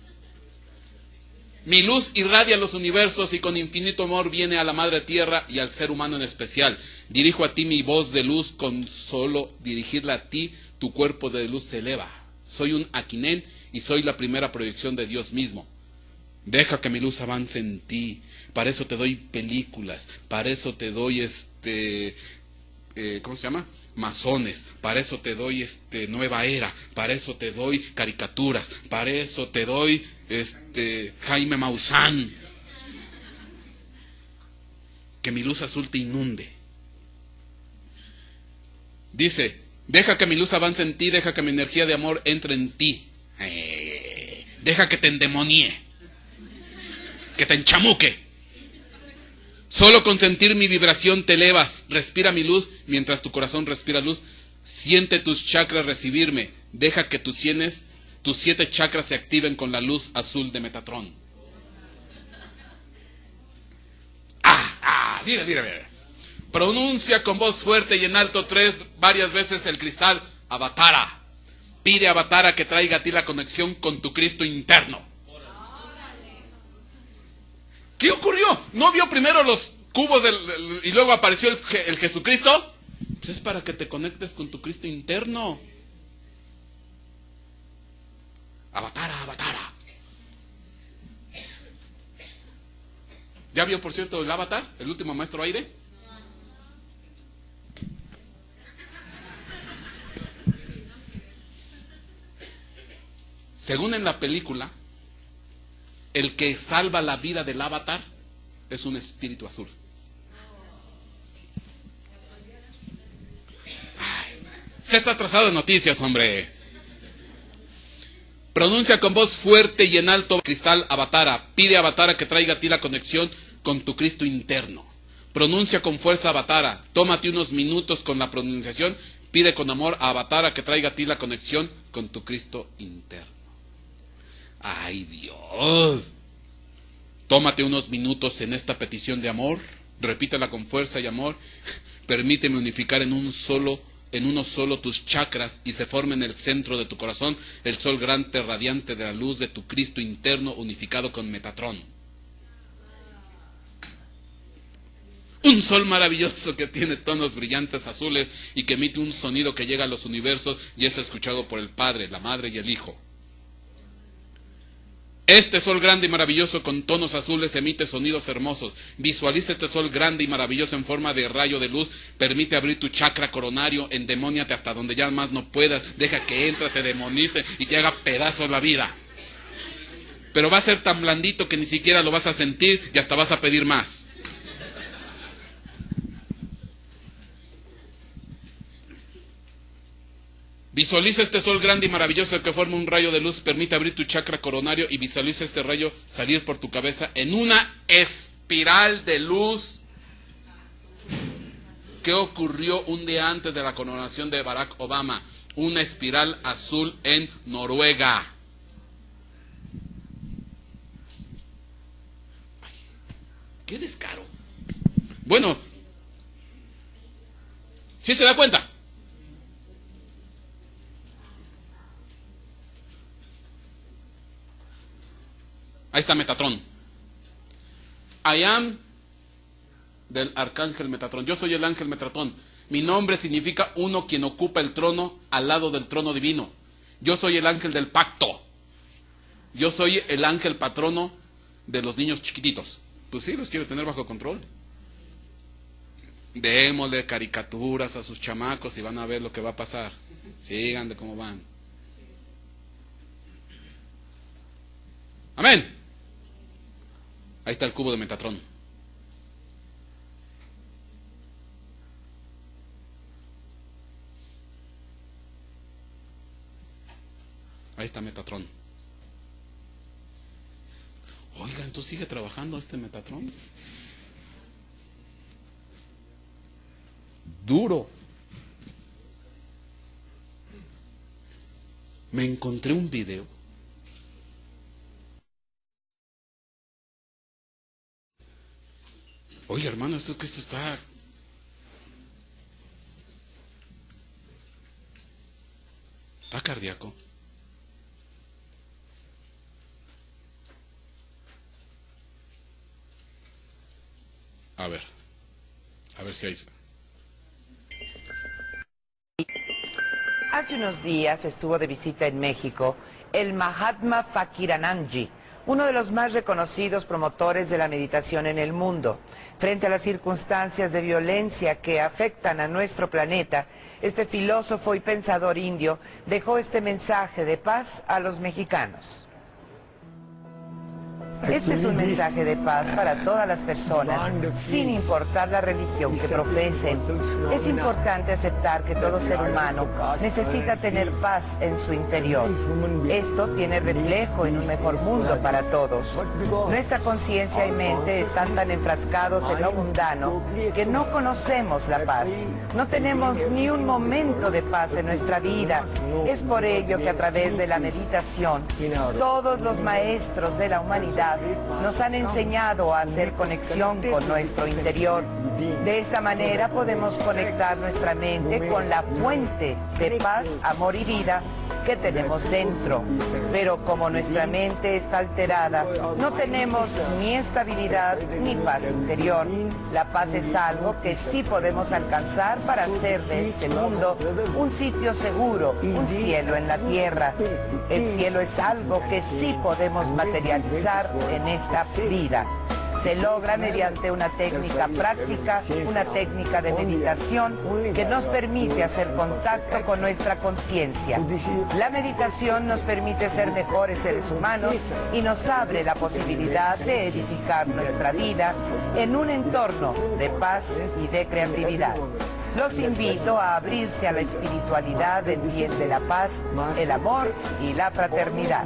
Mi luz irradia los universos y con infinito amor viene a la madre tierra y al ser humano en especial. Dirijo a ti mi voz de luz, con solo dirigirla a ti, tu cuerpo de luz se eleva. Soy un Aquinen y soy la primera proyección de Dios mismo. Deja que mi luz avance en ti. Para eso te doy películas, para eso te doy este, eh, ¿cómo se llama? Masones, para eso te doy este nueva era, para eso te doy caricaturas, para eso te doy este Jaime Maussan. Que mi luz azul te inunde. Dice, deja que mi luz avance en ti, deja que mi energía de amor entre en ti. Eh, deja que te endemonie, que te enchamuque. Solo con sentir mi vibración te elevas. Respira mi luz mientras tu corazón respira luz. Siente tus chakras recibirme. Deja que tus, sienes, tus siete chakras se activen con la luz azul de Metatrón. Ah, ah, mira, mira, mira. Pronuncia con voz fuerte y en alto tres varias veces el cristal Avatara. Pide a Avatara que traiga a ti la conexión con tu Cristo interno. ¿Qué ocurrió? ¿No vio primero los cubos del, del, y luego apareció el, el Jesucristo? Pues es para que te conectes con tu Cristo interno. Avatara, Avatara. ¿Ya vio, por cierto, el Avatar? ¿El último maestro aire? Según en la película, el que salva la vida del Avatar es un espíritu azul. Ay, usted está atrasado de noticias, hombre. Pronuncia con voz fuerte y en alto cristal Avatara. Pide a Avatara que traiga a ti la conexión con tu Cristo interno. Pronuncia con fuerza Avatara. Tómate unos minutos con la pronunciación. Pide con amor a Avatara que traiga a ti la conexión con tu Cristo interno. ¡Ay, Dios! Tómate unos minutos en esta petición de amor. Repítela con fuerza y amor. Permíteme unificar en un solo, en uno solo tus chakras y se forme en el centro de tu corazón el sol grande radiante de la luz de tu Cristo interno unificado con Metatrón. Un sol maravilloso que tiene tonos brillantes azules y que emite un sonido que llega a los universos y es escuchado por el Padre, la Madre y el Hijo. Este sol grande y maravilloso con tonos azules emite sonidos hermosos. Visualiza este sol grande y maravilloso en forma de rayo de luz. Permite abrir tu chakra coronario. Endemóniate hasta donde ya más no puedas. Deja que entre, te demonice y te haga pedazos la vida. Pero va a ser tan blandito que ni siquiera lo vas a sentir y hasta vas a pedir más. Visualiza este sol grande y maravilloso que forma un rayo de luz, permite abrir tu chakra coronario y visualiza este rayo salir por tu cabeza en una espiral de luz. ¿Qué ocurrió un día antes de la coronación de Barack Obama? Una espiral azul en Noruega. Ay, ¡qué descaro! Bueno, ¿sí se da cuenta? Ahí está Metatron. I am del arcángel Metatron. Yo soy el ángel Metatron. Mi nombre significa uno quien ocupa el trono al lado del trono divino. Yo soy el ángel del pacto. Yo soy el ángel patrono de los niños chiquititos. Pues sí, los quiero tener bajo control. Démosle caricaturas a sus chamacos y van a ver lo que va a pasar. Sigan de cómo van. Amén. Ahí está el cubo de Metatron. Ahí está Metatron. Oiga, entonces sigue trabajando este Metatron. Duro. Me encontré un video. Oye, hermano, esto que esto está está cardíaco. A ver, a ver si hay. Hace unos días estuvo de visita en México el Mahatma Fakiranandji, uno de los más reconocidos promotores de la meditación en el mundo. Frente a las circunstancias de violencia que afectan a nuestro planeta, este filósofo y pensador indio dejó este mensaje de paz a los mexicanos. Este es un mensaje de paz para todas las personas, sin importar la religión que profesen. Es importante aceptar que todo ser humano necesita tener paz en su interior. Esto tiene reflejo en un mejor mundo para todos. Nuestra conciencia y mente están tan enfrascados en lo mundano que no conocemos la paz. No tenemos ni un momento de paz en nuestra vida. Es por ello que a través de la meditación, todos los maestros de la humanidad nos han enseñado a hacer conexión con nuestro interior. De esta manera podemos conectar nuestra mente con la fuente de paz, amor y vida que tenemos dentro. Pero como nuestra mente está alterada, no tenemos ni estabilidad ni paz interior. La paz es algo que sí podemos alcanzar para hacer de este mundo un sitio seguro, un cielo en la tierra. El cielo es algo que sí podemos materializar en esta vida. Se logra mediante una técnica práctica, una técnica de meditación que nos permite hacer contacto con nuestra conciencia. La meditación nos permite ser mejores seres humanos y nos abre la posibilidad de edificar nuestra vida en un entorno de paz y de creatividad. Los invito a abrirse a la espiritualidad en bien de la paz, el amor y la fraternidad.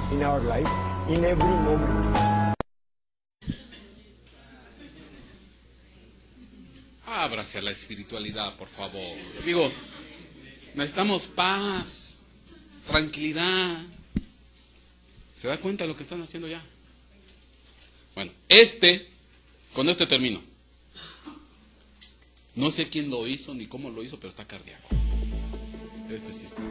Ábrase a la espiritualidad, por favor. Digo, necesitamos paz, tranquilidad. ¿Se da cuenta de lo que están haciendo ya? Bueno, este, con este termino. No sé quién lo hizo ni cómo lo hizo, pero está cardíaco. Este sí está.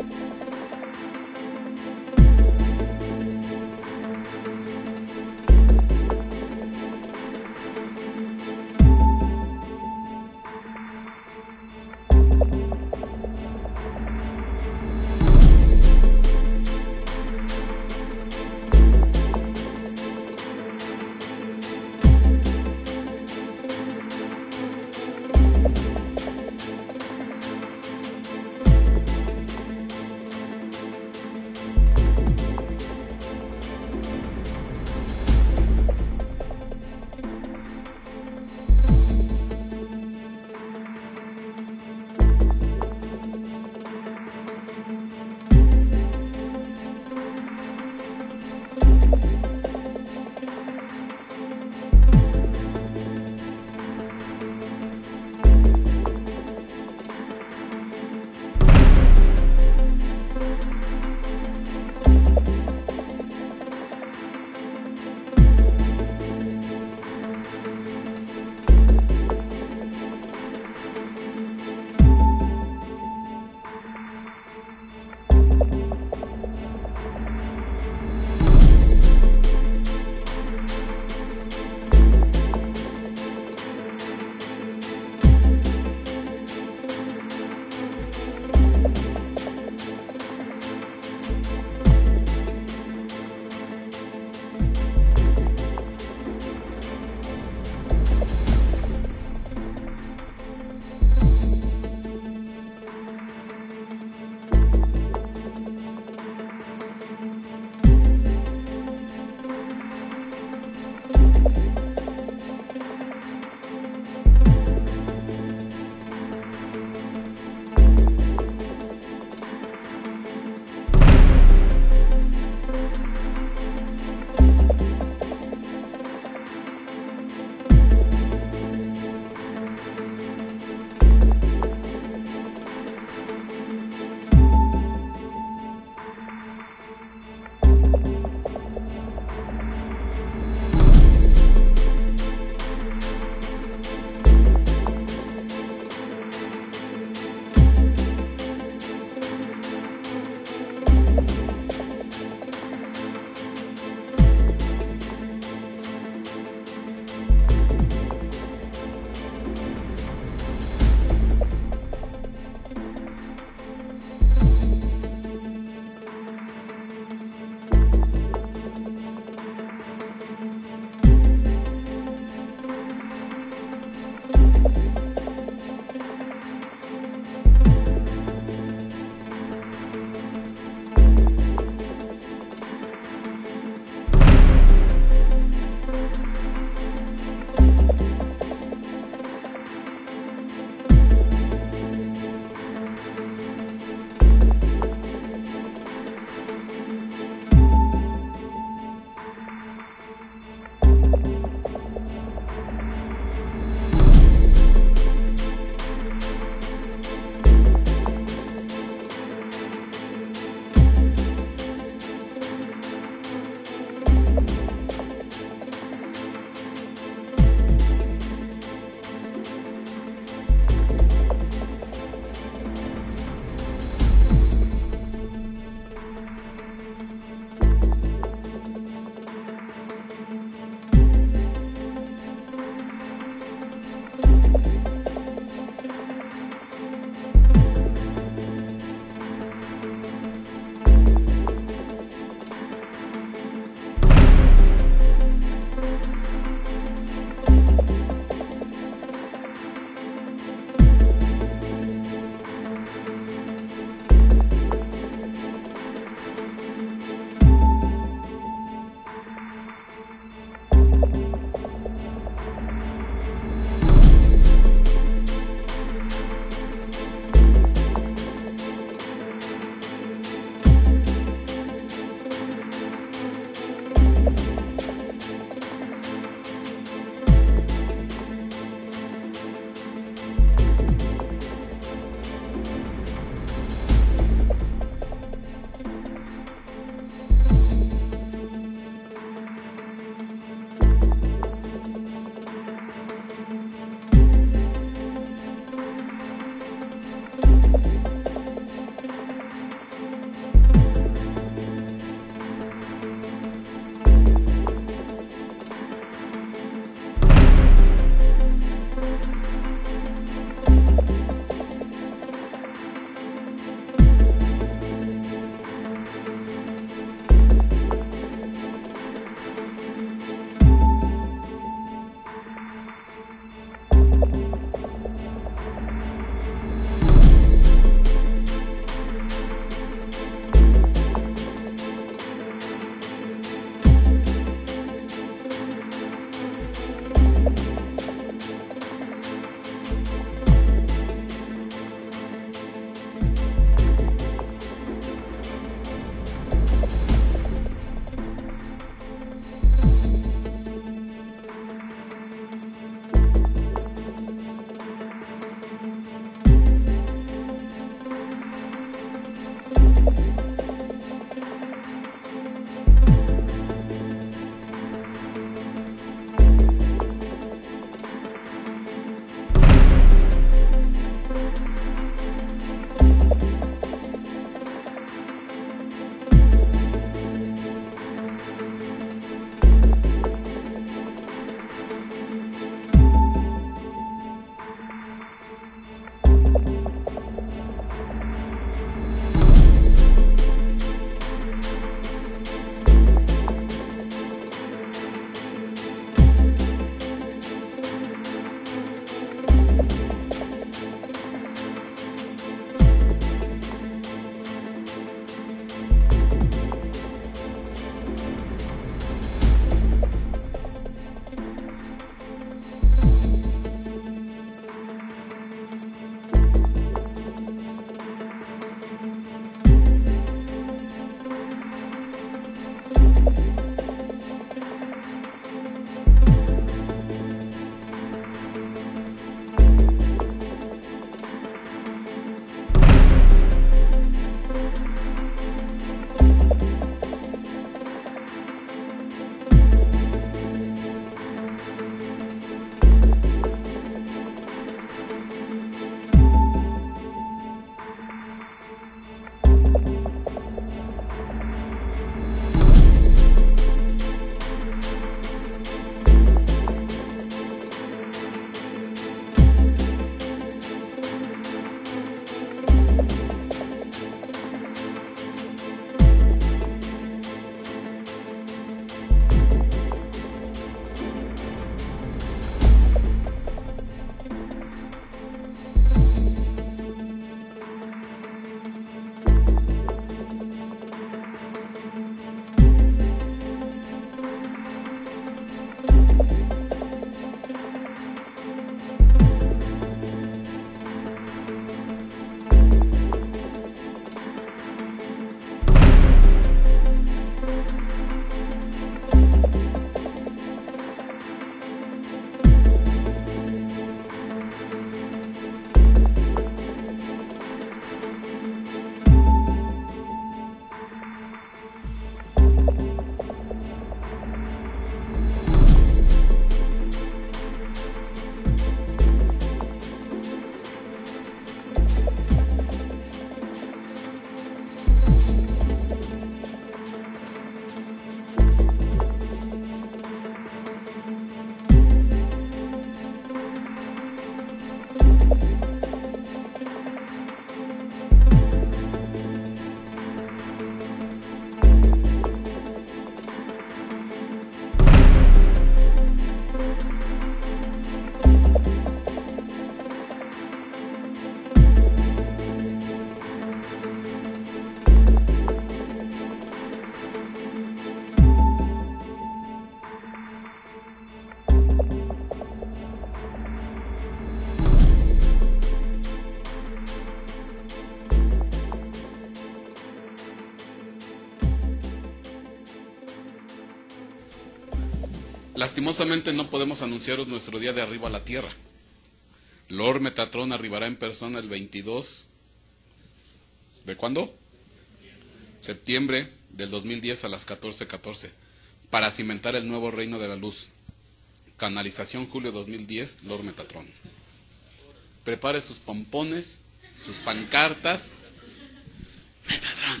Lastimosamente no podemos anunciaros nuestro día de arribo a la tierra. Lord Metatron arribará en persona el veintidós. ¿De cuándo? Septiembre del dos mil diez a las catorce catorce para cimentar el nuevo reino de la luz. Canalización julio dos mil diez, Lord Metatron. Prepare sus pompones, sus pancartas. Metatron.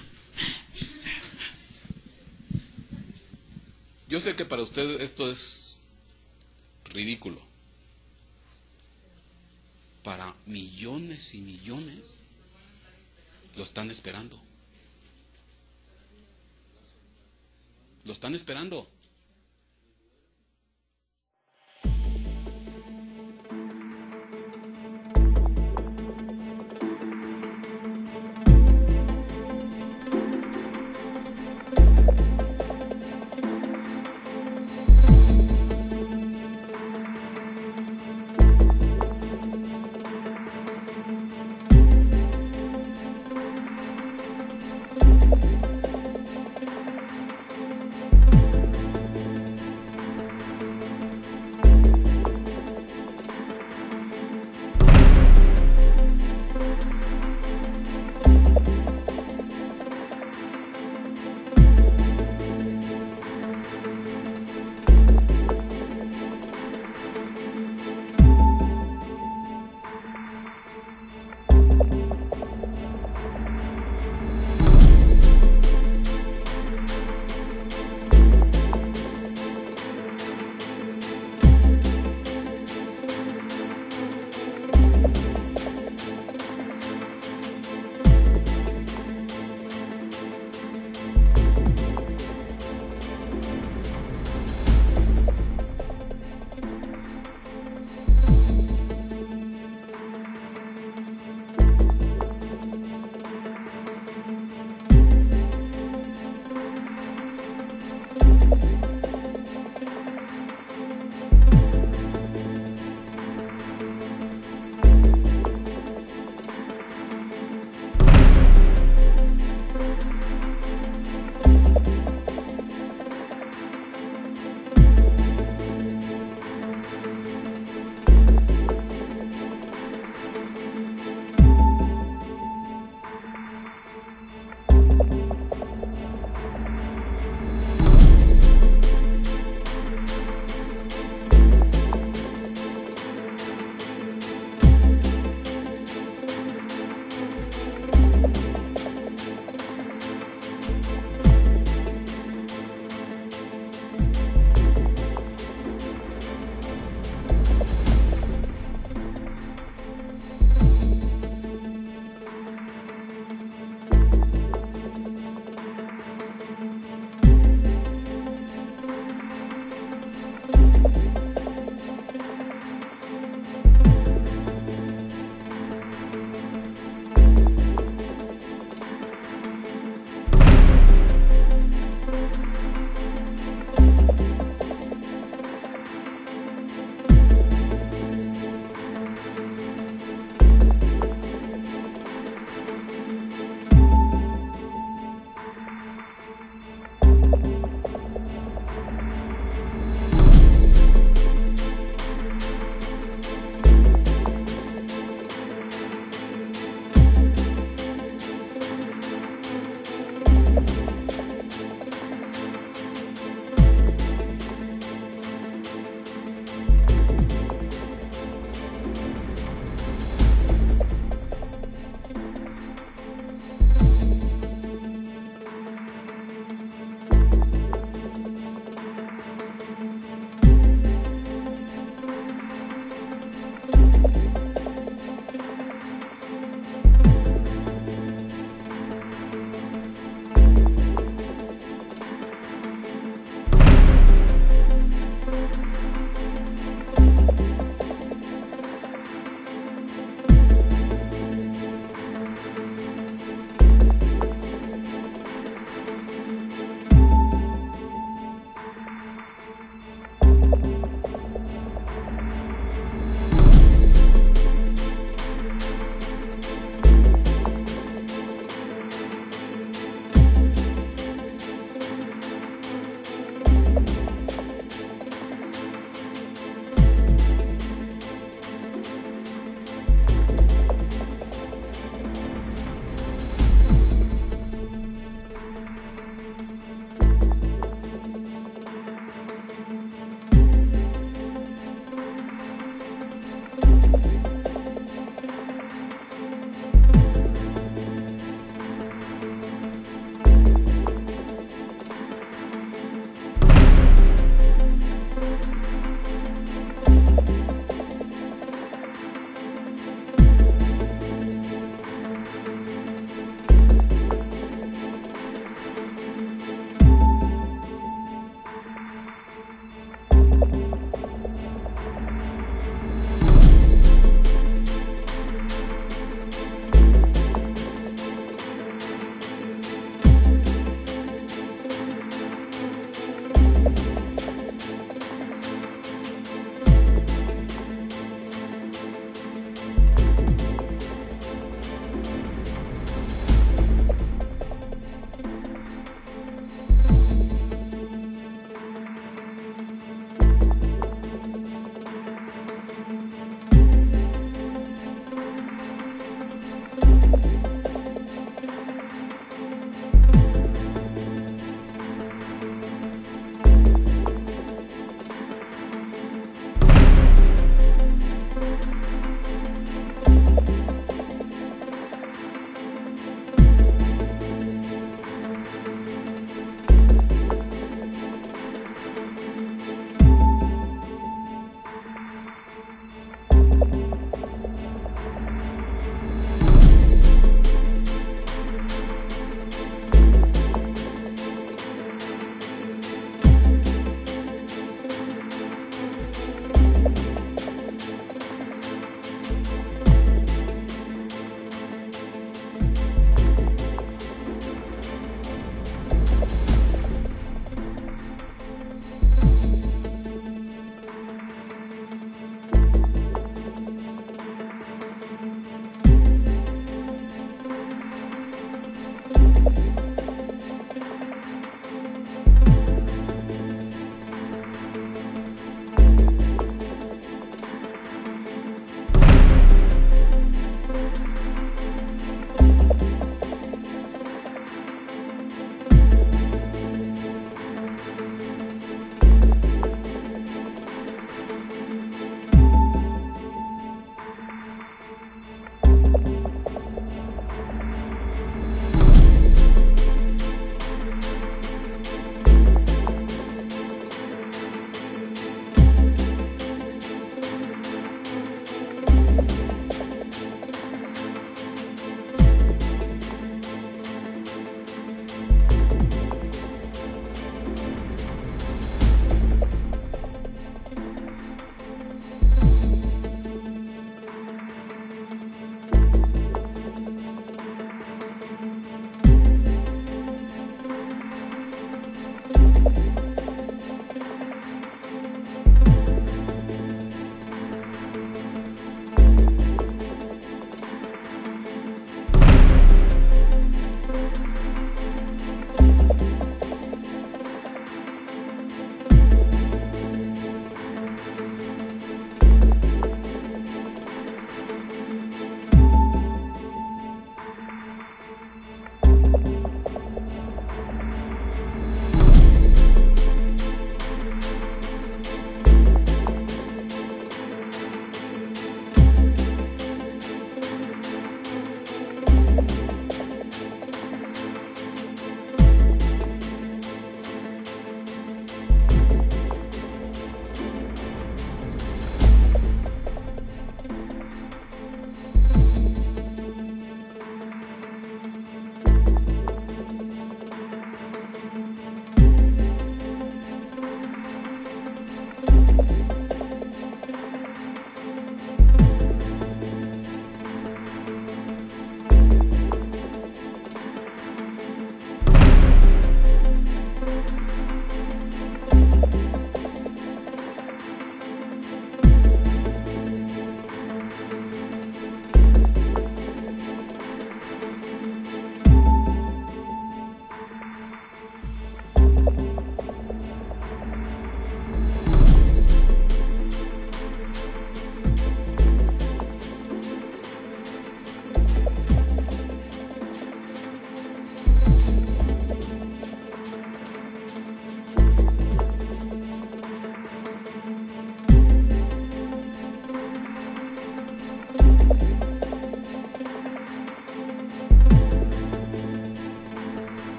Yo sé que para usted esto es ridículo. Para millones y millones lo están esperando. Lo están esperando.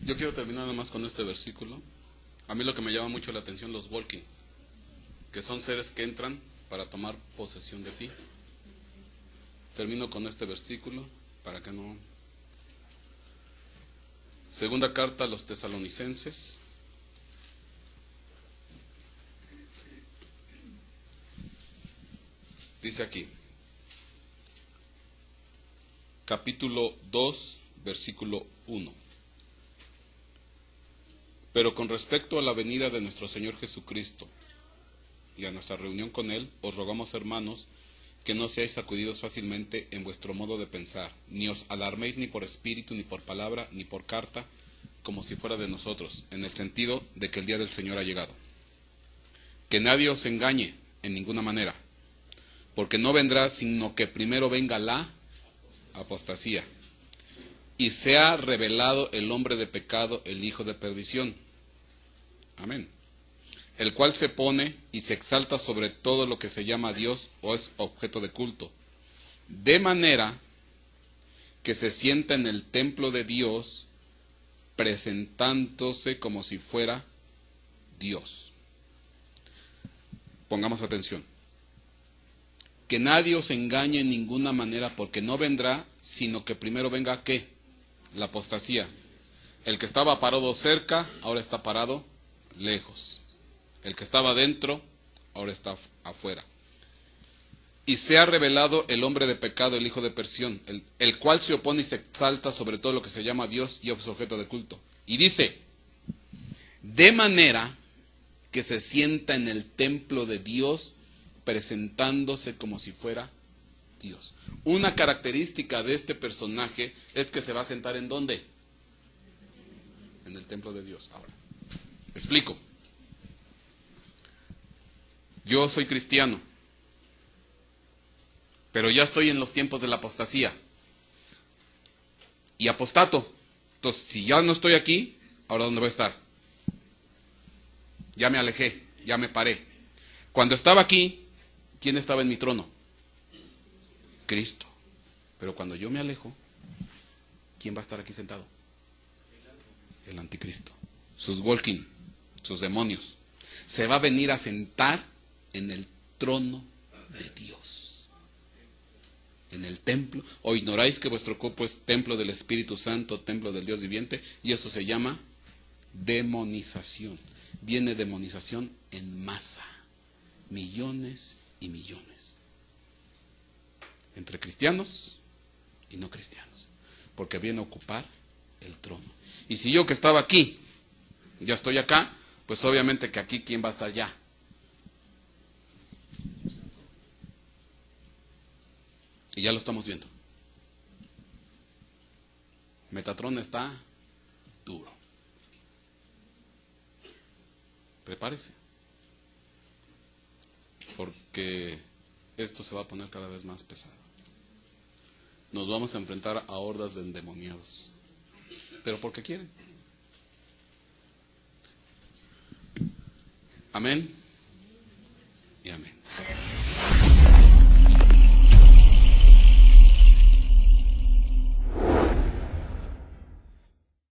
Yo quiero terminar nada más con este versículo. A mí lo que me llama mucho la atención, los Volkin, que son seres que entran para tomar posesión de ti. Termino con este versículo para que no... Segunda carta a los tesalonicenses. Dice aquí, capítulo dos, versículo uno. Pero con respecto a la venida de nuestro Señor Jesucristo y a nuestra reunión con Él, os rogamos, hermanos, que no seáis sacudidos fácilmente en vuestro modo de pensar, ni os alarméis ni por espíritu, ni por palabra, ni por carta, como si fuera de nosotros, en el sentido de que el día del Señor ha llegado. Que nadie os engañe en ninguna manera, porque no vendrá sino que primero venga la apostasía, y sea revelado el hombre de pecado, el hijo de perdición. Amén. El cual se pone y se exalta sobre todo lo que se llama Dios o es objeto de culto, de manera que se sienta en el templo de Dios, presentándose como si fuera Dios. Pongamos atención. Que nadie os engañe en ninguna manera, porque no vendrá, sino que primero venga, ¿qué? La apostasía. El que estaba parado cerca, ahora está parado lejos. El que estaba dentro, ahora está afuera. Y sea revelado el hombre de pecado, el hijo de perdición, el, el cual se opone y se exalta sobre todo lo que se llama Dios y es objeto de culto. Y dice, de manera que se sienta en el templo de Dios, presentándose como si fuera Dios. Una característica de este personaje es que se va a sentar ¿en dónde? En el templo de Dios. Ahora, explico. Yo soy cristiano, pero ya estoy en los tiempos de la apostasía y apostato. Entonces, si ya no estoy aquí, ¿ahora dónde voy a estar? Ya me alejé, ya me paré. Cuando estaba aquí, ¿quién estaba en mi trono? Cristo. Pero cuando yo me alejo, ¿quién va a estar aquí sentado? El anticristo. Sus walking, sus demonios. Se va a venir a sentar en el trono de Dios. En el templo. ¿O ignoráis que vuestro cuerpo es templo del Espíritu Santo, templo del Dios viviente? Y eso se llama demonización. Viene demonización en masa. Millones y millones. Entre cristianos y no cristianos. Porque viene a ocupar el trono. Y si yo que estaba aquí, ya estoy acá, pues obviamente que aquí ¿quién va a estar ya? Y ya lo estamos viendo. Metatron está duro. Prepárese. Porque esto se va a poner cada vez más pesado. Nos vamos a enfrentar a hordas de endemoniados. Pero porque quieren. Amén y amén.